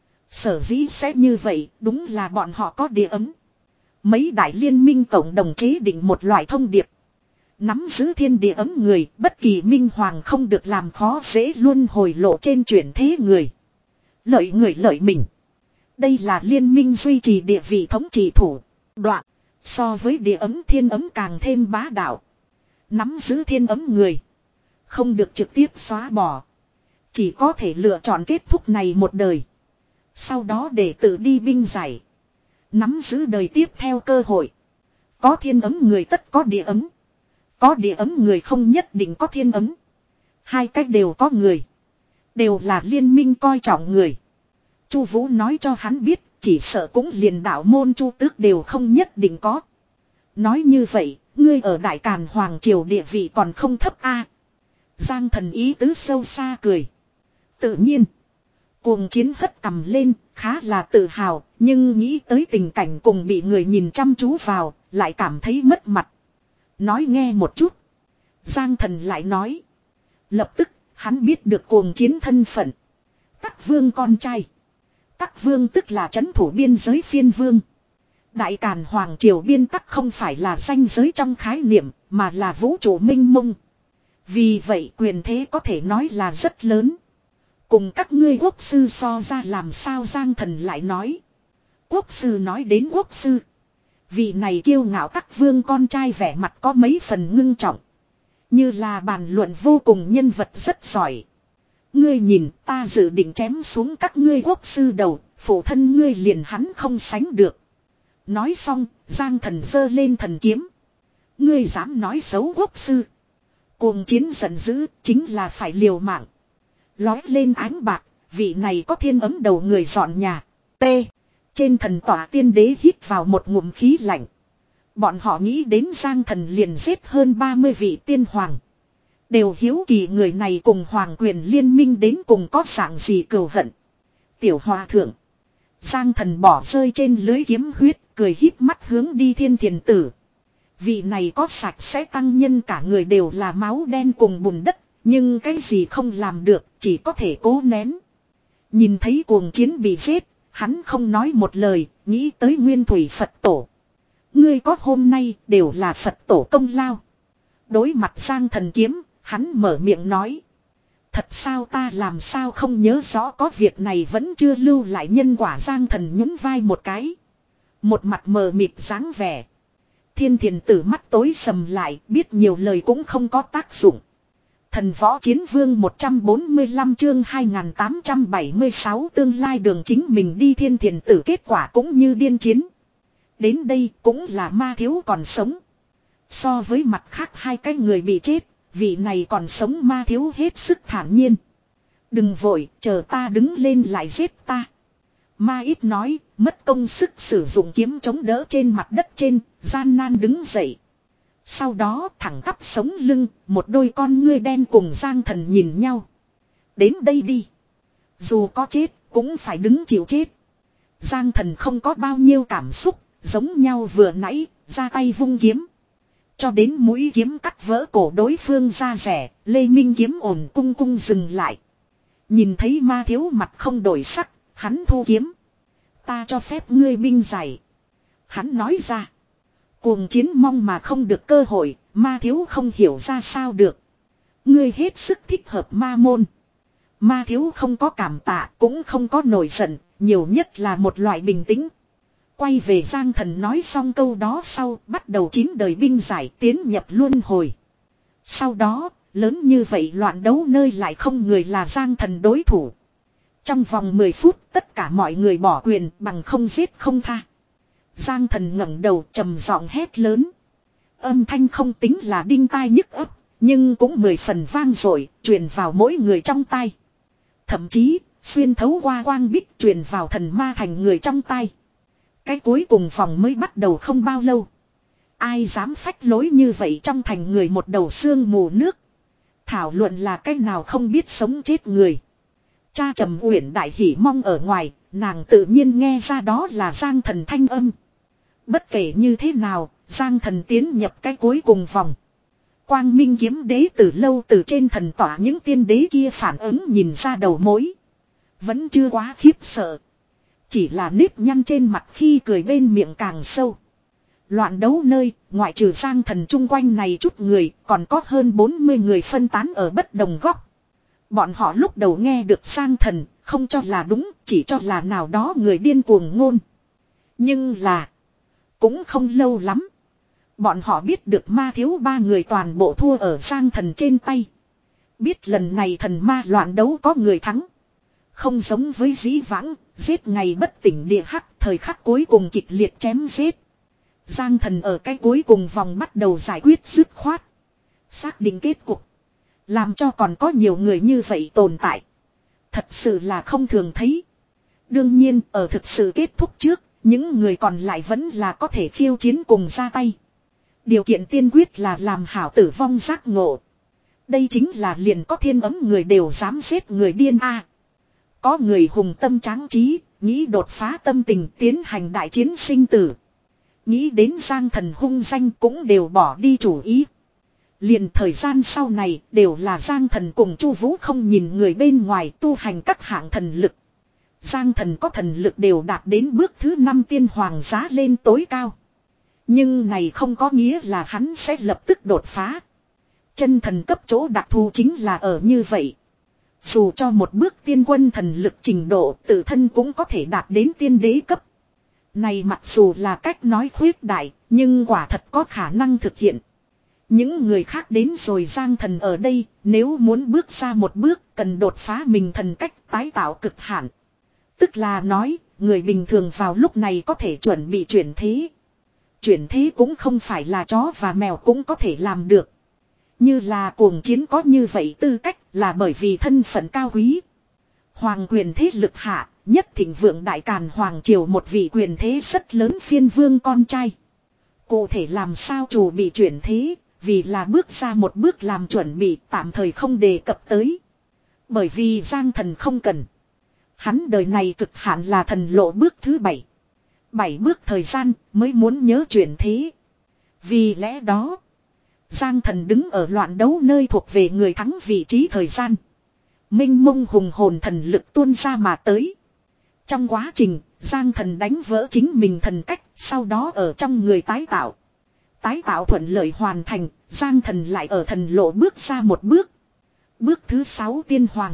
Sở dĩ sẽ như vậy, đúng là bọn họ có địa ấm. Mấy đại liên minh cộng đồng chế định một loại thông điệp. Nắm giữ thiên địa ấm người, bất kỳ minh hoàng không được làm khó dễ luân hồi lộ trên chuyển thế người. Lợi người lợi mình. Đây là liên minh duy trì địa vị thống trị thủ đoạn. So với địa ấm thiên ấm càng thêm bá đạo. Nắm giữ thiên ấm người. Không được trực tiếp xóa bỏ. Chỉ có thể lựa chọn kết thúc này một đời. Sau đó để tự đi binh giải. Nắm giữ đời tiếp theo cơ hội. Có thiên ấm người tất có địa ấm. Có địa ấm người không nhất định có thiên ấm. Hai cách đều có người. Đều là liên minh coi trọng người. Chu Vũ nói cho hắn biết, chỉ sợ cũng liền đạo môn Chu Tước đều không nhất định có. Nói như vậy, ngươi ở Đại Càn Hoàng Triều địa vị còn không thấp a. Giang Thần ý tứ sâu xa cười. Tự nhiên. Cuồng Chiến hất cằm lên, khá là tự hào, nhưng nghĩ tới tình cảnh cùng bị người nhìn chăm chú vào, lại cảm thấy mất mặt. Nói nghe một chút. Giang Thần lại nói. Lập tức, hắn biết được Cuồng Chiến thân phận. Tắc Vương con trai. Tắc Vương tức là trấn thủ biên giới phiên vương. Đại Càn Hoàng Triều biên tắc không phải là ranh giới trong khái niệm, mà là vũ trụ minh mông. Vì vậy quyền thế có thể nói là rất lớn. Cùng các ngươi quốc sư so ra làm sao Giang Thần lại nói. Quốc sư nói đến quốc sư. Vị này kiêu ngạo Tắc Vương con trai vẻ mặt có mấy phần ngưng trọng. Như là bàn luận vô cùng nhân vật rất giỏi. Ngươi nhìn ta dự định chém xuống các ngươi quốc sư đầu, phụ thân ngươi liền hắn không sánh được. Nói xong, Giang Thần giơ lên thần kiếm. Ngươi dám nói xấu quốc sư. Cuồng Chiến giận dữ, chính là phải liều mạng. Lói lên ánh bạc, vị này có thiên ấm đầu người dọn nhà. T. Trên thần tỏa tiên đế hít vào một ngụm khí lạnh. Bọn họ nghĩ đến Giang Thần liền giết hơn ba mươi vị tiên hoàng. Đều hiếu kỳ người này cùng hoàng quyền liên minh đến cùng có dạng gì cừu hận. Tiểu hòa thượng. Giang Thần bỏ rơi trên lưới kiếm huyết, cười híp mắt hướng đi Thiên Thiền Tử. Vị này có sạch sẽ tăng nhân cả người đều là máu đen cùng bùn đất, nhưng cái gì không làm được, chỉ có thể cố nén. Nhìn thấy Cuồng Chiến bị giết, hắn không nói một lời, nghĩ tới Nguyên Thủy Phật Tổ. Ngươi có hôm nay đều là Phật Tổ công lao. Đối mặt Giang Thần kiếm, hắn mở miệng nói. Thật sao ta làm sao không nhớ rõ có việc này vẫn chưa lưu lại nhân quả. Giang Thần nhún vai một cái. Một mặt mờ mịt dáng vẻ. Thiên Thiền Tử mắt tối sầm lại, biết nhiều lời cũng không có tác dụng. Thần Võ Chiến Vương một trăm bốn mươi lăm chương hai nghìn tám trăm bảy mươi sáu tương lai đường chính mình đi. Thiên Thiền Tử kết quả cũng như điên chiến. Đến đây cũng là ma thiếu còn sống. So với mặt khác hai cái người bị chết, vị này còn sống ma thiếu hết sức thản nhiên. Đừng vội, chờ ta đứng lên lại giết ta. Ma ít nói, mất công sức sử dụng kiếm chống đỡ trên mặt đất trên, gian nan đứng dậy. Sau đó thẳng tắp sống lưng, một đôi con ngươi đen cùng Giang Thần nhìn nhau. Đến đây đi. Dù có chết, cũng phải đứng chịu chết. Giang Thần không có bao nhiêu cảm xúc, giống nhau vừa nãy, ra tay vung kiếm. Cho đến mũi kiếm cắt vỡ cổ đối phương ra rẻ, Lê Minh kiếm ổn cung cung dừng lại. Nhìn thấy ma thiếu mặt không đổi sắc, hắn thu kiếm. Ta cho phép ngươi binh giải. Hắn nói ra. Cuồng Chiến mong mà không được cơ hội, ma thiếu không hiểu ra sao được. Ngươi hết sức thích hợp ma môn. Ma thiếu không có cảm tạ, cũng không có nổi giận, nhiều nhất là một loại bình tĩnh. Quay về Giang Thần nói xong câu đó sau, bắt đầu chín đời binh giải tiến nhập luân hồi. Sau đó, lớn như vậy loạn đấu nơi lại không người là Giang Thần đối thủ. Trong vòng mười phút, tất cả mọi người bỏ quyền bằng không giết không tha. Giang Thần ngẩng đầu trầm giọng hét lớn. Âm thanh không tính là đinh tai nhức ấp, nhưng cũng mười phần vang dội, truyền vào mỗi người trong tai. Thậm chí, xuyên thấu qua quang bích truyền vào thần ma thành người trong tai. Cái cuối cùng vòng mới bắt đầu không bao lâu. Ai dám phách lối như vậy trong thành người một đầu xương mù nước. Thảo luận là cái nào không biết sống chết người. Cha Trầm Uyển đại hỉ mong ở ngoài, nàng tự nhiên nghe ra đó là Giang Thần thanh âm. Bất kể như thế nào, Giang Thần tiến nhập cái cuối cùng vòng. Quang Minh kiếm đế từ lâu từ trên thần tỏa những tiên đế kia phản ứng nhìn ra đầu mối. Vẫn chưa quá khiếp sợ. Chỉ là nếp nhăn trên mặt khi cười bên miệng càng sâu. Loạn đấu nơi, ngoại trừ Giang Thần chung quanh này chút người, còn có hơn bốn mươi người phân tán ở bất đồng góc. Bọn họ lúc đầu nghe được Giang Thần, không cho là đúng, chỉ cho là nào đó người điên cuồng ngôn. Nhưng là, Cũng không lâu lắm. Bọn họ biết được ma thiếu ba người toàn bộ thua ở Giang Thần trên tay. Biết lần này thần ma loạn đấu có người thắng. Không giống với dĩ vãng, giết ngày bất tỉnh địa hắc, thời khắc cuối cùng kịch liệt chém giết. Giang Thần ở cái cuối cùng vòng bắt đầu giải quyết dứt khoát. Xác định kết cục. Làm cho còn có nhiều người như vậy tồn tại. Thật sự là không thường thấy. Đương nhiên, ở thực sự kết thúc trước, những người còn lại vẫn là có thể khiêu chiến cùng ra tay. Điều kiện tiên quyết là làm hảo tử vong giác ngộ. Đây chính là liền có thiên ấm người đều dám giết người điên a. Có người hùng tâm tráng trí, nghĩ đột phá tâm tình tiến hành đại chiến sinh tử. Nghĩ đến Giang Thần hung danh cũng đều bỏ đi chủ ý. Liền thời gian sau này đều là Giang Thần cùng Chu Vũ không nhìn người bên ngoài tu hành các hạng thần lực. Giang Thần có thần lực đều đạt đến bước thứ năm tiên hoàng giá lên tối cao. Nhưng này không có nghĩa là hắn sẽ lập tức đột phá. Chân thần cấp chỗ đặc thù chính là ở như vậy. Dù cho một bước tiên quân thần lực trình độ tự thân cũng có thể đạt đến tiên đế cấp. Này mặc dù là cách nói khuyết đại, nhưng quả thật có khả năng thực hiện. Những người khác đến rồi Giang Thần ở đây, nếu muốn bước ra một bước cần đột phá mình thần cách tái tạo cực hạn. Tức là nói, người bình thường vào lúc này có thể chuẩn bị chuyển thế. Chuyển thế cũng không phải là chó và mèo cũng có thể làm được. Như là cuồng chiến có như vậy tư cách là bởi vì thân phận cao quý. Hoàng quyền thế lực hạ, nhất thịnh vượng đại càn hoàng triều một vị quyền thế rất lớn phiên vương con trai. Cụ thể làm sao chủ bị chuyển thế, vì là bước ra một bước làm chuẩn bị tạm thời không đề cập tới. Bởi vì Giang Thần không cần. Hắn đời này cực hạn là thần lộ bước thứ bảy. Bảy bước thời gian mới muốn nhớ chuyển thế. Vì lẽ đó, Giang Thần đứng ở loạn đấu nơi thuộc về người thắng vị trí thời gian. Minh mông hùng hồn thần lực tuôn ra mà tới. Trong quá trình, Giang Thần đánh vỡ chính mình thần cách, sau đó ở trong người tái tạo. Tái tạo thuận lợi hoàn thành, Giang Thần lại ở thần lộ bước ra một bước. Bước thứ sáu tiên hoàng.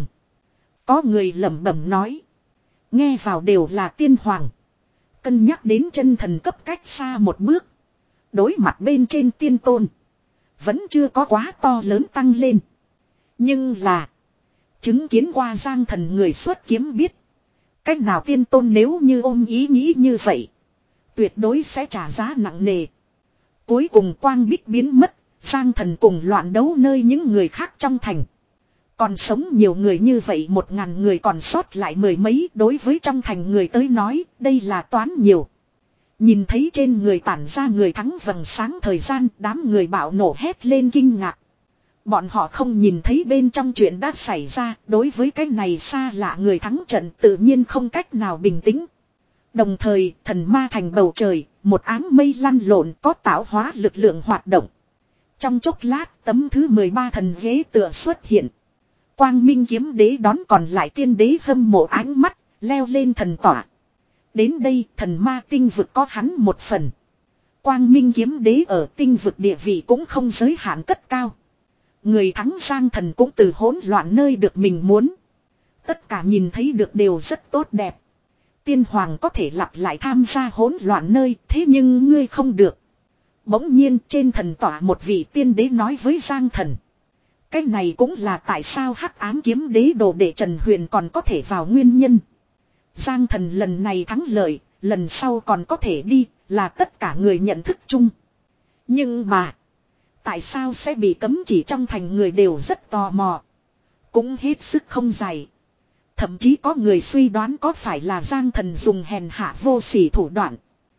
Có người lẩm bẩm nói. Nghe vào đều là tiên hoàng. Cân nhắc đến chân thần cấp cách xa một bước. Đối mặt bên trên tiên tôn. Vẫn chưa có quá to lớn tăng lên. Nhưng là. Chứng kiến qua Giang Thần người xuất kiếm biết. Cách nào tiên tôn nếu như ôm ý nghĩ như vậy. Tuyệt đối sẽ trả giá nặng nề. Cuối cùng quang bích biến mất. Giang Thần cùng loạn đấu nơi những người khác trong thành. Còn sống nhiều người như vậy một ngàn người còn sót lại mười mấy đối với trong thành người tới nói đây là toán nhiều. Nhìn thấy trên người tản ra người thắng vầng sáng thời gian đám người bạo nổ hét lên kinh ngạc. Bọn họ không nhìn thấy bên trong chuyện đã xảy ra đối với cái này xa lạ người thắng trận tự nhiên không cách nào bình tĩnh. Đồng thời thần ma thành bầu trời một áng mây lăn lộn có tạo hóa lực lượng hoạt động. Trong chốc lát tấm thứ mười ba thần ghế tựa xuất hiện. Quang Minh kiếm đế đón còn lại tiên đế hâm mộ ánh mắt, leo lên thần tỏa. Đến đây thần ma tinh vực có hắn một phần. Quang Minh kiếm đế ở tinh vực địa vị cũng không giới hạn cất cao. Người thắng Giang Thần cũng từ hỗn loạn nơi được mình muốn. Tất cả nhìn thấy được đều rất tốt đẹp. Tiên hoàng có thể lặp lại tham gia hỗn loạn nơi, thế nhưng ngươi không được. Bỗng nhiên trên thần tỏa một vị tiên đế nói với Giang Thần. Cái này cũng là tại sao hắc ám kiếm đế đồ đệ Trần Huyền còn có thể vào nguyên nhân. Giang Thần lần này thắng lợi, lần sau còn có thể đi, là tất cả người nhận thức chung. Nhưng mà, tại sao sẽ bị cấm chỉ trong thành người đều rất tò mò. Cũng hết sức không dày. Thậm chí có người suy đoán có phải là Giang Thần dùng hèn hạ vô sỉ thủ đoạn.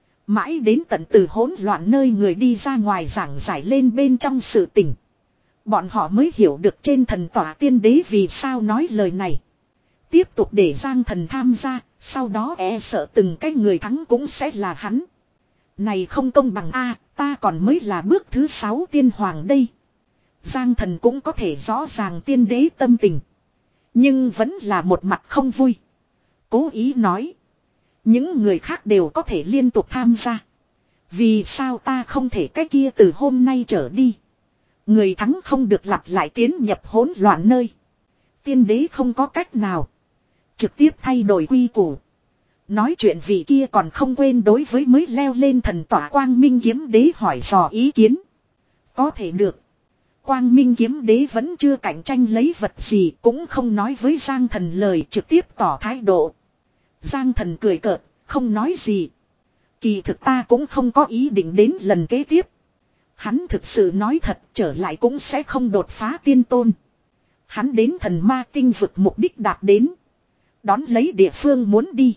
Mãi đến tận từ hỗn loạn nơi người đi ra ngoài giảng giải lên bên trong sự tình. Bọn họ mới hiểu được trên thần tỏa tiên đế vì sao nói lời này. Tiếp tục để Giang Thần tham gia, sau đó e sợ từng cái người thắng cũng sẽ là hắn. Này không công bằng a, ta còn mới là bước thứ sáu tiên hoàng đây. Giang Thần cũng có thể rõ ràng tiên đế tâm tình. Nhưng vẫn là một mặt không vui. Cố ý nói. Những người khác đều có thể liên tục tham gia. Vì sao ta không thể cái kia từ hôm nay trở đi. Người thắng không được lặp lại tiến nhập hỗn loạn nơi. Tiên đế không có cách nào. Trực tiếp thay đổi quy củ. Nói chuyện vị kia còn không quên đối với mới leo lên thần tỏa Quang Minh kiếm đế hỏi dò ý kiến. Có thể được. Quang Minh kiếm đế vẫn chưa cạnh tranh lấy vật gì, cũng không nói với Giang Thần lời, trực tiếp tỏ thái độ. Giang Thần cười cợt, không nói gì. Kỳ thực ta cũng không có ý định đến lần kế tiếp. Hắn thực sự nói thật, trở lại cũng sẽ không đột phá tiên tôn. Hắn đến thần ma tinh vực mục đích đạt đến. Đón lấy địa phương muốn đi.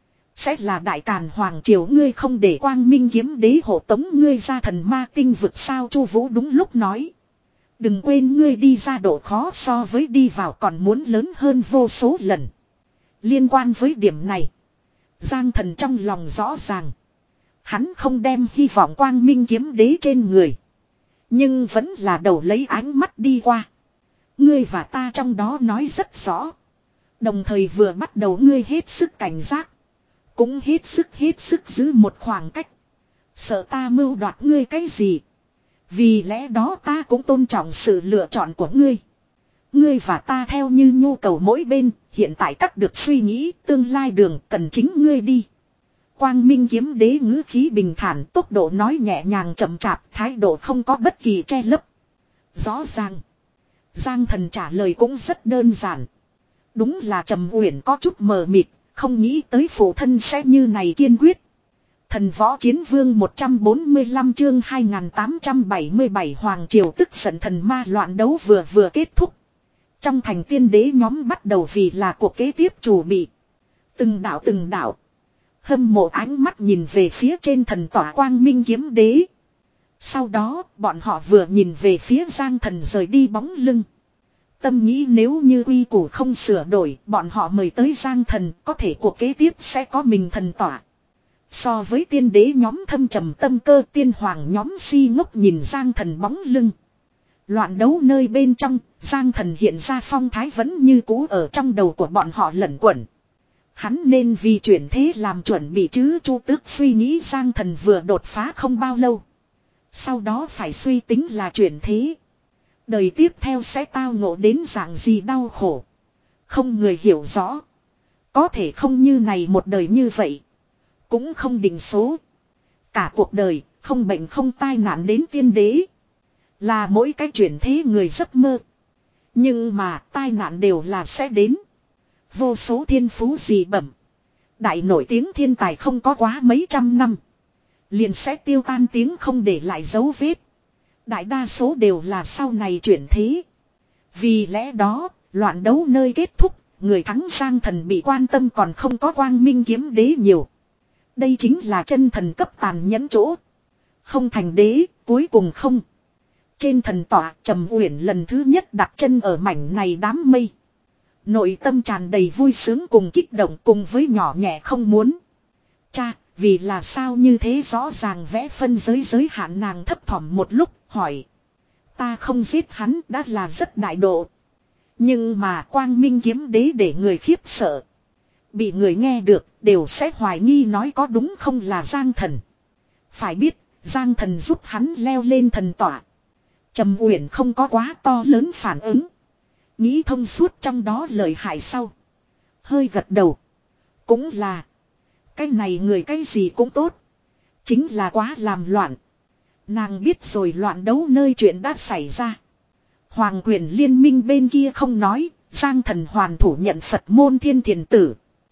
Sẽ là đại càn hoàng triều, ngươi không để Quang Minh kiếm đế hộ tống ngươi ra thần ma tinh vực sao? Chu Vũ đúng lúc nói. Đừng quên ngươi đi ra độ khó so với đi vào còn muốn lớn hơn vô số lần. Liên quan với điểm này, Giang Thần trong lòng rõ ràng. Hắn không đem hy vọng Quang Minh kiếm đế trên người. Nhưng vẫn là đầu lấy ánh mắt đi qua. Ngươi và ta trong đó nói rất rõ. Đồng thời vừa bắt đầu ngươi hết sức cảnh giác. Cũng hết sức hết sức giữ một khoảng cách. Sợ ta mưu đoạt ngươi cái gì. Vì lẽ đó ta cũng tôn trọng sự lựa chọn của ngươi. Ngươi và ta theo như nhu cầu mỗi bên. Hiện tại các được suy nghĩ tương lai đường cần chính ngươi đi. Quang Minh kiếm đế ngữ khí bình thản, tốc độ nói nhẹ nhàng chậm chạp, thái độ không có bất kỳ che lấp. Rõ ràng. Giang Thần trả lời cũng rất đơn giản. Đúng là Trầm Uyển có chút mờ mịt, không nghĩ tới phụ thân sẽ như này kiên quyết. Thần võ chiến vương một trăm bốn mươi lăm chương hai nghìn tám trăm bảy mươi bảy Hoàng Triều tức giận thần ma loạn đấu vừa vừa kết thúc. Trong thành tiên đế nhóm bắt đầu vì là cuộc kế tiếp chủ bị. Từng đạo từng đạo. Hâm mộ ánh mắt nhìn về phía trên thần tỏa Quang Minh kiếm đế. Sau đó bọn họ vừa nhìn về phía Giang Thần rời đi bóng lưng. Tâm nghĩ nếu như quy củ không sửa đổi, bọn họ mời tới Giang Thần, có thể cuộc kế tiếp sẽ có mình thần tỏa. So với tiên đế nhóm thâm trầm tâm cơ, tiên hoàng nhóm si ngốc nhìn Giang Thần bóng lưng. Loạn đấu nơi bên trong, Giang Thần hiện ra phong thái vẫn như cũ ở trong đầu của bọn họ lẩn quẩn. Hắn nên vì chuyển thế làm chuẩn bị chứ? Chu Tước suy nghĩ Giang Thần vừa đột phá không bao lâu. Sau đó phải suy tính là chuyển thế. Đời tiếp theo sẽ tao ngộ đến dạng gì đau khổ. Không người hiểu rõ. Có thể không như này một đời như vậy. Cũng không định số. Cả cuộc đời, không bệnh không tai nạn đến tiên đế. Là mỗi cái chuyển thế người giấc mơ. Nhưng mà tai nạn đều là sẽ đến. Vô số thiên phú dị bẩm. Đại nổi tiếng thiên tài không có quá mấy trăm năm. Liền sẽ tiêu tan tiếng không để lại dấu vết. Đại đa số đều là sau này chuyển thế. Vì lẽ đó, loạn đấu nơi kết thúc, người thắng Giang Thần bị quan tâm còn không có Quang Minh kiếm đế nhiều. Đây chính là chân thần cấp tàn nhẫn chỗ. Không thành đế, cuối cùng không. Trên thần tọa, Trầm Uyển lần thứ nhất đặt chân ở mảnh này đám mây. Nội tâm tràn đầy vui sướng cùng kích động cùng với nhỏ nhẹ không muốn. Cha, vì là sao như thế rõ ràng vẽ phân giới giới hạn nàng thấp thỏm một lúc, hỏi. Ta không giết hắn đã là rất đại độ. Nhưng mà Quang Minh kiếm đế để người khiếp sợ. Bị người nghe được đều sẽ hoài nghi nói có đúng không là Giang Thần. Phải biết, Giang Thần giúp hắn leo lên thần tọa. Trầm Uyển không có quá to lớn phản ứng. Nghĩ thông suốt trong đó lời hại sau. Hơi gật đầu. Cũng là. Cái này người cái gì cũng tốt. Chính là quá làm loạn. Nàng biết rồi loạn đấu nơi chuyện đã xảy ra. Hoàng quyền liên minh bên kia không nói. Giang Thần hoàn thủ nhận Phật môn Thiên Thiền Tử.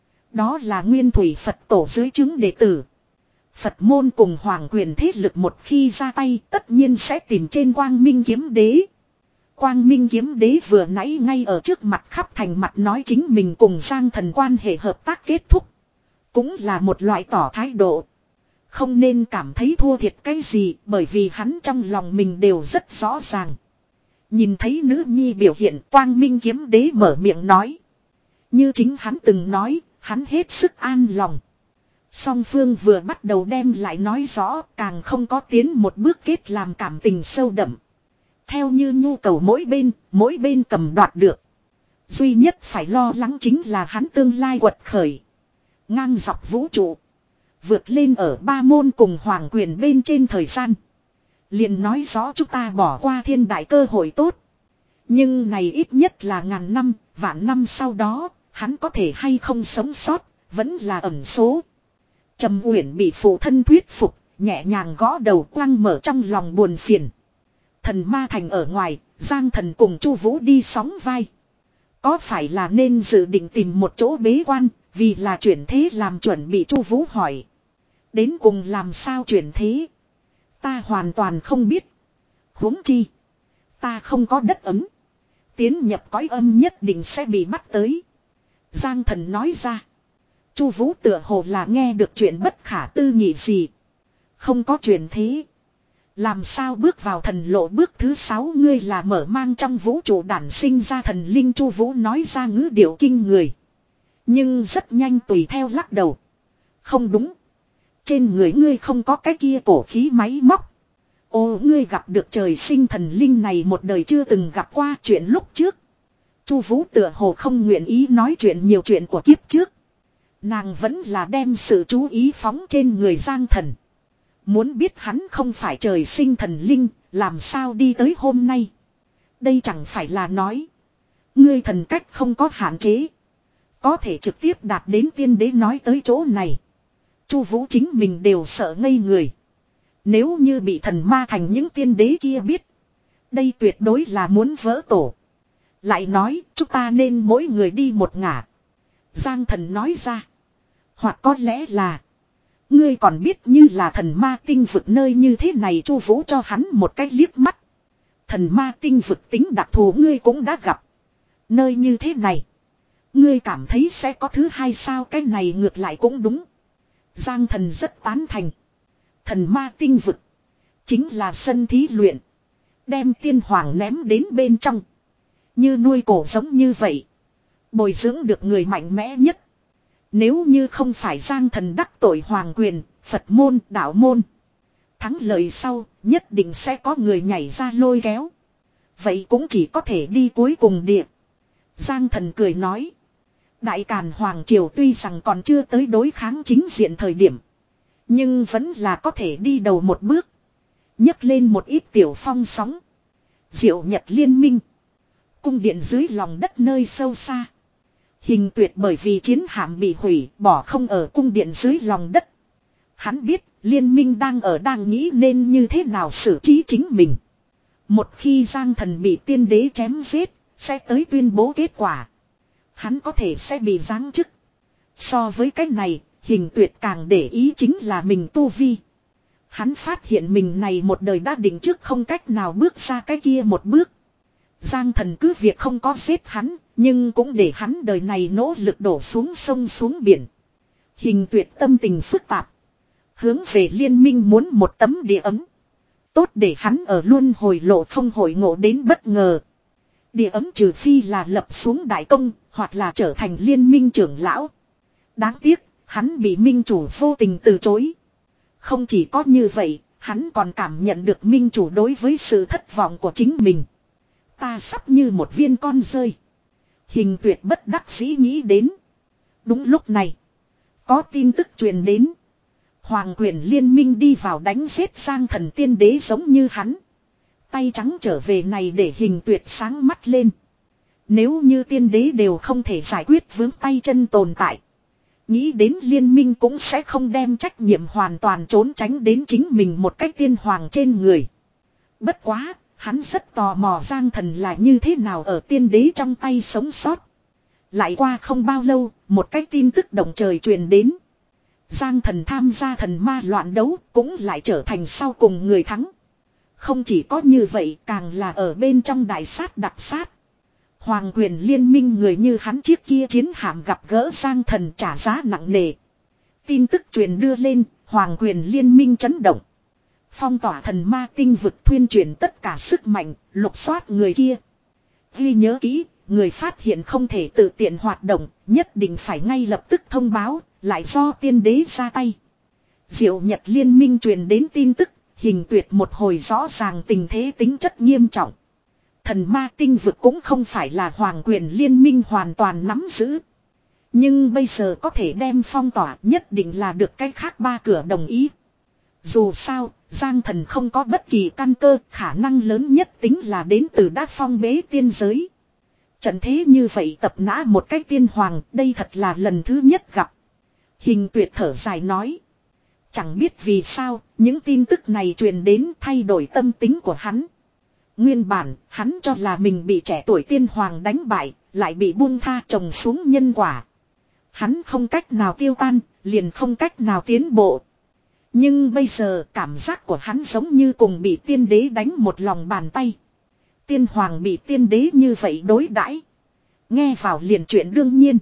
Đó là nguyên thủy Phật tổ dưới chứng đệ tử. Phật môn cùng hoàng quyền thế lực một khi ra tay tất nhiên sẽ tìm trên Quang Minh kiếm đế. Quang Minh kiếm đế vừa nãy ngay ở trước mặt khắp thành mặt nói chính mình cùng Giang Thần quan hệ hợp tác kết thúc. Cũng là một loại tỏ thái độ. Không nên cảm thấy thua thiệt cái gì bởi vì hắn trong lòng mình đều rất rõ ràng. Nhìn thấy nữ nhi biểu hiện Quang Minh kiếm đế mở miệng nói. Như chính hắn từng nói, hắn hết sức an lòng. Song phương vừa bắt đầu đem lại nói rõ càng không có tiến một bước kết làm cảm tình sâu đậm. Theo như nhu cầu mỗi bên, mỗi bên cầm đoạt được. Duy nhất phải lo lắng chính là hắn tương lai quật khởi. Ngang dọc vũ trụ. Vượt lên ở ba môn cùng hoàng quyền bên trên thời gian. Liền nói rõ chúng ta bỏ qua thiên đại cơ hội tốt. Nhưng này ít nhất là ngàn năm, vạn năm sau đó, hắn có thể hay không sống sót, Vẫn là ẩn số. Trầm Uyển bị phụ thân thuyết phục, nhẹ nhàng gõ đầu quăng mở trong lòng buồn phiền. Thần ma thành ở ngoài, Giang Thần cùng Chu Vũ đi sóng vai. Có phải là nên dự định tìm một chỗ bế quan, vì là chuyển thế làm chuẩn bị, Chu Vũ hỏi. Đến cùng làm sao chuyển thế? Ta hoàn toàn không biết. Huống chi, ta không có đất ấm. Tiến nhập cõi âm nhất định sẽ bị bắt tới. Giang Thần nói ra. Chu Vũ tựa hồ là nghe được chuyện bất khả tư nghị gì. Không có chuyển thế. Làm sao bước vào thần lộ bước thứ sáu, ngươi là mở mang trong vũ trụ đản sinh ra thần linh, Chu Vũ nói ra ngữ điệu kinh người. Nhưng rất nhanh tùy theo lắc đầu. Không đúng. Trên người ngươi không có cái kia cổ khí máy móc. Ô, ngươi gặp được trời sinh thần linh này một đời chưa từng gặp qua chuyện lúc trước. Chu Vũ tựa hồ không nguyện ý nói chuyện nhiều chuyện của kiếp trước. Nàng vẫn là đem sự chú ý phóng trên người Giang Thần. Muốn biết hắn không phải trời sinh thần linh, làm sao đi tới hôm nay. Đây chẳng phải là nói. Ngươi thần cách không có hạn chế. Có thể trực tiếp đạt đến tiên đế, nói tới chỗ này. Chu Vũ chính mình đều sợ ngây người. Nếu như bị thần ma thành những tiên đế kia biết. Đây tuyệt đối là muốn vỡ tổ. Lại nói chúng ta nên mỗi người đi một ngả. Giang Thần nói ra. Hoặc có lẽ là. Ngươi còn biết như là thần ma tinh vực nơi như thế này, Chu Vũ cho hắn một cái liếc mắt. Thần ma tinh vực tính đặc thù ngươi cũng đã gặp. Nơi như thế này. Ngươi cảm thấy sẽ có thứ hai sao, cái này ngược lại cũng đúng. Giang Thần rất tán thành. Thần ma tinh vực. Chính là sân thí luyện. Đem tiên hoàng ném đến bên trong. Như nuôi cổ giống như vậy. Bồi dưỡng được người mạnh mẽ nhất. Nếu như không phải Giang Thần đắc tội hoàng quyền, Phật môn, đạo môn. Thắng lợi sau, nhất định sẽ có người nhảy ra lôi kéo. Vậy cũng chỉ có thể đi cuối cùng địa. Giang Thần cười nói. Đại Càn Hoàng Triều tuy rằng còn chưa tới đối kháng chính diện thời điểm. Nhưng vẫn là có thể đi đầu một bước. Nhấc lên một ít tiểu phong sóng. Diệu Nhật liên minh. Cung điện dưới lòng đất nơi sâu xa. Hình Tuyệt bởi vì chiến hạm bị hủy, bỏ không ở cung điện dưới lòng đất. Hắn biết liên minh đang ở đang nghĩ nên như thế nào xử trí chính mình. Một khi Giang Thần bị tiên đế chém giết, sẽ tới tuyên bố kết quả. Hắn có thể sẽ bị giáng chức. So với cái này, Hình Tuyệt càng để ý chính là mình tu vi. Hắn phát hiện mình này một đời đã định trước không cách nào bước ra cái kia một bước. Giang Thần cứ việc không có giết hắn, nhưng cũng để hắn đời này nỗ lực đổ xuống sông xuống biển. Hình Tuyệt tâm tình phức tạp. Hướng về liên minh muốn một tấm địa ấm. Tốt để hắn ở luôn hồi lộ không hội ngộ đến bất ngờ. Địa ấm trừ phi là lập xuống đại công, hoặc là trở thành liên minh trưởng lão. Đáng tiếc, hắn bị minh chủ vô tình từ chối. Không chỉ có như vậy, hắn còn cảm nhận được minh chủ đối với sự thất vọng của chính mình. Ta sắp như một viên con rơi. Hình Tuyệt bất đắc dĩ nghĩ đến. Đúng lúc này, có tin tức truyền đến. Hoàng quyền liên minh đi vào đánh giết Giang Thần tiên đế giống như hắn. Tay trắng trở về này để Hình Tuyệt sáng mắt lên. Nếu như tiên đế đều không thể giải quyết vướng tay chân tồn tại. Nghĩ đến liên minh cũng sẽ không đem trách nhiệm hoàn toàn trốn tránh đến chính mình một cách tiên hoàng trên người. Bất quá, hắn rất tò mò Giang Thần là như thế nào ở tiên đế trong tay sống sót. Lại qua không bao lâu, một cái tin tức động trời truyền đến. Giang Thần tham gia thần ma loạn đấu cũng lại trở thành sau cùng người thắng. Không chỉ có như vậy, càng là ở bên trong đại sát đặc sát. Hoàng quyền liên minh người như hắn chiếc kia chiến hạm gặp gỡ Giang Thần trả giá nặng nề. Tin tức truyền đưa lên, Hoàng quyền liên minh chấn động. Phong tỏa thần ma tinh vực, thuyên truyền tất cả sức mạnh, lục soát người kia. Ghi nhớ kỹ, người phát hiện không thể tự tiện hoạt động, nhất định phải ngay lập tức thông báo, lại do tiên đế ra tay. Diệu Nhật liên minh truyền đến tin tức, Hình Tuyệt một hồi rõ ràng tình thế tính chất nghiêm trọng. Thần ma tinh vực cũng không phải là hoàng quyền liên minh hoàn toàn nắm giữ. Nhưng bây giờ có thể đem phong tỏa nhất định là được cái khác ba cửa đồng ý. Dù sao, Giang Thần không có bất kỳ căn cơ, khả năng lớn nhất tính là đến từ đát phong bế tiên giới. Trận thế như vậy tập nã một cái tiên hoàng, đây thật là lần thứ nhất gặp. Hình Tuyệt thở dài nói. Chẳng biết vì sao, những tin tức này truyền đến thay đổi tâm tính của hắn. Nguyên bản, hắn cho là mình bị trẻ tuổi tiên hoàng đánh bại, lại bị buông tha trồng xuống nhân quả. Hắn không cách nào tiêu tan, liền không cách nào tiến bộ. Nhưng bây giờ cảm giác của hắn giống như cùng bị tiên đế đánh một lòng bàn tay. Tiên hoàng bị tiên đế như vậy đối đãi, nghe vào liền chuyện đương nhiên.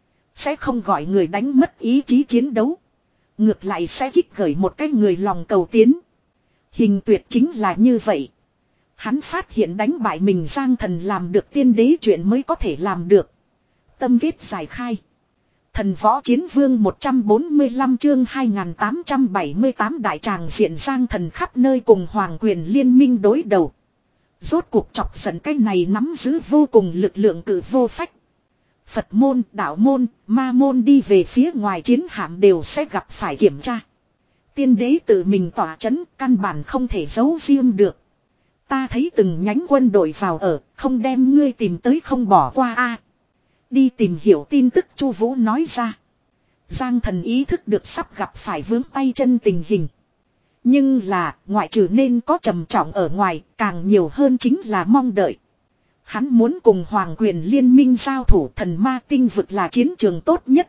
Sẽ không gọi người đánh mất ý chí chiến đấu. Ngược lại sẽ kích gởi một cái người lòng cầu tiến. Hình Tuyệt chính là như vậy. Hắn phát hiện đánh bại mình Giang Thần làm được tiên đế chuyện mới có thể làm được. Tâm kết giải khai. Thần võ chiến vương một trăm bốn mươi lăm chương hai nghìn tám trăm bảy mươi tám đại tràng diện Giang Thần khắp nơi cùng hoàng quyền liên minh đối đầu. Rốt cuộc chọc giận cái này nắm giữ vô cùng lực lượng cử vô phách. Phật môn, đạo môn, ma môn đi về phía ngoài chiến hạm đều sẽ gặp phải kiểm tra. Tiên đế tự mình tỏa chấn, căn bản không thể giấu riêng được. Ta thấy từng nhánh quân đội vào ở, không đem ngươi tìm tới không bỏ qua a. Đi tìm hiểu tin tức, Chu Vũ nói ra. Giang Thần ý thức được sắp gặp phải vướng tay chân tình hình. Nhưng là, ngoại trừ nên có trầm trọng ở ngoài, càng nhiều hơn chính là mong đợi. Hắn muốn cùng hoàng quyền liên minh giao thủ, thần ma tinh vực là chiến trường tốt nhất.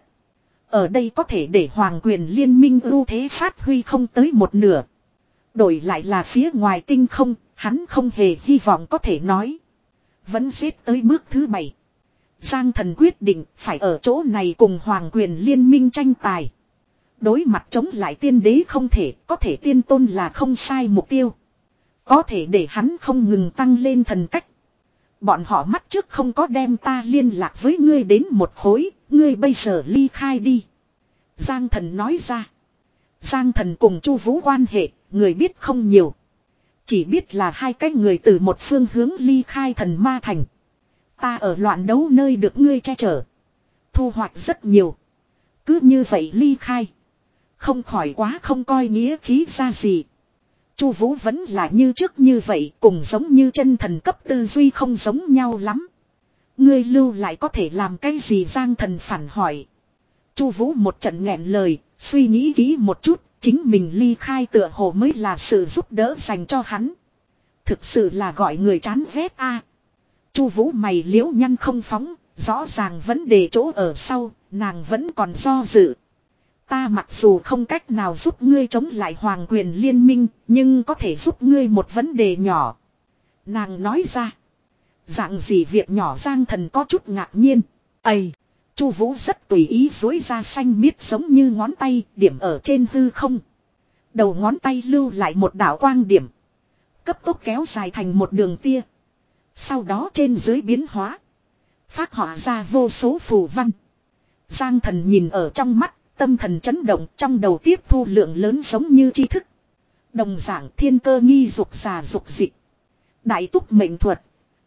Ở đây có thể để hoàng quyền liên minh ưu thế phát huy không tới một nửa. Đổi lại là phía ngoài tinh không, hắn không hề hy vọng có thể nói. Vẫn xếp tới bước thứ bảy. Giang Thần quyết định phải ở chỗ này cùng hoàng quyền liên minh tranh tài. Đối mặt chống lại tiên đế không thể, có thể tiên tôn là không sai mục tiêu. Có thể để hắn không ngừng tăng lên thần cách. Bọn họ mắt trước không có đem ta liên lạc với ngươi đến một khối, ngươi bây giờ ly khai đi. Giang Thần nói ra. Giang Thần cùng Chu Vũ quan hệ, người biết không nhiều. Chỉ biết là hai cái người từ một phương hướng ly khai thần ma thành. Ta ở loạn đấu nơi được ngươi che chở. Thu hoạch rất nhiều. Cứ như vậy ly khai. Không khỏi quá không coi nghĩa khí ra gì. Chu Vũ vẫn là như trước như vậy, cùng giống như chân thần cấp tư duy không giống nhau lắm. Ngươi lưu lại có thể làm cái gì? Giang Thần phản hỏi. Chu Vũ một trận nghẹn lời, suy nghĩ kỹ một chút, chính mình ly khai tựa hồ mới là sự giúp đỡ dành cho hắn. Thực sự là gọi người chán ghét a. Chu Vũ mày liễu nhăn không phóng, rõ ràng vấn đề chỗ ở sau, nàng vẫn còn do dự. Ta mặc dù không cách nào giúp ngươi chống lại hoàng quyền liên minh, nhưng có thể giúp ngươi một vấn đề nhỏ. Nàng nói ra. Dạng gì việc nhỏ? Giang Thần có chút ngạc nhiên. Ây! Chu Vũ rất tùy ý duỗi ra xanh miết giống như ngón tay, điểm ở trên hư không. Đầu ngón tay lưu lại một đạo quang điểm. Cấp tốc kéo dài thành một đường tia. Sau đó trên dưới biến hóa. Phác họa ra vô số phù văn. Giang Thần nhìn ở trong mắt. Tâm thần chấn động, trong đầu tiếp thu lượng lớn giống như tri thức. Đồng dạng thiên cơ nghi dục già dục dịch. Đại túc mệnh thuật.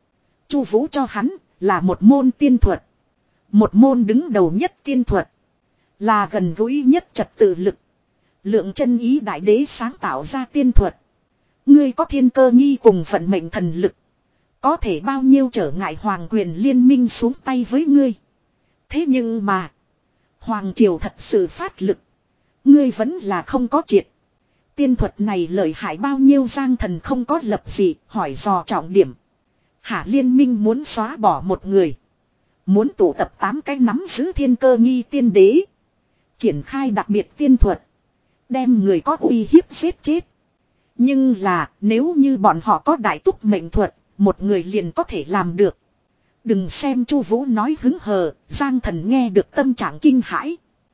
Chu Vũ cho hắn là một môn tiên thuật. Một môn đứng đầu nhất tiên thuật. Là gần gũi nhất trật tự lực. Lượng chân ý đại đế sáng tạo ra tiên thuật. Ngươi có thiên cơ nghi cùng vận mệnh thần lực. Có thể bao nhiêu trở ngại hoàng quyền liên minh xuống tay với ngươi. Thế nhưng mà. Hoàng triều thật sự phát lực. Ngươi vẫn là không có triệt. Tiên thuật này lợi hại bao nhiêu? Giang Thần không có lập gì, hỏi dò trọng điểm. Hả liên minh muốn xóa bỏ một người. Muốn tụ tập tám cái nắm giữ thiên cơ nghi tiên đế. Triển khai đặc biệt tiên thuật. Đem người có uy hiếp giết chết. Nhưng là nếu như bọn họ có đại túc mệnh thuật, một người liền có thể làm được. Đừng xem Chu Vũ nói hứng hờ, Giang Thần nghe được tâm trạng kinh hãi.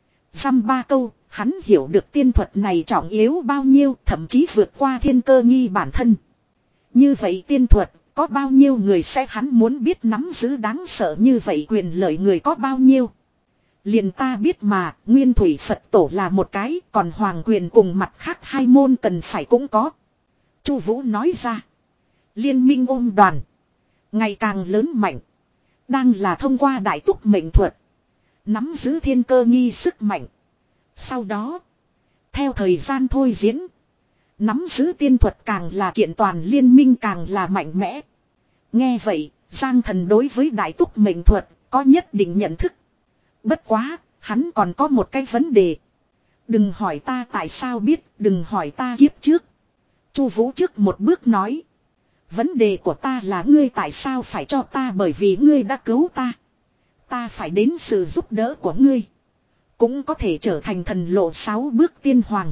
Dăm ba câu, hắn hiểu được tiên thuật này trọng yếu bao nhiêu, thậm chí vượt qua thiên cơ nghi bản thân. Như vậy tiên thuật, có bao nhiêu người sẽ hắn muốn biết nắm giữ đáng sợ như vậy quyền lợi người có bao nhiêu. Liền ta biết mà, Nguyên Thủy Phật Tổ là một cái, còn hoàng quyền cùng mặt khác hai môn cần phải cũng có. Chu Vũ nói ra. Liên minh ôm đoàn. Ngày càng lớn mạnh. Đang là thông qua đại túc mệnh thuật. Nắm giữ thiên cơ nghi sức mạnh. Sau đó. Theo thời gian thôi diễn. Nắm giữ tiên thuật càng là kiện toàn liên minh càng là mạnh mẽ. Nghe vậy, Giang Thần đối với đại túc mệnh thuật có nhất định nhận thức. Bất quá, hắn còn có một cái vấn đề. Đừng hỏi ta tại sao biết, đừng hỏi ta kiếp trước. Chu Vũ trước một bước nói. Vấn đề của ta là ngươi tại sao phải cho ta, bởi vì ngươi đã cứu ta. Ta phải đến sự giúp đỡ của ngươi. Cũng có thể trở thành thần lộ sáu bước tiên hoàng.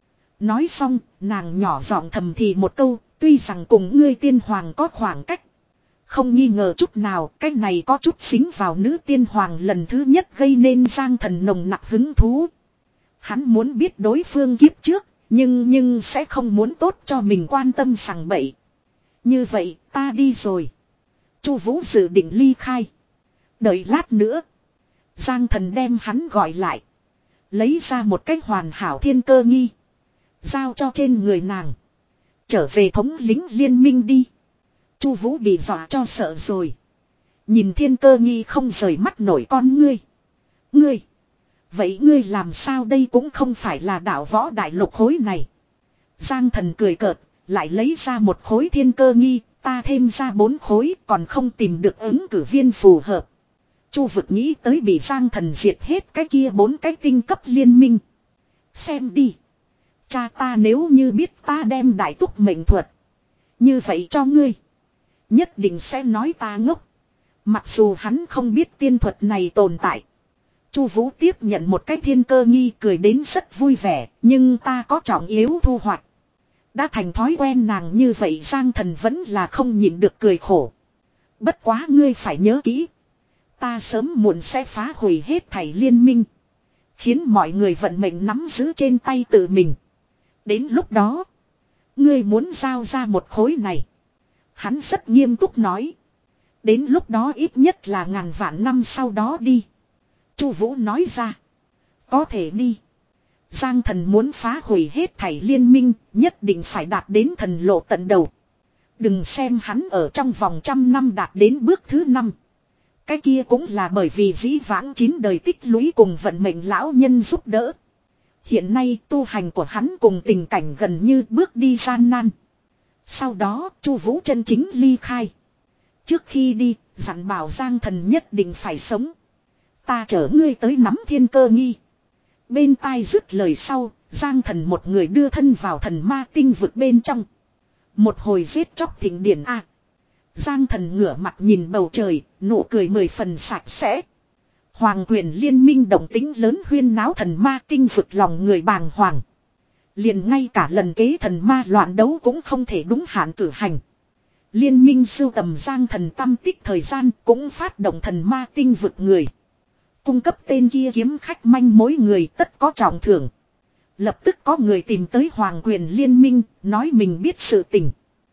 Nói xong, nàng nhỏ giọng thầm thì một câu, tuy rằng cùng ngươi tiên hoàng có khoảng cách. Không nghi ngờ chút nào, cái này có chút xính vào nữ tiên hoàng lần thứ nhất gây nên Giang Thần nồng nặc hứng thú. Hắn muốn biết đối phương kiếp trước, nhưng nhưng sẽ không muốn tốt cho mình quan tâm sằng bậy. Như vậy, ta đi rồi. Chu Vũ dự định ly khai. Đợi lát nữa. Giang Thần đem hắn gọi lại. Lấy ra một cách hoàn hảo thiên cơ nghi. Giao cho trên người nàng. Trở về thống lĩnh liên minh đi. Chu Vũ bị dọa cho sợ rồi. Nhìn thiên cơ nghi không rời mắt nổi con ngươi. Ngươi. Vậy ngươi làm sao đây, cũng không phải là đạo võ đại lục khối này. Giang Thần cười cợt. Lại lấy ra một khối thiên cơ nghi. Ta thêm ra bốn khối còn không tìm được ứng cử viên phù hợp. Chu Vực nghĩ tới bị Giang Thần diệt hết cái kia bốn cái tinh cấp liên minh. Xem đi. Cha ta nếu như biết ta đem đại túc mệnh thuật. Như vậy cho ngươi. Nhất định sẽ nói ta ngốc. Mặc dù hắn không biết tiên thuật này tồn tại. Chu Vũ tiếp nhận một cái thiên cơ nghi, cười đến rất vui vẻ. Nhưng ta có trọng yếu thu hoạch. Đã thành thói quen nàng như vậy, Giang Thần vẫn là không nhịn được cười khổ. Bất quá ngươi phải nhớ kỹ. Ta sớm muộn sẽ phá hủy hết thảy liên minh. Khiến mọi người vận mệnh nắm giữ trên tay tự mình. Đến lúc đó. Ngươi muốn giao ra một khối này. Hắn rất nghiêm túc nói. Đến lúc đó ít nhất là ngàn vạn năm sau đó đi. Chu Vũ nói ra. Có thể đi. Giang Thần muốn phá hủy hết thảy liên minh. Nhất định phải đạt đến thần lộ tận đầu. Đừng xem hắn ở trong vòng trăm năm đạt đến bước thứ năm. Cái kia cũng là bởi vì dĩ vãng chín đời tích lũy cùng vận mệnh lão nhân giúp đỡ. Hiện nay tu hành của hắn cùng tình cảnh gần như bước đi gian nan. Sau đó Chu Vũ chân chính ly khai. Trước khi đi, dặn bảo Giang Thần nhất định phải sống. Ta chở ngươi tới nắm thiên cơ nghi. Bên tai dứt lời sau, Giang Thần một người đưa thân vào thần ma tinh vực bên trong. Một hồi giết chóc thịnh điển a. Giang Thần ngửa mặt nhìn bầu trời, nụ cười mười phần sạch sẽ. Hoàng quyền liên minh động tĩnh lớn huyên náo thần ma tinh vực, lòng người bàng hoàng. Liền ngay cả lần kế thần ma loạn đấu cũng không thể đúng hạn cử hành. Liên minh sưu tầm Giang Thần tâm tích thời gian, cũng phát động thần ma tinh vực người. Cung cấp tên kia kiếm khách manh mối người tất có trọng thưởng. Lập tức có người tìm tới Hoàng quyền liên minh, nói mình biết sự tình.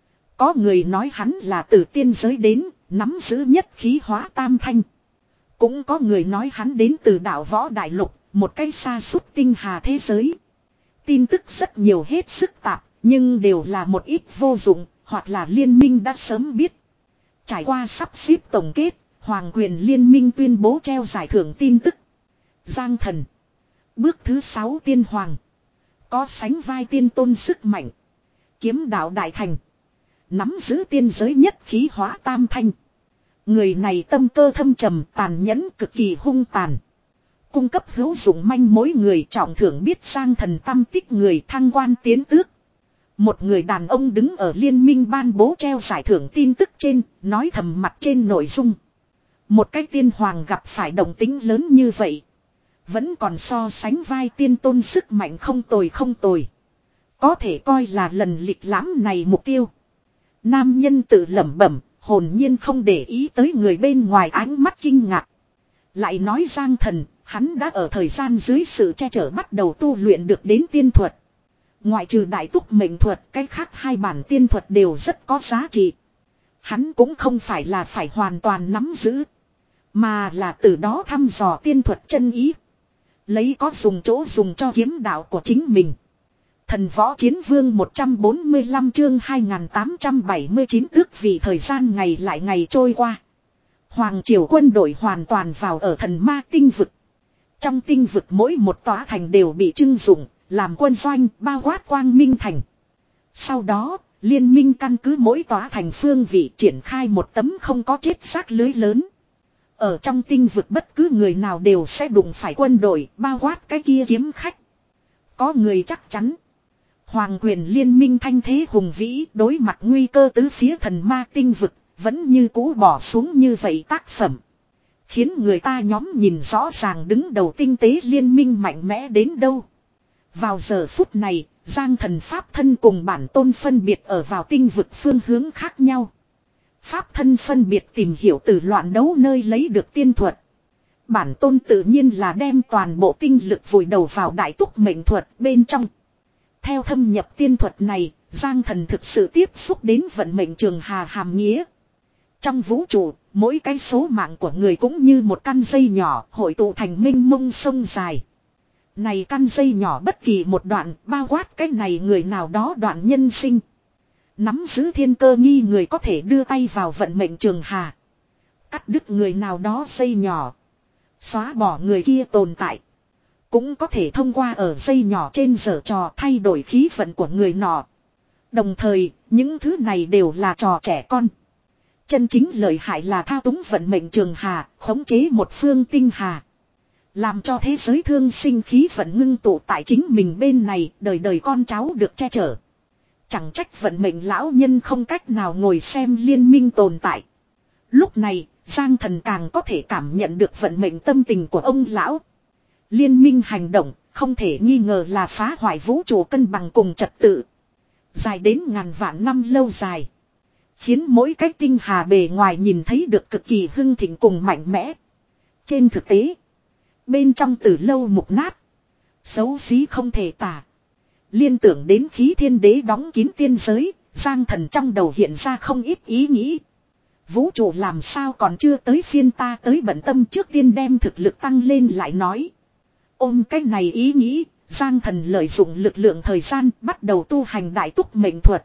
Có người nói hắn là từ tiên giới đến, nắm giữ nhất khí hóa tam thanh. Cũng có người nói hắn đến từ đạo võ đại lục, một cái xa xúc tinh hà thế giới. Tin tức rất nhiều, hết sức tạp, nhưng đều là một ít vô dụng, hoặc là liên minh đã sớm biết. Trải qua sắp xếp tổng kết, Hoàng quyền liên minh tuyên bố treo giải thưởng tin tức. Giang Thần. Bước thứ sáu tiên hoàng. Có sánh vai tiên tôn sức mạnh. Kiếm đạo đại thành. Nắm giữ tiên giới nhất khí hóa tam thanh. Người này tâm cơ thâm trầm, tàn nhẫn, cực kỳ hung tàn. Cung cấp hữu dụng manh mối người, trọng thưởng biết Giang Thần tâm tích người, thăng quan tiến tước. Một người đàn ông đứng ở liên minh ban bố treo giải thưởng tin tức trên, nói thầm mặt trên nội dung. Một cái tiên hoàng gặp phải động tính lớn như vậy. Vẫn còn so sánh vai tiên tôn sức mạnh không tồi không tồi. Có thể coi là lần lịch lãm này mục tiêu. Nam nhân tự lẩm bẩm, hồn nhiên không để ý tới người bên ngoài ánh mắt kinh ngạc. Lại nói Giang Thần, hắn đã ở thời gian dưới sự che chở bắt đầu tu luyện được đến tiên thuật. Ngoại trừ đại túc mệnh thuật, cái khác hai bản tiên thuật đều rất có giá trị. Hắn cũng không phải là phải hoàn toàn nắm giữ, mà là từ đó thăm dò tiên thuật chân ý. Lấy có dùng chỗ dùng cho kiếm đạo của chính mình. Thần võ chiến vương một trăm bốn mươi lăm chương hai nghìn tám trăm bảy mươi chín, ước vì thời gian ngày lại ngày trôi qua. Hoàng triều quân đội hoàn toàn vào ở thần ma tinh vực. Trong tinh vực mỗi một tòa thành đều bị trưng dụng, làm quân doanh, bao quát Quang Minh thành. Sau đó, liên minh căn cứ mỗi tòa thành phương vị triển khai một tấm không có chết xác lưới lớn. Ở trong tinh vực bất cứ người nào đều sẽ đụng phải quân đội, bao quát cái kia kiếm khách. có người chắc chắn. Hoàng quyền liên minh thanh thế hùng vĩ đối mặt nguy cơ tứ phía thần ma tinh vực, vẫn như cũ bỏ xuống như vậy tác phẩm. Khiến người ta nhóm nhìn rõ ràng đứng đầu tinh tế liên minh mạnh mẽ đến đâu. Vào giờ phút này, Giang Thần Pháp thân cùng bản tôn phân biệt ở vào tinh vực phương hướng khác nhau. Pháp thân phân biệt tìm hiểu từ loạn đấu nơi lấy được tiên thuật. Bản tôn tự nhiên là đem toàn bộ tinh lực vùi đầu vào đại túc mệnh thuật bên trong. Theo thâm nhập tiên thuật này, Giang Thần thực sự tiếp xúc đến vận mệnh trường hà hàm nghĩa. Trong vũ trụ, mỗi cái số mạng của người cũng như một căn dây nhỏ hội tụ thành mênh mông sông dài. Này căn dây nhỏ bất kỳ một đoạn bao quát cái này người nào đó đoạn nhân sinh. Nắm giữ thiên cơ nghi người có thể đưa tay vào vận mệnh trường hà. Cắt đứt người nào đó dây nhỏ. Xóa bỏ người kia tồn tại. Cũng có thể thông qua ở dây nhỏ trên giở trò thay đổi khí vận của người nọ. Đồng thời, những thứ này đều là trò trẻ con. Chân chính lợi hại là thao túng vận mệnh trường hà, khống chế một phương tinh hà. Làm cho thế giới thương sinh khí vận ngưng tụ tại chính mình bên này, đời đời con cháu được che chở. Chẳng trách vận mệnh lão nhân không cách nào ngồi xem liên minh tồn tại. Lúc này, Giang Thần càng có thể cảm nhận được vận mệnh tâm tình của ông lão. Liên minh hành động, không thể nghi ngờ là phá hoại vũ trụ cân bằng cùng trật tự. Dài đến ngàn vạn năm lâu dài. Khiến mỗi cái tinh hà bề ngoài nhìn thấy được cực kỳ hưng thịnh cùng mạnh mẽ. Trên thực tế, bên trong từ lâu mục nát, xấu xí không thể tả. Liên tưởng đến khí thiên đế đóng kín tiên giới, Giang Thần trong đầu hiện ra không ít ý nghĩ. Vũ trụ làm sao còn chưa tới phiên ta tới bận tâm, trước tiên đem thực lực tăng lên lại nói. Ôm cái này ý nghĩ, Giang Thần lợi dụng lực lượng thời gian bắt đầu tu hành đại túc mệnh thuật.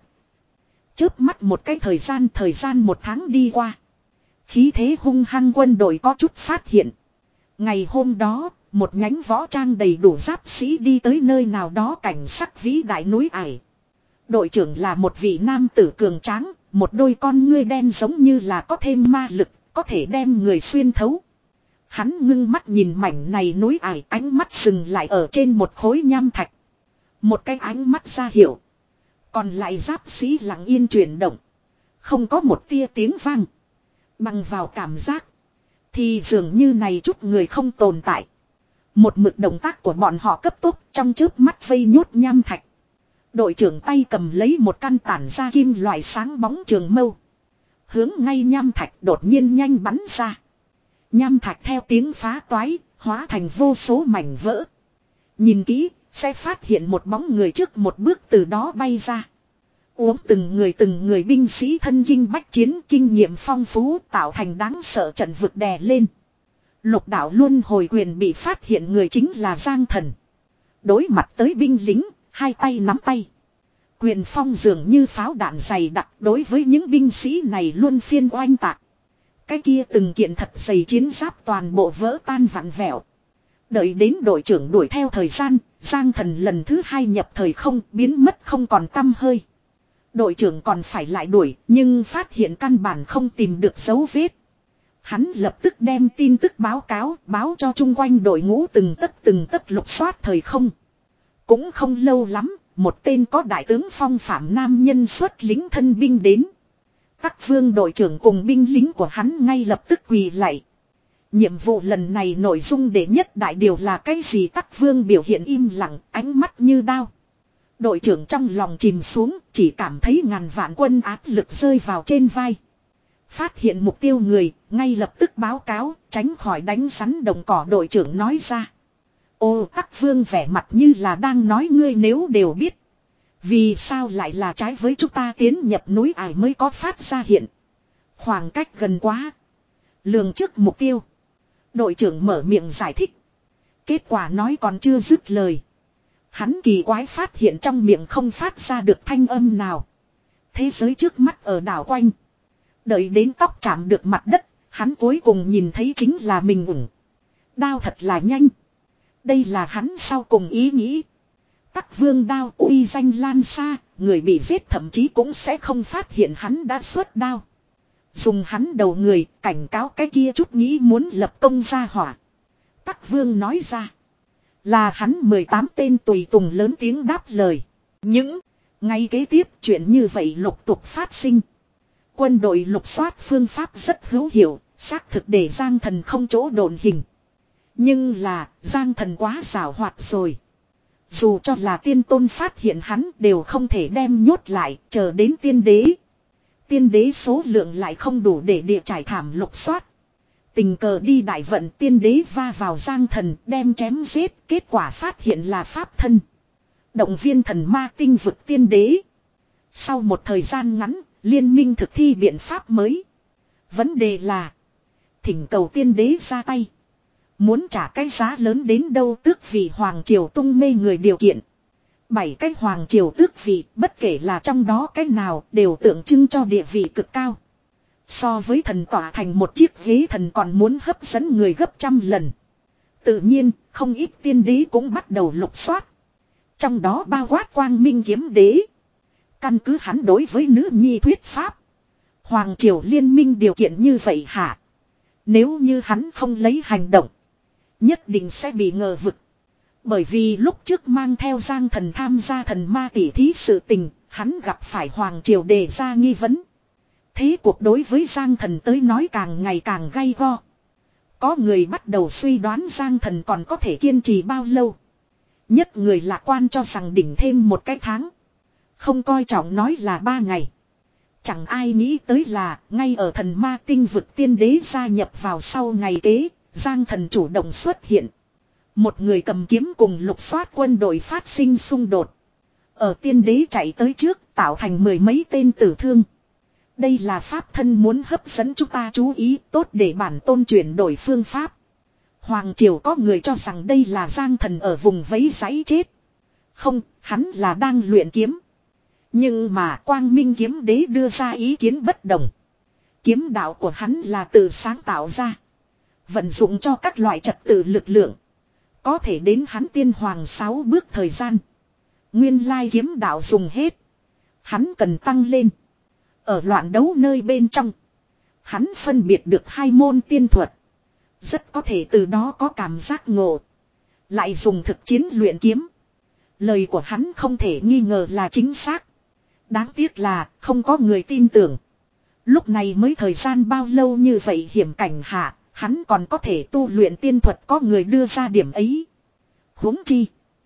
Chớp mắt một cái thời gian, thời gian một tháng đi qua. Khí thế hung hăng quân đội có chút phát hiện. Ngày hôm đó, một nhánh võ trang đầy đủ giáp sĩ đi tới nơi nào đó cảnh sắc vĩ đại núi ải. Đội trưởng là một vị nam tử cường tráng, một đôi con ngươi đen giống như là có thêm ma lực, có thể đem người xuyên thấu. Hắn ngưng mắt nhìn mảnh này núi ải, ánh mắt dừng lại ở trên một khối nham thạch. Một cái ánh mắt ra hiệu. Còn lại giáp sĩ lặng yên chuyển động. Không có một tia tiếng vang. Bằng vào cảm giác. Thì dường như này chút người không tồn tại. Một mực động tác của bọn họ cấp tốc trong chớp mắt vây nhốt nham thạch. Đội trưởng tay cầm lấy một căn tản ra kim loại sáng bóng trường mâu. Hướng ngay nham thạch đột nhiên nhanh bắn ra. Nham thạch theo tiếng phá toái, hóa thành vô số mảnh vỡ. Nhìn kỹ, sẽ phát hiện một bóng người trước một bước từ đó bay ra. Uống từng người từng người binh sĩ thân kinh bách chiến, kinh nghiệm phong phú tạo thành đáng sợ trận vực đè lên. Lục đạo luân hồi quyền bị phát hiện người chính là Giang Thần. Đối mặt tới binh lính, hai tay nắm tay. Quyền phong dường như pháo đạn dày đặc đối với những binh sĩ này luôn phiên oanh tạc. Cái kia từng kiện thật dày chiến giáp toàn bộ vỡ tan vặn vẹo. Đợi đến đội trưởng đuổi theo thời gian, Giang Thần lần thứ hai nhập thời không, biến mất không còn tăm hơi. Đội trưởng còn phải lại đuổi, nhưng phát hiện căn bản không tìm được dấu vết. Hắn lập tức đem tin tức báo cáo, báo cho chung quanh đội ngũ từng tấc từng tấc lục soát thời không. Cũng không lâu lắm, một tên có đại tướng phong phạm nam nhân xuất lính thân binh đến. Tắc Vương đội trưởng cùng binh lính của hắn ngay lập tức quỳ lạy. Nhiệm vụ lần này nội dung đệ nhất đại điều là cái gì? Tắc Vương biểu hiện im lặng, ánh mắt như đao. Đội trưởng trong lòng chìm xuống, chỉ cảm thấy ngàn vạn quân áp lực rơi vào trên vai. Phát hiện mục tiêu người, ngay lập tức báo cáo, tránh khỏi đánh rắn đồng cỏ, đội trưởng nói ra. Ô, Tắc Vương vẻ mặt như là đang nói ngươi nếu đều biết. Vì sao lại là trái với chúng ta tiến nhập núi ải mới có phát ra hiện. Khoảng cách gần quá. Lường trước mục tiêu. Đội trưởng mở miệng giải thích. Kết quả nói còn chưa dứt lời. Hắn kỳ quái phát hiện trong miệng không phát ra được thanh âm nào. Thế giới trước mắt ở đảo quanh. Đợi đến tóc chạm được mặt đất, hắn cuối cùng nhìn thấy chính là mình ủng. Đao thật là nhanh. Đây là hắn sau cùng ý nghĩ. Tắc Vương đao uy danh lan xa, người bị giết thậm chí cũng sẽ không phát hiện hắn đã xuất đao. Dùng hắn đầu người, cảnh cáo cái kia chút nghĩ muốn lập công ra hỏa. Tắc Vương nói ra. Là hắn mười tám tên tùy tùng lớn tiếng đáp lời. Những ngày kế tiếp chuyện như vậy lục tục phát sinh. Quân đội lục soát phương pháp rất hữu hiệu, xác thực để Giang Thần không chỗ độn hình. Nhưng là Giang Thần quá xảo hoạt rồi. Dù cho là tiên tôn phát hiện hắn đều không thể đem nhốt lại, chờ đến tiên đế. Tiên đế số lượng lại không đủ để địa trải thảm lục soát. Tình cờ đi đại vận, tiên đế va vào Giang Thần đem chém giết, kết quả phát hiện là pháp thân. Động viên thần ma tinh vực tiên đế. Sau một thời gian ngắn, liên minh thực thi biện pháp mới. Vấn đề là thỉnh cầu tiên đế ra tay. Muốn trả cái giá lớn đến đâu tước vị hoàng triều tung mê người điều kiện. Bảy cái hoàng triều tước vị, bất kể là trong đó cái nào, đều tượng trưng cho địa vị cực cao. So với thần tỏa thành một chiếc ghế thần còn muốn hấp dẫn người gấp trăm lần. Tự nhiên, không ít tiên đế cũng bắt đầu lục soát. Trong đó bao quát Quang Minh kiếm đế. Căn cứ hắn đối với nữ nhi thuyết pháp. Hoàng triều liên minh điều kiện như vậy hả? Nếu như hắn không lấy hành động, nhất định sẽ bị ngờ vực. Bởi vì lúc trước mang theo Giang Thần tham gia thần ma tỷ thí sự tình, hắn gặp phải hoàng triều đề ra nghi vấn. Thế cuộc đối với Giang Thần tới nói càng ngày càng gay go. Có người bắt đầu suy đoán Giang Thần còn có thể kiên trì bao lâu. Nhất người lạc quan cho rằng đỉnh thêm một cái tháng. Không coi trọng nói là ba ngày. Chẳng ai nghĩ tới là ngay ở thần ma tinh vực tiên đế gia nhập vào sau ngày kế, Giang Thần chủ động xuất hiện. Một người cầm kiếm cùng lục soát quân đội phát sinh xung đột. Ở tiên đế chạy tới trước tạo thành mười mấy tên tử thương. Đây là pháp thân muốn hấp dẫn chúng ta chú ý tốt để bản tôn chuyển đổi phương pháp. Hoàng triều có người cho rằng đây là Giang Thần ở vùng vẫy giấy chết. Không, hắn là đang luyện kiếm. Nhưng mà Quang Minh kiếm đế đưa ra ý kiến bất đồng. Kiếm đạo của hắn là tự sáng tạo ra. Vận dụng cho các loại trật tự lực lượng. Có thể đến hắn tiên hoàng sáu bước thời gian. Nguyên lai kiếm đạo dùng hết. Hắn cần tăng lên. Ở loạn đấu nơi bên trong. Hắn phân biệt được hai môn tiên thuật. Rất có thể từ đó có cảm giác ngộ. Lại dùng thực chiến luyện kiếm. Lời của hắn không thể nghi ngờ là chính xác. Đáng tiếc là không có người tin tưởng. Lúc này mới thời gian bao lâu như vậy hiểm cảnh hạ. Hắn còn có thể tu luyện tiên thuật có người đưa ra điểm ấy. Huống chi.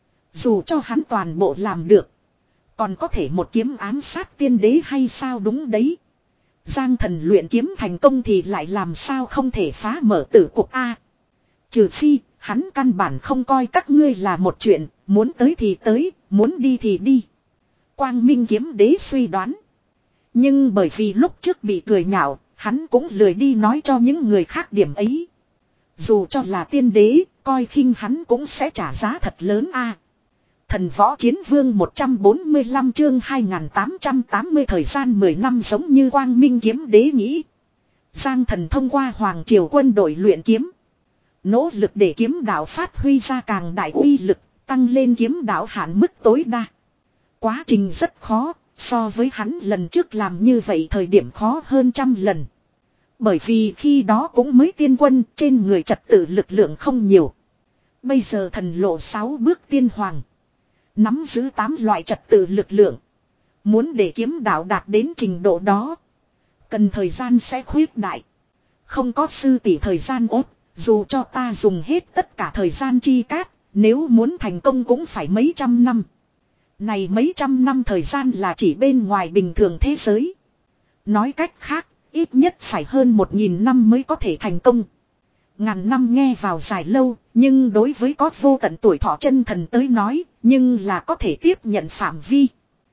Dù cho hắn toàn bộ làm được. Còn có thể một kiếm ám sát tiên đế hay sao đúng đấy. Giang Thần luyện kiếm thành công thì lại làm sao không thể phá mở tử cục A. Trừ phi, hắn căn bản không coi các ngươi là một chuyện, muốn tới thì tới, muốn đi thì đi. Quang Minh kiếm đế suy đoán. Nhưng bởi vì lúc trước bị cười nhạo, hắn cũng lười đi nói cho những người khác điểm ấy. Dù cho là tiên đế, coi khinh hắn cũng sẽ trả giá thật lớn a. Thần võ chiến vương một trăm bốn mươi lăm chương hai nghìn tám trăm tám mươi thời gian mười năm giống như Quang Minh kiếm đế nghĩ. Giang Thần thông qua hoàng triều quân đội luyện kiếm. Nỗ lực để kiếm đạo phát huy ra càng đại uy lực, tăng lên kiếm đạo hạn mức tối đa. Quá trình rất khó, so với hắn lần trước làm như vậy thời điểm khó hơn trăm lần. Bởi vì khi đó cũng mới tiên quân, trên người trật tự lực lượng không nhiều. Bây giờ thần lộ sáu bước tiên hoàng. Nắm giữ tám loại trật tự lực lượng. Muốn để kiếm đạo đạt đến trình độ đó. Cần thời gian sẽ khuyết đại. Không có sư tỷ thời gian ốt, dù cho ta dùng hết tất cả thời gian chi cát, nếu muốn thành công cũng phải mấy trăm năm. Này mấy trăm năm thời gian là chỉ bên ngoài bình thường thế giới. Nói cách khác, ít nhất phải hơn một nghìn năm mới có thể thành công. Ngàn năm nghe vào dài lâu, nhưng đối với có vô tận tuổi thọ chân thần tới nói, nhưng là có thể tiếp nhận phạm vi.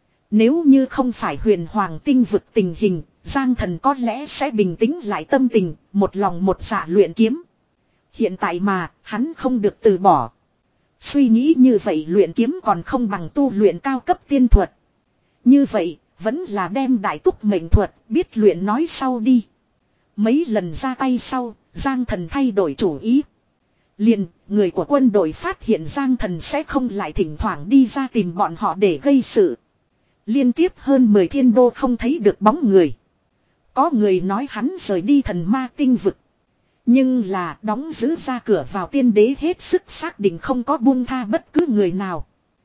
Nếu như không phải huyền hoàng tinh vực tình hình, Giang Thần có lẽ sẽ bình tĩnh lại tâm tình, một lòng một dạ luyện kiếm. Hiện tại mà, hắn không được từ bỏ. Suy nghĩ như vậy luyện kiếm còn không bằng tu luyện cao cấp tiên thuật. Như vậy, vẫn là đem đại túc mệnh thuật, biết luyện nói sau đi. Mấy lần ra tay sau, Giang Thần thay đổi chủ ý. Liền, người của quân đội phát hiện Giang Thần sẽ không lại thỉnh thoảng đi ra tìm bọn họ để gây sự. Liên tiếp hơn mười thiên đô không thấy được bóng người. Có người nói hắn rời đi thần ma tinh vực. Nhưng là đóng giữ ra cửa vào tiên đế hết sức xác định không có buông tha bất cứ người nào.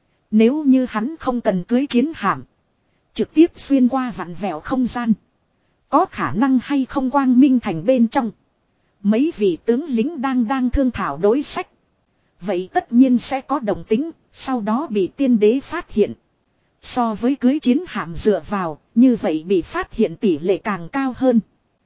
Nếu như hắn không cần cưới chiến hạm, trực tiếp xuyên qua vặn vẹo không gian, có khả năng hay không quang minh thành bên trong. Mấy vị tướng lính đang đang thương thảo đối sách. Vậy tất nhiên sẽ có đồng tính, sau đó bị tiên đế phát hiện. So với cưới chiến hạm dựa vào, như vậy bị phát hiện tỷ lệ càng cao hơn.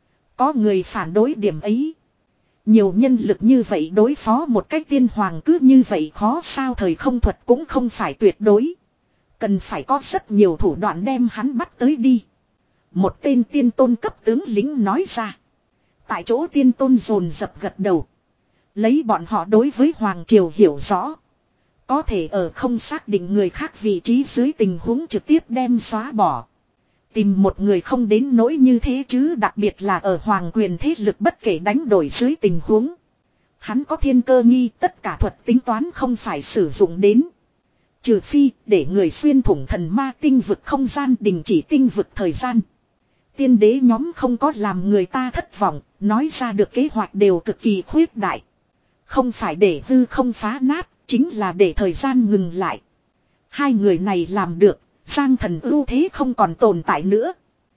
Có người phản đối điểm ấy. Nhiều nhân lực như vậy đối phó một cách tiên hoàng cứ như vậy khó sao, thời không thuật cũng không phải tuyệt đối. Cần phải có rất nhiều thủ đoạn đem hắn bắt tới đi. Một tên tiên tôn cấp tướng lính nói ra. Tại chỗ tiên tôn dồn dập gật đầu. Lấy bọn họ đối với Hoàng Triều hiểu rõ. Có thể ở không xác định người khác vị trí dưới tình huống trực tiếp đem xóa bỏ. Tìm một người không đến nỗi như thế chứ, đặc biệt là ở hoàng quyền thế lực bất kể đánh đổi dưới tình huống. Hắn có thiên cơ nghi, tất cả thuật tính toán không phải sử dụng đến. Trừ phi để người xuyên thủng thần ma tinh vực không gian, đình chỉ tinh vực thời gian. Tiên đế nhóm không có làm người ta thất vọng, nói ra được kế hoạch đều cực kỳ khuyết đại. Không phải để hư không phá nát, chính là để thời gian ngừng lại. Hai người này làm được, Giang Thần ưu thế không còn tồn tại nữa.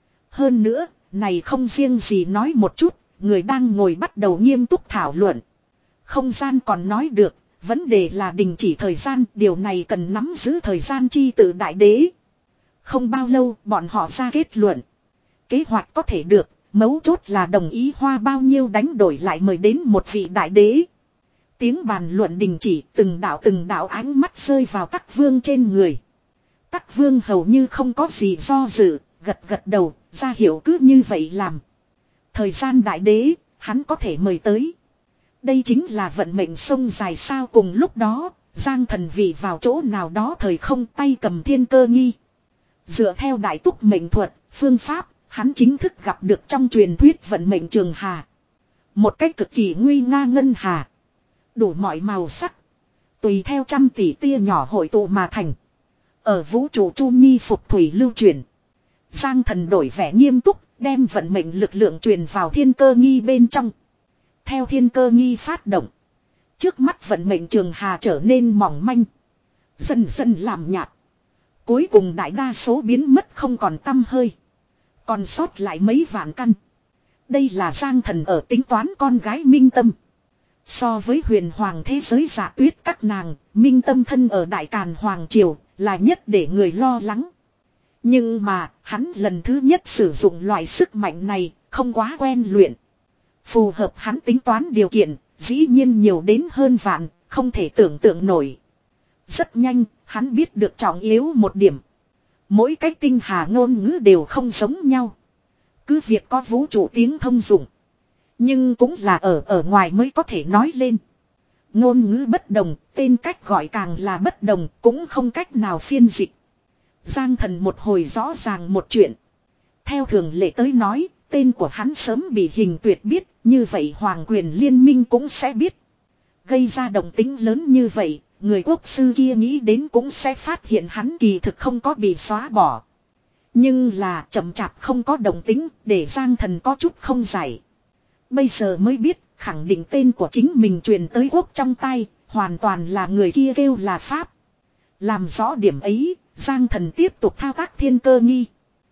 Hơn nữa, này không riêng gì nói một chút, người đang ngồi bắt đầu nghiêm túc thảo luận. Không gian còn nói được, vấn đề là đình chỉ thời gian, điều này cần nắm giữ thời gian chi tự đại đế. Không bao lâu, bọn họ ra kết luận. Kế hoạch có thể được, mấu chốt là đồng ý hoa bao nhiêu đánh đổi lại mời đến một vị đại đế. Tiếng bàn luận đình chỉ, từng đạo từng đạo ánh mắt rơi vào Tắc Vương trên người. Tắc Vương hầu như không có gì do dự, gật gật đầu, ra hiểu cứ như vậy làm. Thời gian đại đế, hắn có thể mời tới. Đây chính là vận mệnh sông dài sao. Cùng lúc đó, Giang Thần vị vào chỗ nào đó thời không, tay cầm thiên cơ nghi. Dựa theo đại túc mệnh thuật, phương pháp, hắn chính thức gặp được trong truyền thuyết vận mệnh trường hà. Một cách cực kỳ nguy nga ngân hà. Đủ mọi màu sắc. Tùy theo trăm tỷ tia nhỏ hội tụ mà thành. Ở vũ trụ chu nhi phục thủy lưu truyền. Giang Thần đổi vẻ nghiêm túc, đem vận mệnh lực lượng truyền vào thiên cơ nghi bên trong. Theo thiên cơ nghi phát động. Trước mắt vận mệnh trường hà trở nên mỏng manh. Dần dần làm nhạt. Cuối cùng đại đa số biến mất không còn tăm hơi. Còn sót lại mấy vạn căn. Đây là Giang Thần ở tính toán con gái Minh Tâm. So với huyền hoàng thế giới giả tuyết các nàng, Minh Tâm thân ở Đại Càn Hoàng Triều là nhất để người lo lắng. Nhưng mà, hắn lần thứ nhất sử dụng loại sức mạnh này, không quá quen luyện. Phù hợp hắn tính toán điều kiện, dĩ nhiên nhiều đến hơn vạn, không thể tưởng tượng nổi. Rất nhanh, hắn biết được trọng yếu một điểm. Mỗi cái tinh hà ngôn ngữ đều không giống nhau. Cứ việc có vũ trụ tiếng thông dụng. Nhưng cũng là ở ở ngoài mới có thể nói lên. Ngôn ngữ bất đồng, tên cách gọi càng là bất đồng, cũng không cách nào phiên dịch. Giang Thần một hồi rõ ràng một chuyện. Theo thường lệ tới nói, tên của hắn sớm bị Hình Tuyệt biết, như vậy Hoàng Quyền Liên Minh cũng sẽ biết. Gây ra động tính lớn như vậy, người quốc sư kia nghĩ đến cũng sẽ phát hiện hắn kỳ thực không có bị xóa bỏ. Nhưng là chậm chạp không có động tính, để Giang Thần có chút không giải. Bây giờ mới biết, khẳng định tên của chính mình truyền tới quốc trong tay, hoàn toàn là người kia kêu là Pháp. Làm rõ điểm ấy, Giang Thần tiếp tục thao tác thiên cơ nghi.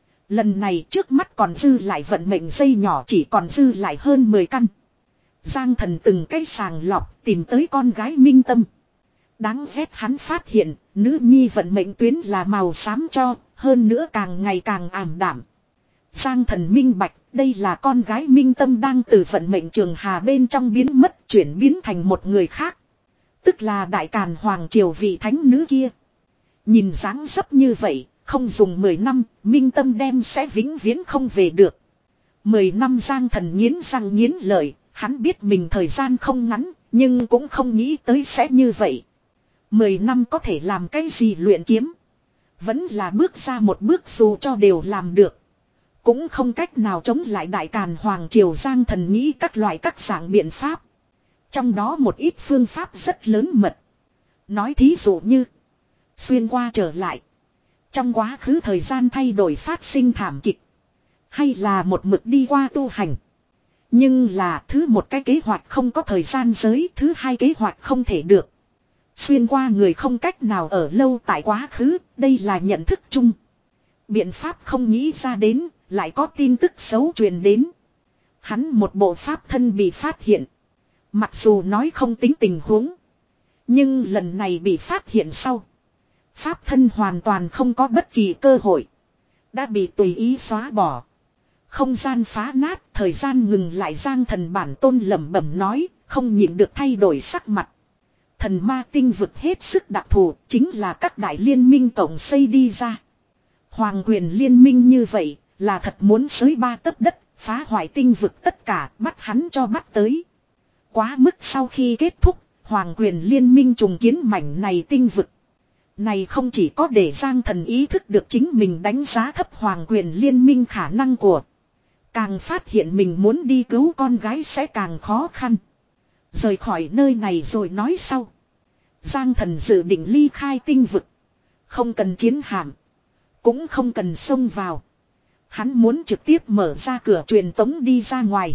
Lần này trước mắt còn dư lại vận mệnh dây nhỏ, chỉ còn dư lại hơn mười căn. Giang Thần từng cái sàng lọc tìm tới con gái Minh Tâm. Đáng ghét hắn phát hiện, nữ nhi vận mệnh tuyến là màu xám cho, hơn nữa càng ngày càng ảm đạm. Giang Thần minh bạch, đây là con gái Minh Tâm đang từ vận mệnh trường hà bên trong biến mất, chuyển biến thành một người khác. Tức là Đại Càn Hoàng Triều vị thánh nữ kia. Nhìn dáng dấp như vậy, không dùng mười năm, Minh Tâm đem sẽ vĩnh viễn không về được. mười năm Giang Thần nghiến răng nghiến lợi, hắn biết mình thời gian không ngắn, nhưng cũng không nghĩ tới sẽ như vậy. mười năm có thể làm cái gì luyện kiếm. Vẫn là bước ra một bước dù cho đều làm được. Cũng không cách nào chống lại Đại Càn Hoàng Triều. Giang Thần nghĩ các loại các dạng biện pháp. Trong đó một ít phương pháp rất lớn mật. Nói thí dụ như xuyên qua trở lại. Trong quá khứ thời gian thay đổi phát sinh thảm kịch. Hay là một mực đi qua tu hành. Nhưng là thứ một cái kế hoạch không có thời gian giới, thứ hai kế hoạch không thể được. Xuyên qua người không cách nào ở lâu tại quá khứ, đây là nhận thức chung. Biện pháp không nghĩ ra đến, lại có tin tức xấu truyền đến. Hắn một bộ pháp thân bị phát hiện. Mặc dù nói không tính tình huống. Nhưng lần này bị phát hiện sau. Pháp thân hoàn toàn không có bất kỳ cơ hội. Đã bị tùy ý xóa bỏ. Không gian phá nát, thời gian ngừng lại, Giang Thần bản tôn lẩm bẩm nói, không nhịn được thay đổi sắc mặt. Thần ma tinh vực hết sức đặc thù, chính là các đại liên minh tổng xây đi ra. Hoàng quyền liên minh như vậy, là thật muốn xới ba tấc đất, phá hoại tinh vực tất cả, bắt hắn cho bắt tới. Quá mức sau khi kết thúc, Hoàng quyền liên minh trùng kiến mảnh này tinh vực. Này không chỉ có để Giang Thần ý thức được chính mình đánh giá thấp Hoàng quyền liên minh khả năng của. Càng phát hiện mình muốn đi cứu con gái sẽ càng khó khăn. Rời khỏi nơi này rồi nói sau. Giang Thần dự định ly khai tinh vực. Không cần chiến hạm. Cũng không cần xông vào. Hắn muốn trực tiếp mở ra cửa truyền tống đi ra ngoài.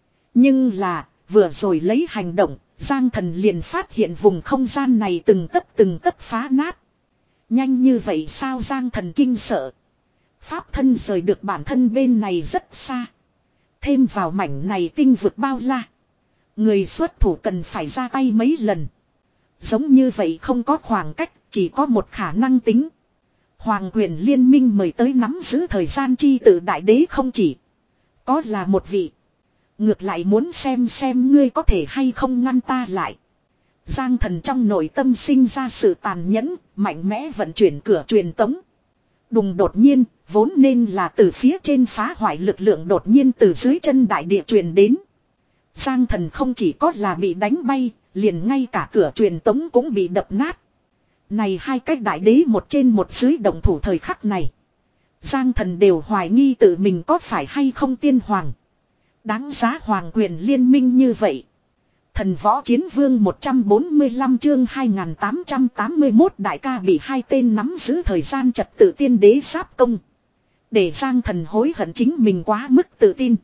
Nhưng là vừa rồi lấy hành động, Giang Thần liền phát hiện vùng không gian này từng tấc từng tấc phá nát. Nhanh như vậy sao? Giang Thần kinh sợ. Pháp thân rời được bản thân bên này rất xa. Thêm vào mảnh này tinh vực bao la. Người xuất thủ cần phải ra tay mấy lần. Giống như vậy không có khoảng cách, chỉ có một khả năng tính. Hoàng quyền liên minh mời tới nắm giữ thời gian chi tự đại đế không chỉ. Có là một vị. Ngược lại muốn xem xem ngươi có thể hay không ngăn ta lại. Giang Thần trong nội tâm sinh ra sự tàn nhẫn, mạnh mẽ vận chuyển cửa truyền tống. Đùng đột nhiên, vốn nên là từ phía trên phá hoại lực lượng đột nhiên từ dưới chân đại địa truyền đến. Giang Thần không chỉ có là bị đánh bay, liền ngay cả cửa truyền tống cũng bị đập nát. Này hai cách đại đế một trên một dưới động thủ thời khắc này. Giang Thần đều hoài nghi tự mình có phải hay không tiên hoàng. Đáng giá hoàng quyền liên minh như vậy. Thần võ chiến vương một trăm bốn mươi lăm chương hai nghìn tám trăm tám mươi mốt đại ca bị hai tên nắm giữ thời gian trật tự tiên đế giáp công. Để Giang Thần hối hận chính mình quá mức tự tin.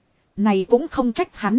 Này cũng không trách hắn.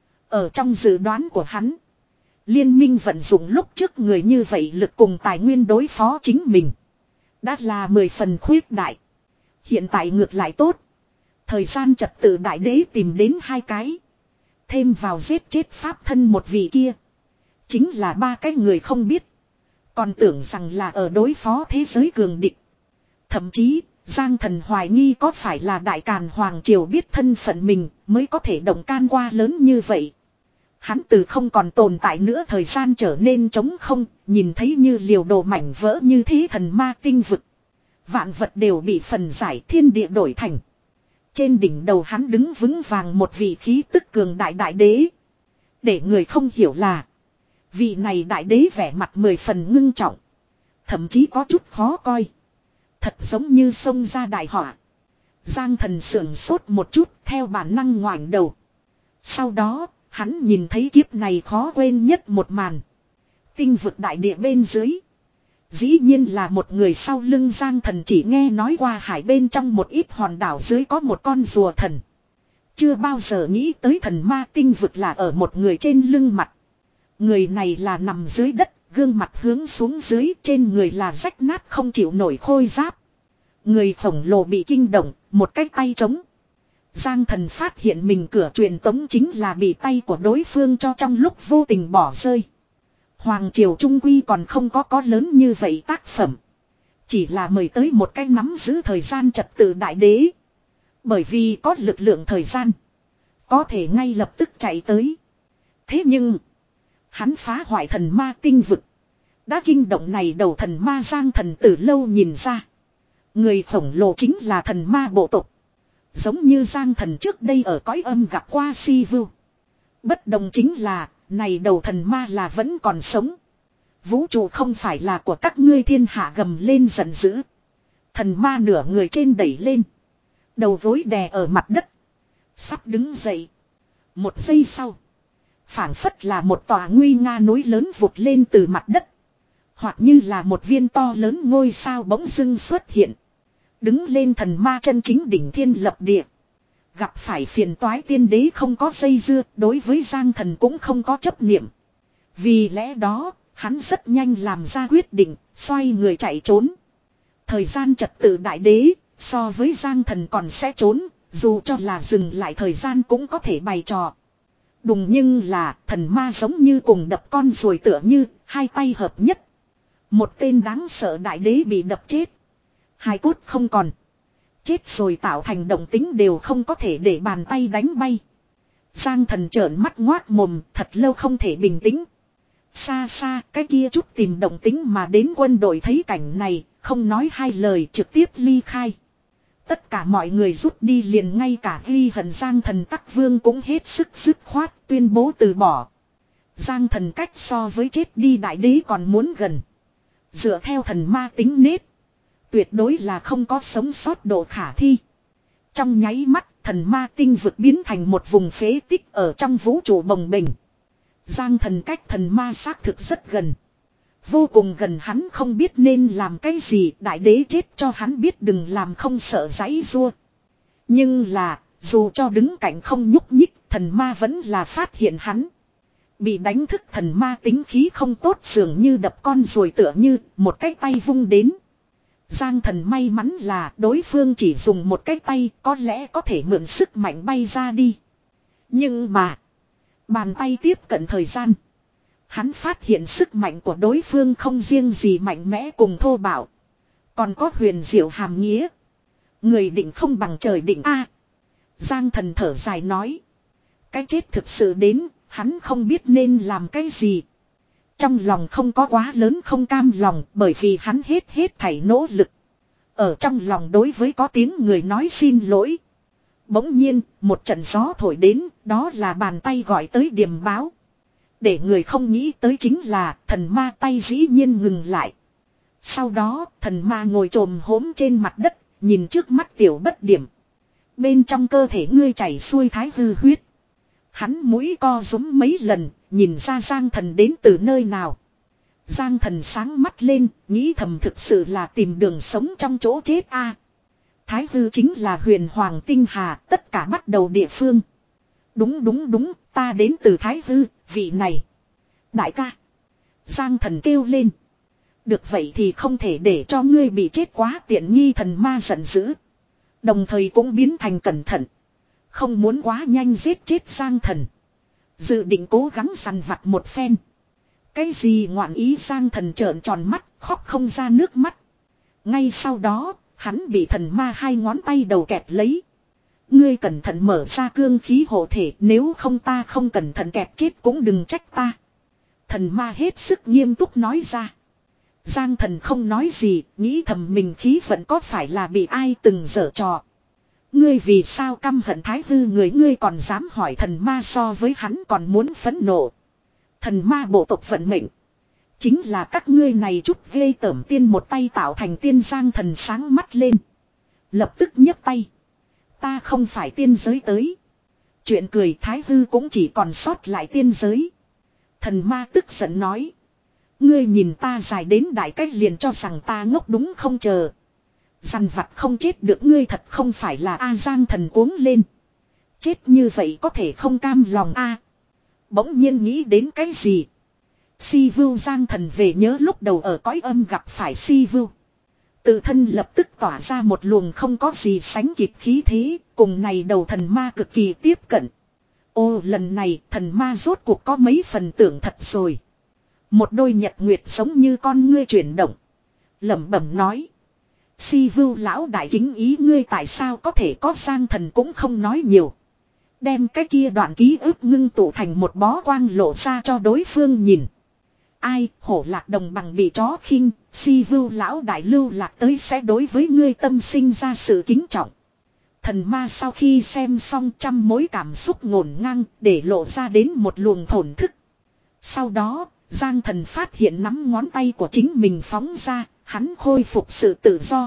Ở trong dự đoán của hắn. Liên minh vận dụng lúc trước người như vậy lực cùng tài nguyên đối phó chính mình. Đã là mười phần khuyết đại. Hiện tại ngược lại tốt. Thời gian trật tự đại đế tìm đến hai cái. Thêm vào giết chết pháp thân một vị kia. Chính là ba cái người không biết. Còn tưởng rằng là ở đối phó thế giới cường địch. Thậm chí, Giang Thần hoài nghi có phải là Đại Càn Hoàng Triều biết thân phận mình mới có thể động can qua lớn như vậy. Hắn từ không còn tồn tại nữa, thời gian trở nên trống không, nhìn thấy như liều đồ mảnh vỡ như thế thần ma tinh vực. Vạn vật đều bị phần giải, thiên địa đổi thành. Trên đỉnh đầu hắn đứng vững vàng một vị khí tức cường đại đại đế. Để người không hiểu là vị này đại đế vẻ mặt mười phần ngưng trọng. Thậm chí có chút khó coi. Thật giống như xông ra đại họa. Giang Thần sưởng sốt một chút, theo bản năng ngoảnh đầu. Sau đó, hắn nhìn thấy kiếp này khó quên nhất một màn. Tinh vực đại địa bên dưới. Dĩ nhiên là một người sau lưng Giang Thần chỉ nghe nói qua hải bên trong một ít hòn đảo dưới có một con rùa thần. Chưa bao giờ nghĩ tới thần ma tinh vực là ở một người trên lưng mặt. Người này là nằm dưới đất, gương mặt hướng xuống dưới, trên người là rách nát không chịu nổi khôi giáp. Người khổng lồ bị kinh động, một cái tay trống. Giang Thần phát hiện mình cửa truyền tống chính là bị tay của đối phương cho trong lúc vô tình bỏ rơi. Hoàng Triều Trung Quy còn không có có lớn như vậy tác phẩm. Chỉ là mời tới một cái nắm giữ thời gian trật tự đại đế. Bởi vì có lực lượng thời gian. Có thể ngay lập tức chạy tới. Thế nhưng hắn phá hoại thần ma tinh vực. Đã kinh động này đầu thần ma Giang Thần từ lâu nhìn ra. Người khổng lồ chính là thần ma bộ tộc. Giống như Giang Thần trước đây ở cõi âm gặp qua Si Vưu. Bất đồng chính là, này đầu thần ma là vẫn còn sống. Vũ trụ không phải là của các ngươi, thiên hạ gầm lên giận dữ. Thần ma nửa người trên đẩy lên. Đầu gối đè ở mặt đất. Sắp đứng dậy. Một giây sau. Phảng phất là một tòa nguy nga núi lớn vụt lên từ mặt đất. Hoặc như là một viên to lớn ngôi sao bỗng dưng xuất hiện. Đứng lên thần ma chân chính đỉnh thiên lập địa. Gặp phải phiền toái tiên đế không có dây dưa, đối với Giang Thần cũng không có chấp niệm. Vì lẽ đó, hắn rất nhanh làm ra quyết định, xoay người chạy trốn. Thời gian trật tự đại đế, so với Giang Thần còn sẽ trốn, dù cho là dừng lại thời gian cũng có thể bày trò. Đùng nhưng là thần ma giống như cùng đập con rồi tựa như, hai tay hợp nhất. Một tên đáng sợ đại đế bị đập chết. Hai cốt không còn. Chết rồi tạo thành động tính đều không có thể để bàn tay đánh bay. Giang Thần trợn mắt ngoác mồm, thật lâu không thể bình tĩnh. Xa xa, cái kia chút tìm động tính mà đến quân đội thấy cảnh này, không nói hai lời trực tiếp ly khai. Tất cả mọi người rút đi liền, ngay cả ghi hận Giang Thần Tắc Vương cũng hết sức dứt khoát tuyên bố từ bỏ. Giang Thần cách so với chết đi đại đế còn muốn gần. Dựa theo thần ma tính nết, tuyệt đối là không có sống sót độ khả thi. Trong nháy mắt, thần ma tinh vực biến thành một vùng phế tích ở trong vũ trụ bồng bềnh. Giang Thần cách thần ma xác thực rất gần. Vô cùng gần, hắn không biết nên làm cái gì, đại đế chết cho hắn biết đừng làm, không sợ giãy giụa. Nhưng là, dù cho đứng cạnh không nhúc nhích, thần ma vẫn là phát hiện hắn. Bị đánh thức thần ma tính khí không tốt, dường như đập con rồi tựa như, một cái tay vung đến. Giang Thần may mắn là đối phương chỉ dùng một cái tay, có lẽ có thể mượn sức mạnh bay ra đi. Nhưng mà, bàn tay tiếp cận thời gian, hắn phát hiện sức mạnh của đối phương không riêng gì mạnh mẽ cùng thô bạo, còn có huyền diệu hàm nghĩa. Người định không bằng trời định a. Giang Thần thở dài nói. Cái chết thực sự đến, hắn không biết nên làm cái gì. Trong lòng không có quá lớn không cam lòng, bởi vì hắn hết hết thảy nỗ lực. Ở trong lòng đối với có tiếng người nói xin lỗi. Bỗng nhiên, một trận gió thổi đến, đó là bàn tay gọi tới điềm báo. Để người không nghĩ tới chính là thần ma tay dĩ nhiên ngừng lại. Sau đó, thần ma ngồi trồm hốm trên mặt đất, nhìn trước mắt tiểu bất điểm. Bên trong cơ thể ngươi chảy xuôi thái hư huyết. Hắn mũi co rúm mấy lần, nhìn ra Giang Thần đến từ nơi nào. Giang Thần sáng mắt lên, nghĩ thầm thực sự là tìm đường sống trong chỗ chết a. Thái hư chính là huyền hoàng tinh hà, tất cả bắt đầu địa phương. Đúng đúng đúng, ta đến từ Thái hư, vị này. Đại ca. Giang Thần kêu lên. Được vậy thì không thể để cho ngươi bị chết quá tiện nghi, thần ma giận dữ. Đồng thời cũng biến thành cẩn thận. Không muốn quá nhanh giết chết Giang Thần. Dự định cố gắng săn vặt một phen. Cái gì ngoạn ý, Giang Thần trợn tròn mắt, khóc không ra nước mắt. Ngay sau đó, hắn bị thần ma hai ngón tay đầu kẹp lấy. Ngươi cẩn thận mở ra cương khí hộ thể, nếu không ta không cẩn thận kẹp chết cũng đừng trách ta. Thần ma hết sức nghiêm túc nói ra. Giang Thần không nói gì, nghĩ thầm mình khí vận có phải là bị ai từng giở trò. Ngươi vì sao căm hận Thái hư người, ngươi còn dám hỏi, thần ma so với hắn còn muốn phẫn nộ. Thần ma bộ tộc vận mệnh. Chính là các ngươi này chút ghê tởm tiên một tay tạo thành tiên. Giang Thần sáng mắt lên. Lập tức nhấc tay. Ta không phải tiên giới tới. Chuyện cười, Thái hư cũng chỉ còn sót lại tiên giới. Thần ma tức giận nói. Ngươi nhìn ta dài đến đại cách liền cho rằng ta ngốc đúng không, chờ. Dằn vặt không chết được, ngươi thật không phải là A. Giang Thần cuống lên. Chết như vậy có thể không cam lòng A. Bỗng nhiên nghĩ đến cái gì. Si Vưu, Giang Thần về nhớ lúc đầu ở cõi âm gặp phải Si Vưu. Tự thân lập tức tỏa ra một luồng không có gì sánh kịp khí thế, cùng này đầu thần ma cực kỳ tiếp cận. Ô, lần này thần ma rốt cuộc có mấy phần tưởng thật rồi. Một đôi nhật nguyệt giống như con ngươi chuyển động. Lẩm bẩm nói. Si Vưu lão đại kính ý, ngươi tại sao có thể có. Giang Thần cũng không nói nhiều. Đem cái kia đoạn ký ức ngưng tụ thành một bó quang lộ ra cho đối phương nhìn. Ai, hổ lạc đồng bằng bị chó khinh, Si Vưu lão đại lưu lạc tới sẽ đối với ngươi tâm sinh ra sự kính trọng. Thần ma sau khi xem xong trăm mối cảm xúc ngổn ngang, để lộ ra đến một luồng thổn thức. Sau đó, Giang Thần phát hiện nắm ngón tay của chính mình phóng ra, hắn khôi phục sự tự do.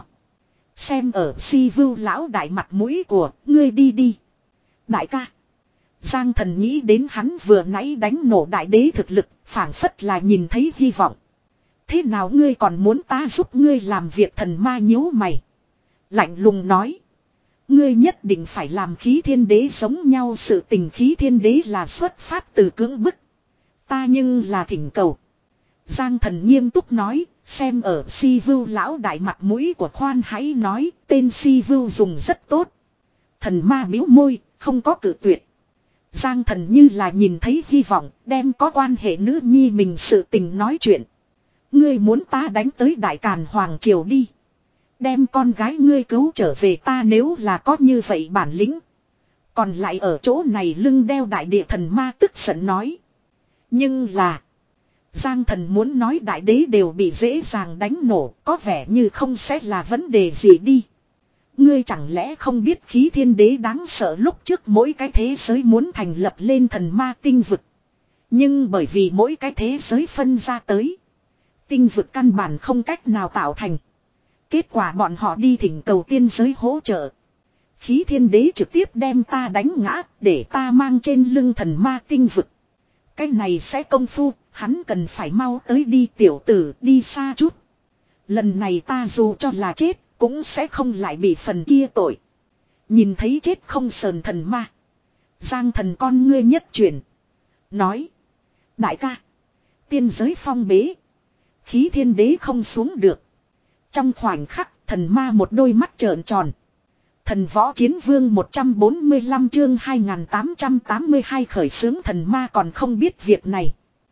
Xem ở Si Vưu lão đại mặt mũi của, ngươi đi đi. Đại ca. Giang Thần nghĩ đến hắn vừa nãy đánh nổ đại đế thực lực, phảng phất là nhìn thấy hy vọng. Thế nào ngươi còn muốn ta giúp ngươi làm việc, thần ma nhíu mày. Lạnh lùng nói. Ngươi nhất định phải làm khí thiên đế giống nhau, sự tình khí thiên đế là xuất phát từ cưỡng bức. Ta nhưng là thỉnh cầu. Giang thần nghiêm túc nói, xem ở si vưu lão đại mặt mũi của khoan hãy nói, tên si vưu dùng rất tốt. Thần ma biếu môi, không có cự tuyệt. Giang thần như là nhìn thấy hy vọng, đem có quan hệ nữ nhi mình sự tình nói chuyện. Ngươi muốn ta đánh tới Đại Càn Hoàng Triều đi. Đem con gái ngươi cứu trở về, ta nếu là có như vậy bản lĩnh. Còn lại ở chỗ này lưng đeo đại địa thần ma tức giận nói. Nhưng là. Giang thần muốn nói đại đế đều bị dễ dàng đánh nổ, có vẻ như không sẽ là vấn đề gì đi. Ngươi chẳng lẽ không biết khí thiên đế đáng sợ, lúc trước mỗi cái thế giới muốn thành lập lên thần ma tinh vực. Nhưng bởi vì mỗi cái thế giới phân ra tới. Tinh vực căn bản không cách nào tạo thành. Kết quả bọn họ đi thỉnh cầu tiên giới hỗ trợ. Khí thiên đế trực tiếp đem ta đánh ngã để ta mang trên lưng thần ma tinh vực. Cái này sẽ công phu, hắn cần phải mau tới đi, tiểu tử đi xa chút. Lần này ta dù cho là chết, cũng sẽ không lại bị phần kia tội. Nhìn thấy chết không sờn thần ma. Giang thần con ngươi nhất chuyển. Nói. Đại ca. Tiên giới phong bế. Khí thiên đế không xuống được. Trong khoảnh khắc, thần ma một đôi mắt trợn tròn. Thần võ chiến vương một trăm bốn mươi lăm chương hai nghìn tám trăm tám mươi hai khởi xướng thần ma còn không biết việc này.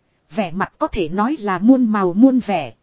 Vẻ mặt có thể nói là muôn màu muôn vẻ.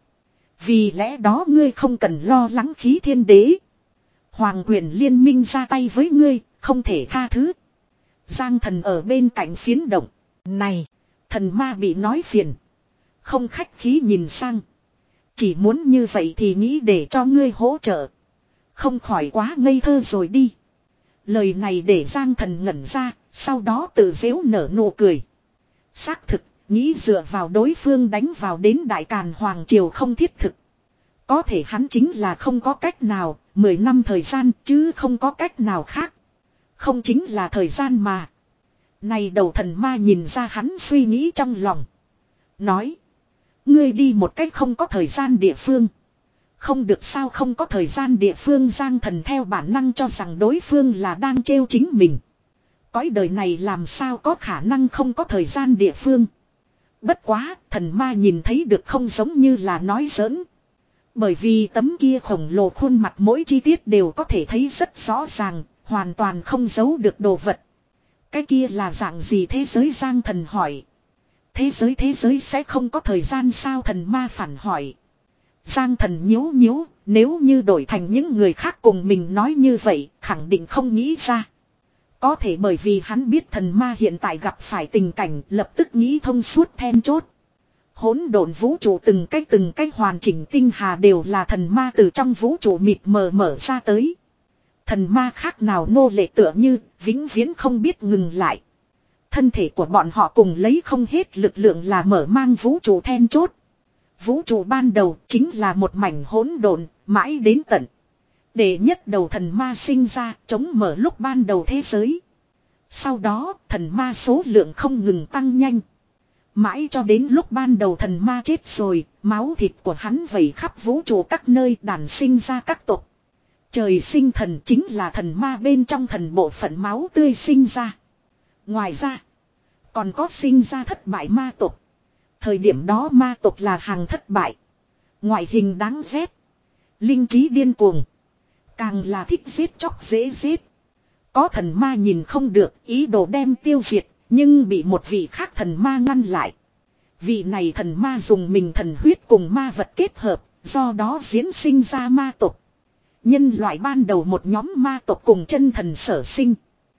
Vì lẽ đó ngươi không cần lo lắng khí thiên đế. Hoàng quyền liên minh ra tay với ngươi, không thể tha thứ. Giang thần ở bên cạnh phiến động. Này, thần ma bị nói phiền. Không khách khí nhìn sang. Chỉ muốn như vậy thì nghĩ để cho ngươi hỗ trợ. Không khỏi quá ngây thơ rồi đi. Lời này để Giang thần ngẩn ra, sau đó tự dễu nở nụ cười. Xác thực, nghĩ dựa vào đối phương đánh vào đến Đại Càn Hoàng Triều không thiết thực. Có thể hắn chính là không có cách nào, mười năm thời gian chứ không có cách nào khác. Không chính là thời gian mà. Này đầu thần ma nhìn ra hắn suy nghĩ trong lòng. Nói. Ngươi đi một cách không có thời gian địa phương. Không được sao, không có thời gian địa phương. Giang thần theo bản năng cho rằng đối phương là đang trêu chính mình. Cõi đời này làm sao có khả năng không có thời gian địa phương. Bất quá, thần ma nhìn thấy được không giống như là nói giỡn. Bởi vì tấm kia khổng lồ khuôn mặt mỗi chi tiết đều có thể thấy rất rõ ràng, hoàn toàn không giấu được đồ vật. Cái kia là dạng gì thế giới? Giang thần hỏi. Thế giới thế giới sẽ không có thời gian sao? Thần ma phản hỏi. Giang thần nhíu nhíu, nếu như đổi thành những người khác cùng mình nói như vậy, khẳng định không nghĩ ra. Có thể bởi vì hắn biết thần ma hiện tại gặp phải tình cảnh, lập tức nghĩ thông suốt then chốt. Hỗn độn vũ trụ từng cách từng cách hoàn chỉnh tinh hà đều là thần ma từ trong vũ trụ mịt mờ mở ra tới. Thần ma khác nào nô lệ tựa như, vĩnh viễn không biết ngừng lại. Thân thể của bọn họ cùng lấy không hết lực lượng là mở mang vũ trụ then chốt. Vũ trụ ban đầu chính là một mảnh hỗn độn, mãi đến tận. Để nhất đầu thần ma sinh ra, chống mở lúc ban đầu thế giới. Sau đó, thần ma số lượng không ngừng tăng nhanh. Mãi cho đến lúc ban đầu thần ma chết rồi, máu thịt của hắn vẩy khắp vũ trụ các nơi đàn sinh ra các tộc. Trời sinh thần chính là thần ma bên trong thần bộ phận máu tươi sinh ra. Ngoài ra, còn có sinh ra thất bại ma tộc. Thời điểm đó ma tộc là hàng thất bại. Ngoại hình đáng ghét. Linh trí điên cuồng. Càng là thích giết chóc dễ giết. Có thần ma nhìn không được, ý đồ đem tiêu diệt, nhưng bị một vị khác thần ma ngăn lại. Vị này thần ma dùng mình thần huyết cùng ma vật kết hợp, do đó diễn sinh ra ma tộc. Nhân loại ban đầu một nhóm ma tộc cùng chân thần sở sinh.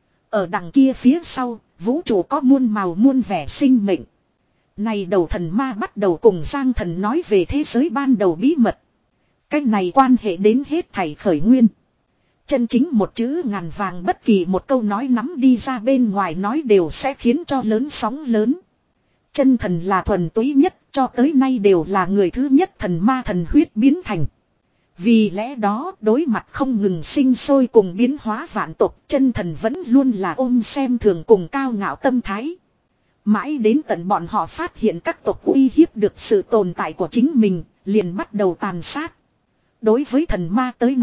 Ở đằng kia phía sau, vũ trụ có muôn màu muôn vẻ sinh mệnh. Này đầu thần ma bắt đầu cùng Giang thần nói về thế giới ban đầu bí mật. Cách này quan hệ đến hết thảy khởi nguyên. Chân chính một chữ ngàn vàng, bất kỳ một câu nói nắm đi ra bên ngoài nói đều sẽ khiến cho lớn sóng lớn. Chân thần là thuần túy nhất, cho tới nay đều là người thứ nhất thần ma thần huyết biến thành. Vì lẽ đó đối mặt không ngừng sinh sôi cùng biến hóa vạn tộc, chân thần vẫn luôn là ôm xem thường cùng cao ngạo tâm thái. Mãi đến tận bọn họ phát hiện các tộc uy hiếp được sự tồn tại của chính mình, liền bắt đầu tàn sát. Đối với thần ma tới nói,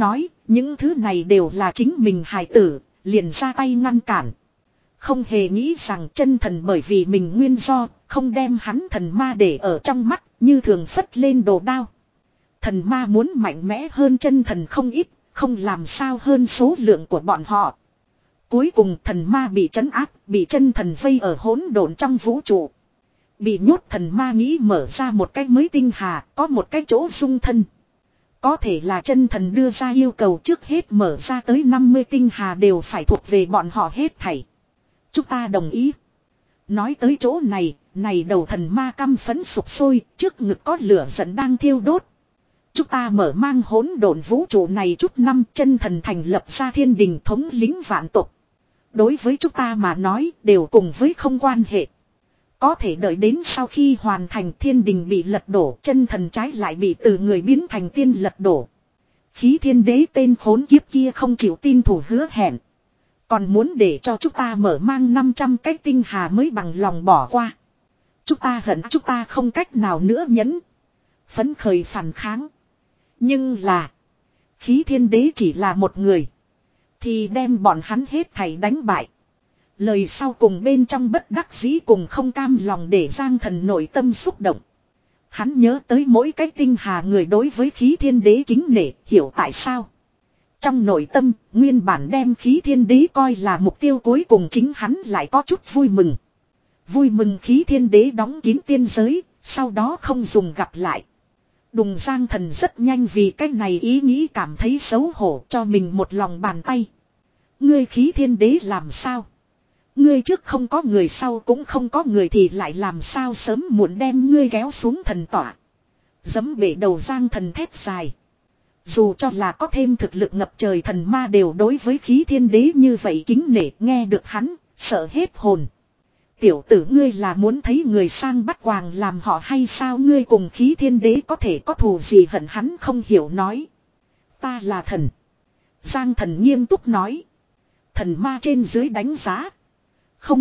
Những thứ này đều là chính mình hài tử, liền ra tay ngăn cản. Không hề nghĩ rằng chân thần bởi vì mình nguyên do, không đem hắn thần ma để ở trong mắt, như thường phất lên đồ đao. Thần ma muốn mạnh mẽ hơn chân thần không ít, không làm sao hơn số lượng của bọn họ. Cuối cùng thần ma bị trấn áp, bị chân thần vây ở hỗn độn trong vũ trụ. Bị nhốt thần ma nghĩ mở ra một cái mới tinh hà, có một cái chỗ dung thân. Có thể là chân thần đưa ra yêu cầu trước hết mở ra tới năm mươi tinh hà đều phải thuộc về bọn họ hết thảy. Chúng ta đồng ý. Nói tới chỗ này, này đầu thần ma căm phẫn sục sôi, trước ngực có lửa giận đang thiêu đốt. Chúng ta mở mang hỗn độn vũ trụ này chút năm, chân thần thành lập ra thiên đình thống lĩnh vạn tộc. Đối với chúng ta mà nói đều cùng với không quan hệ. Có thể đợi đến sau khi hoàn thành thiên đình bị lật đổ, chân thần trái lại bị từ người biến thành tiên lật đổ. Khí thiên đế tên khốn kiếp kia không chịu tin thủ hứa hẹn. Còn muốn để cho chúng ta mở mang năm trăm cái tinh hà mới bằng lòng bỏ qua. Chúng ta hận chúng ta không cách nào nữa nhẫn. Phấn khởi phản kháng. Nhưng là. Khí thiên đế chỉ là một người. Thì đem bọn hắn hết thảy đánh bại. Lời sau cùng bên trong bất đắc dĩ cùng không cam lòng để Giang Thần nội tâm xúc động. Hắn nhớ tới mỗi cái tinh hà người đối với khí thiên đế kính nể, hiểu tại sao. Trong nội tâm, nguyên bản đem khí thiên đế coi là mục tiêu cuối cùng, chính hắn lại có chút vui mừng. Vui mừng khí thiên đế đóng kín tiên giới, sau đó không dùng gặp lại. Đùng Giang Thần rất nhanh vì cái này ý nghĩ cảm thấy xấu hổ, cho mình một lòng bàn tay. Ngươi khí thiên đế làm sao? Ngươi trước không có người, sau cũng không có người, thì lại làm sao sớm muộn đem ngươi kéo xuống thần tỏa. Giấm bể đầu Giang Thần thét dài. Dù cho là có thêm thực lực ngập trời thần ma đều đối với khí thiên đế như vậy kính nể, nghe được hắn, sợ hết hồn. Tiểu tử ngươi là muốn thấy người sang bắt quàng làm họ hay sao? Ngươi cùng khí thiên đế có thể có thù gì hận? Hắn không hiểu nói. Ta là thần. Giang Thần nghiêm túc nói. Thần ma trên dưới đánh giá. Không.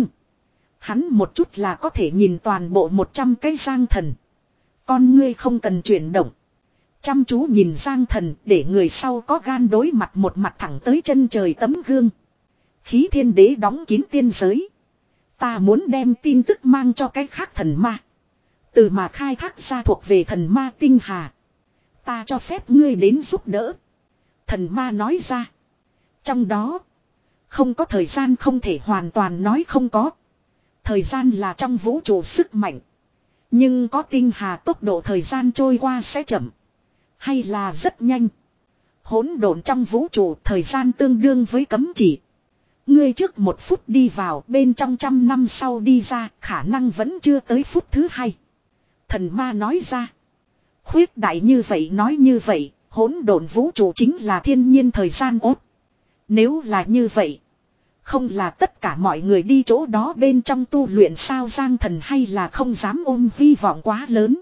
Hắn một chút là có thể nhìn toàn bộ một trăm cái Giang Thần. Con ngươi không cần chuyển động. Chăm chú nhìn Giang Thần, để người sau có gan đối mặt một mặt thẳng tới chân trời tấm gương. Khí thiên đế đóng kín tiên giới. Ta muốn đem tin tức mang cho cái khác thần ma. Từ mà khai thác ra thuộc về thần ma tinh hà. Ta cho phép ngươi đến giúp đỡ. Thần ma nói ra. Trong đó. Không có thời gian, không thể hoàn toàn nói không có. Thời gian là trong vũ trụ sức mạnh. Nhưng có tinh hà tốc độ thời gian trôi qua sẽ chậm. Hay là rất nhanh. Hỗn độn trong vũ trụ thời gian tương đương với cấm chỉ. Ngươi trước một phút đi vào, bên trong trăm năm sau đi ra, khả năng vẫn chưa tới phút thứ hai. Thần ma nói ra. Khuyết đại như vậy, nói như vậy, hỗn độn vũ trụ chính là thiên nhiên thời gian ốt. Nếu là như vậy, không là tất cả mọi người đi chỗ đó bên trong tu luyện sao? Giang Thần hay là không dám ôm hy vọng quá lớn.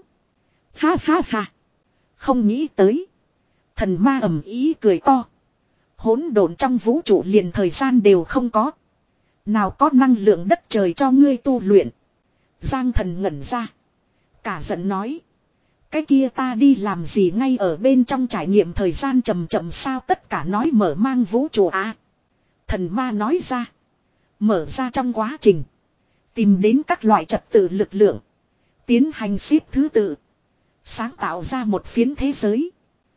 Ha ha ha. Không nghĩ tới. Thần ma ầm ý cười to. Hỗn độn trong vũ trụ liền thời gian đều không có. Nào có năng lượng đất trời cho ngươi tu luyện. Giang Thần ngẩn ra. Cả giận nói. Cái kia ta đi làm gì ngay ở bên trong trải nghiệm thời gian chậm chậm sao? Tất cả nói mở mang vũ trụ à. Thần ma nói ra. Mở ra trong quá trình. Tìm đến các loại trật tự lực lượng. Tiến hành xếp thứ tự. Sáng tạo ra một phiến thế giới.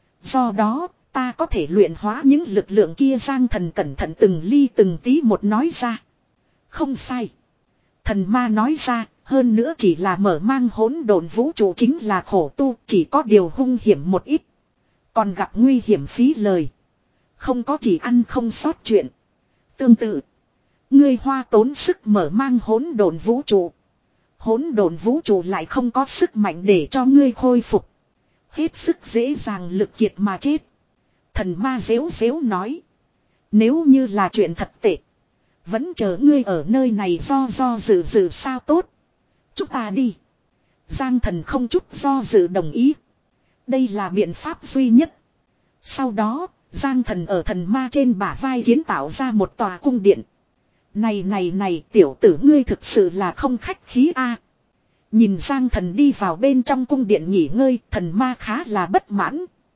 Do đó, ta có thể luyện hóa những lực lượng kia. Giang Thần cẩn thận từng ly từng tí một nói ra. Không sai. Thần ma nói ra, hơn nữa chỉ là mở mang hỗn độn vũ trụ chính là khổ tu, chỉ có điều hung hiểm một ít. Còn gặp nguy hiểm phí lời. Không có chỉ ăn không sót chuyện. Tương tự, ngươi hoa tốn sức mở mang hỗn độn vũ trụ. Hỗn độn vũ trụ lại không có sức mạnh để cho ngươi khôi phục. Hết sức dễ dàng lực kiệt mà chết. Thần ma dếu dếu nói. Nếu như là chuyện thật tệ, vẫn chờ ngươi ở nơi này do do dự dự sao? Tốt. Chúng ta đi. Giang Thần không chút do dự đồng ý. Đây là biện pháp duy nhất. Sau đó, Giang Thần ở thần ma trên bả vai kiến tạo ra một tòa cung điện. Này này này, tiểu tử ngươi thực sự là không khách khí a. Nhìn Giang Thần đi vào bên trong cung điện nghỉ ngơi, thần ma khá là bất mãn.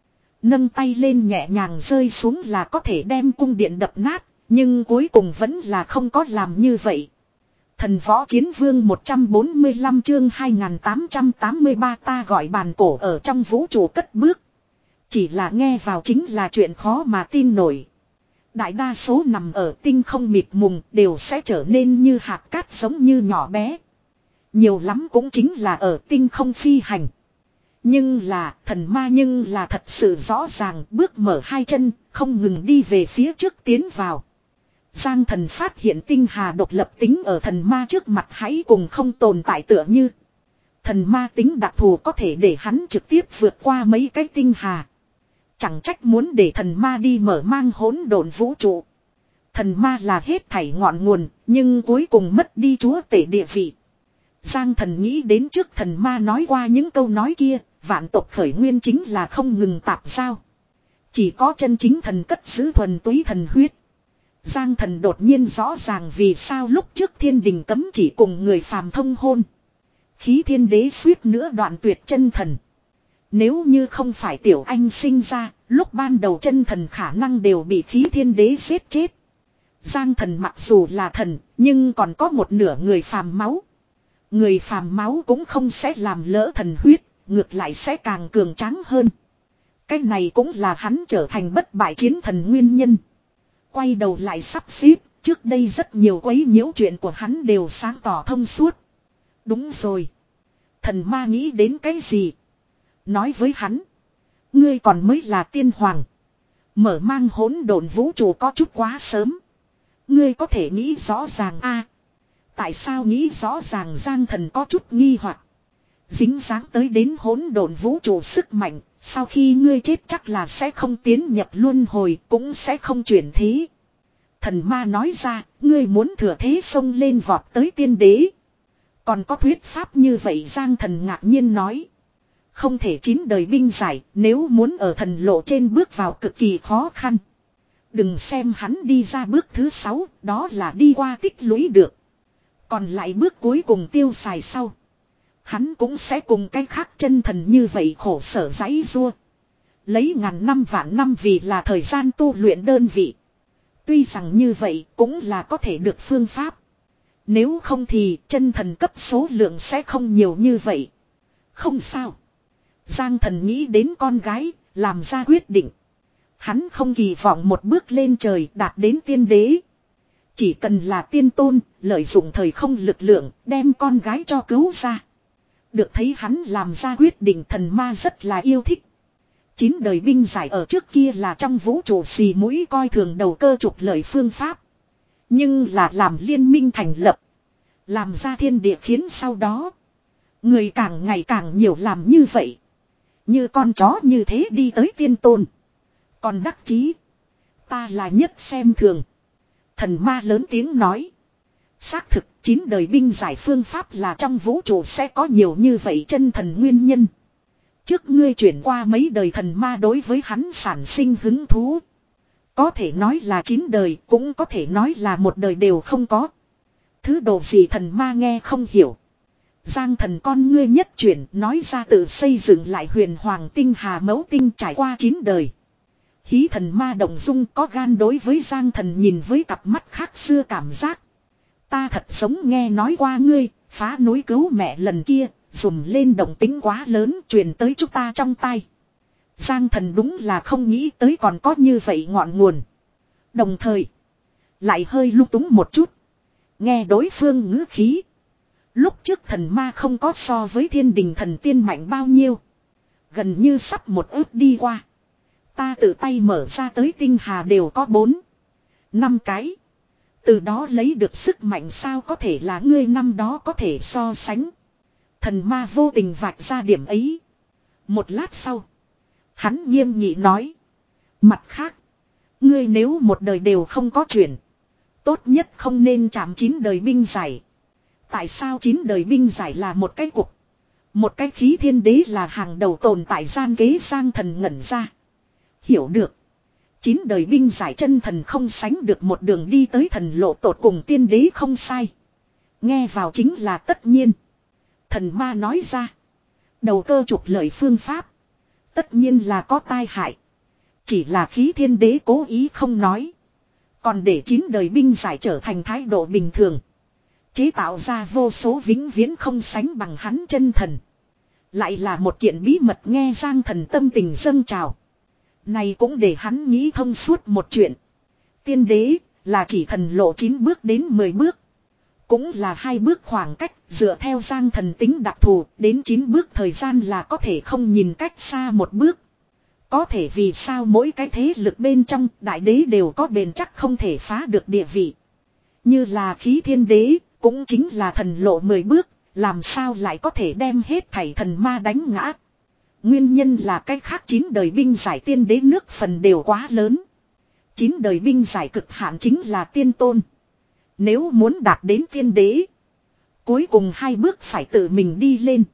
Nâng tay lên nhẹ nhàng rơi xuống là có thể đem cung điện đập nát. Nhưng cuối cùng vẫn là không có làm như vậy. Thần võ chiến vương một trăm bốn mươi lăm chương hai nghìn tám trăm tám mươi ba ta gọi bàn cổ ở trong vũ trụ cất bước. Chỉ là nghe vào chính là chuyện khó mà tin nổi. Đại đa số nằm ở tinh không mịt mùng đều sẽ trở nên như hạt cát giống như nhỏ bé. Nhiều lắm cũng chính là ở tinh không phi hành. Nhưng là thần ma nhưng là thật sự rõ ràng bước mở hai chân không ngừng đi về phía trước tiến vào. Giang thần phát hiện tinh hà độc lập tính ở thần ma trước mặt hãy cùng không tồn tại tựa như. Thần ma tính đặc thù có thể để hắn trực tiếp vượt qua mấy cái tinh hà. Chẳng trách muốn để thần ma đi mở mang hỗn độn vũ trụ. Thần ma là hết thảy ngọn nguồn, nhưng cuối cùng mất đi chúa tể địa vị. Giang thần nghĩ đến trước thần ma nói qua những câu nói kia, vạn tộc khởi nguyên chính là không ngừng tạp giao. Chỉ có chân chính thần cất giữ thuần túy thần huyết. Giang thần đột nhiên rõ ràng vì sao lúc trước thiên đình cấm chỉ cùng người phàm thông hôn. Khí thiên đế suýt nữa đoạn tuyệt chân thần. Nếu như không phải tiểu anh sinh ra, lúc ban đầu chân thần khả năng đều bị khí thiên đế giết chết. Giang thần mặc dù là thần, nhưng còn có một nửa người phàm máu. Người phàm máu cũng không sẽ làm lỡ thần huyết, ngược lại sẽ càng cường tráng hơn. Cái này cũng là hắn trở thành bất bại chiến thần nguyên nhân. Quay đầu lại sắp xếp, trước đây rất nhiều quấy nhiễu chuyện của hắn đều sáng tỏ thông suốt. Đúng rồi. Thần ma nghĩ đến cái gì? Nói với hắn. Ngươi còn mới là tiên hoàng. Mở mang hỗn độn vũ trụ có chút quá sớm. Ngươi có thể nghĩ rõ ràng a? À, tại sao nghĩ rõ ràng? Giang thần có chút nghi hoặc. Dính dáng tới đến hỗn độn vũ trụ sức mạnh. Sau khi ngươi chết chắc là sẽ không tiến nhập luân hồi, cũng sẽ không chuyển thế. Thần ma nói ra, ngươi muốn thừa thế xông lên vọt tới tiên đế. Còn có thuyết pháp như vậy? Giang thần ngạc nhiên nói. Không thể chín đời binh giải, nếu muốn ở thần lộ trên bước vào cực kỳ khó khăn. Đừng xem hắn đi ra bước thứ sáu, đó là đi qua tích lũy được. Còn lại bước cuối cùng tiêu xài sau. Hắn cũng sẽ cùng cái khác chân thần như vậy khổ sở giãy giụa. Lấy ngàn năm vạn năm vì là thời gian tu luyện đơn vị. Tuy rằng như vậy cũng là có thể được phương pháp. Nếu không thì chân thần cấp số lượng sẽ không nhiều như vậy. Không sao. Giang thần nghĩ đến con gái, làm ra quyết định. Hắn không kỳ vọng một bước lên trời đạt đến tiên đế. Chỉ cần là tiên tôn, lợi dụng thời không lực lượng, đem con gái cho cứu ra. Được thấy hắn làm ra quyết định, thần ma rất là yêu thích. Chín đời binh giải ở trước kia là trong vũ trụ xì mũi coi thường đầu cơ trục lợi phương pháp. Nhưng là làm liên minh thành lập. Làm ra thiên địa khiến sau đó. Người càng ngày càng nhiều làm như vậy. Như con chó như thế đi tới tiên tôn. Còn đắc chí. Ta là nhất xem thường. Thần ma lớn tiếng nói. Xác thực chín đời binh giải phương pháp là trong vũ trụ sẽ có nhiều như vậy chân thần nguyên nhân. Trước ngươi chuyển qua mấy đời thần ma đối với hắn sản sinh hứng thú. Có thể nói là chín đời, cũng có thể nói là một đời đều không có. Thứ đồ gì thần ma nghe không hiểu. Giang thần con ngươi nhất chuyển nói ra tự xây dựng lại huyền hoàng tinh hà mẫu tinh trải qua chín đời. Hí thần ma động dung có gan đối với Giang thần nhìn với cặp mắt khác xưa cảm giác. Ta thật sống nghe nói qua ngươi, phá núi cứu mẹ lần kia, dùm lên động tính quá lớn truyền tới chúng ta trong tay. Giang thần đúng là không nghĩ tới còn có như vậy ngọn nguồn. Đồng thời, lại hơi lung túng một chút. Nghe đối phương ngữ khí. Lúc trước thần ma không có so với thiên đình thần tiên mạnh bao nhiêu. Gần như sắp một ước đi qua. Ta tự tay mở ra tới tinh hà đều có bốn, năm cái. Từ đó lấy được sức mạnh sao có thể là ngươi năm đó có thể so sánh. Thần ma vô tình vạch ra điểm ấy. Một lát sau. Hắn nghiêm nghị nói. Mặt khác. Ngươi nếu một đời đều không có chuyện. Tốt nhất không nên chạm chín đời binh giải. Tại sao chín đời binh giải là một cái cục. Một cái khí thiên đế là hàng đầu tồn tại gian kế Giang thần ngẩn ra. Hiểu được. Chín đời binh giải chân thần không sánh được một đường đi tới thần lộ tột cùng tiên đế không sai. Nghe vào chính là tất nhiên. Thần ma nói ra. Đầu cơ trục lợi phương pháp. Tất nhiên là có tai hại. Chỉ là khí thiên đế cố ý không nói. Còn để chín đời binh giải trở thành thái độ bình thường. Chế tạo ra vô số vĩnh viễn không sánh bằng hắn chân thần. Lại là một kiện bí mật nghe Giang Thần tâm tình dâng trào. Này cũng để hắn nghĩ thông suốt một chuyện. Tiên đế là chỉ thần lộ chín bước đến mười bước. Cũng là hai bước khoảng cách dựa theo Giang Thần tính đặc thù đến chín bước thời gian là có thể không nhìn cách xa một bước. Có thể vì sao mỗi cái thế lực bên trong đại đế đều có bền chắc không thể phá được địa vị. Như là khí thiên đế cũng chính là thần lộ mười bước. Làm sao lại có thể đem hết thảy thần ma đánh ngã. Nguyên nhân là cái khác chín đời binh giải tiên đế nước phần đều quá lớn. Chín đời binh giải cực hạn chính là tiên tôn. Nếu muốn đạt đến tiên đế. Cuối cùng hai bước phải tự mình đi lên.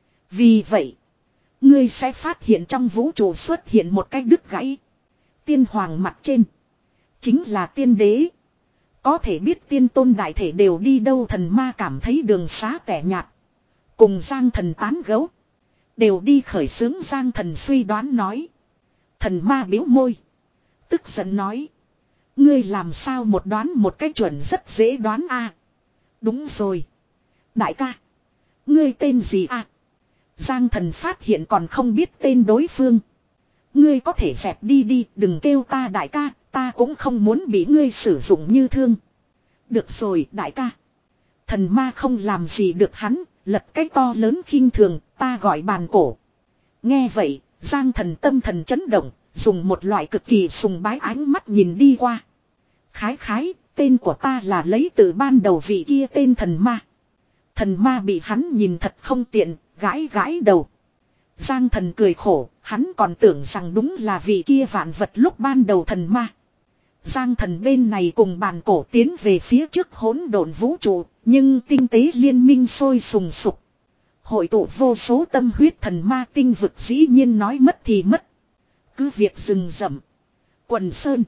Vì vậy. Ngươi sẽ phát hiện trong vũ trụ xuất hiện một cái đứt gãy. Tiên hoàng mặt trên. Chính là tiên đế. Có thể biết tiên tôn đại thể đều đi đâu thần ma cảm thấy đường xá tẻ nhạt. Cùng Giang Thần tán gẫu đều đi khởi xướng Giang Thần suy đoán nói. Thần ma biếu môi. Tức giận nói. Ngươi làm sao một đoán một cái chuẩn rất dễ đoán a? Đúng rồi. Đại ca. Ngươi tên gì a? Giang Thần phát hiện còn không biết tên đối phương. Ngươi có thể dẹp đi đi, đừng kêu ta đại ca, ta cũng không muốn bị ngươi sử dụng như thương. Được rồi đại ca. Thần ma không làm gì được hắn, lật cái to lớn khinh thường, ta gọi bàn cổ. Nghe vậy, Giang Thần tâm thần chấn động, dùng một loại cực kỳ sùng bái ánh mắt nhìn đi qua. Khái khái, tên của ta là lấy từ ban đầu vị kia tên thần ma. Thần ma bị hắn nhìn thật không tiện, gãi gãi đầu. Giang Thần cười khổ, hắn còn tưởng rằng đúng là vị kia vạn vật lúc ban đầu thần ma. Giang Thần bên này cùng bàn cổ tiến về phía trước hỗn độn vũ trụ, nhưng tinh tế liên minh sôi sùng sục. Hội tụ vô số tâm huyết thần ma tinh vực dĩ nhiên nói mất thì mất. Cứ việc rừng rậm, quần sơn,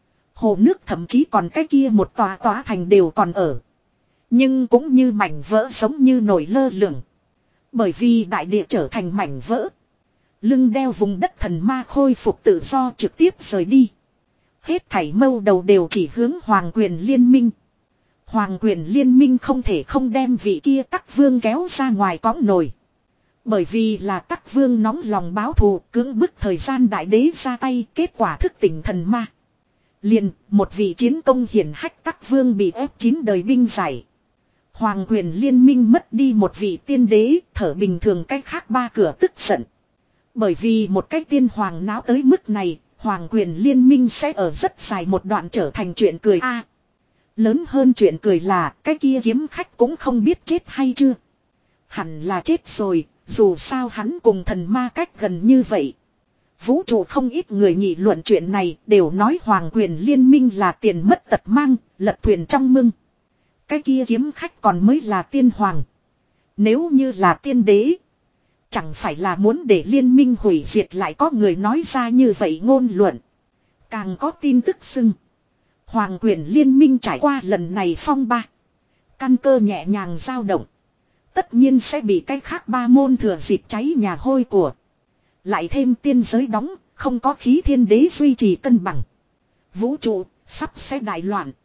hồ nước thậm chí còn cái kia một tòa tòa thành đều còn ở. Nhưng cũng như mảnh vỡ giống như nổi lơ lửng. Bởi vì đại địa trở thành mảnh vỡ. Lưng đeo vùng đất thần ma khôi phục tự do trực tiếp rời đi. Hết thảy mâu đầu đều chỉ hướng Hoàng Quyền Liên minh. Hoàng Quyền Liên minh không thể không đem vị kia Tắc Vương kéo ra ngoài cõng nổi. Bởi vì là Tắc Vương nóng lòng báo thù, cưỡng bức thời gian đại đế ra tay, kết quả thức tỉnh thần ma. Liền, một vị chiến công hiển hách Tắc Vương bị ép chín đời binh giải. Hoàng Quyền Liên minh mất đi một vị tiên đế, thở bình thường cách khác ba cửa tức giận. Bởi vì một cái tiên hoàng náo tới mức này, Hoàng Quyền Liên minh sẽ ở rất dài một đoạn trở thành chuyện cười a. À, lớn hơn chuyện cười là cái kia kiếm khách cũng không biết chết hay chưa. Hẳn là chết rồi, dù sao hắn cùng thần ma cách gần như vậy. Vũ trụ không ít người nghị luận chuyện này đều nói Hoàng Quyền Liên minh là tiền mất tật mang, lật thuyền trong mưng. Cái kia kiếm khách còn mới là tiên hoàng. Nếu như là tiên đế, chẳng phải là muốn để liên minh hủy diệt lại có người nói ra như vậy ngôn luận. Càng có tin tức xưng Hoàng Quyền Liên minh trải qua lần này phong ba. Căn cơ nhẹ nhàng dao động. Tất nhiên sẽ bị cái khác ba môn thừa dịp cháy nhà hôi của. Lại thêm tiên giới đóng, không có khí thiên đế duy trì cân bằng. Vũ trụ, sắp sẽ đại loạn.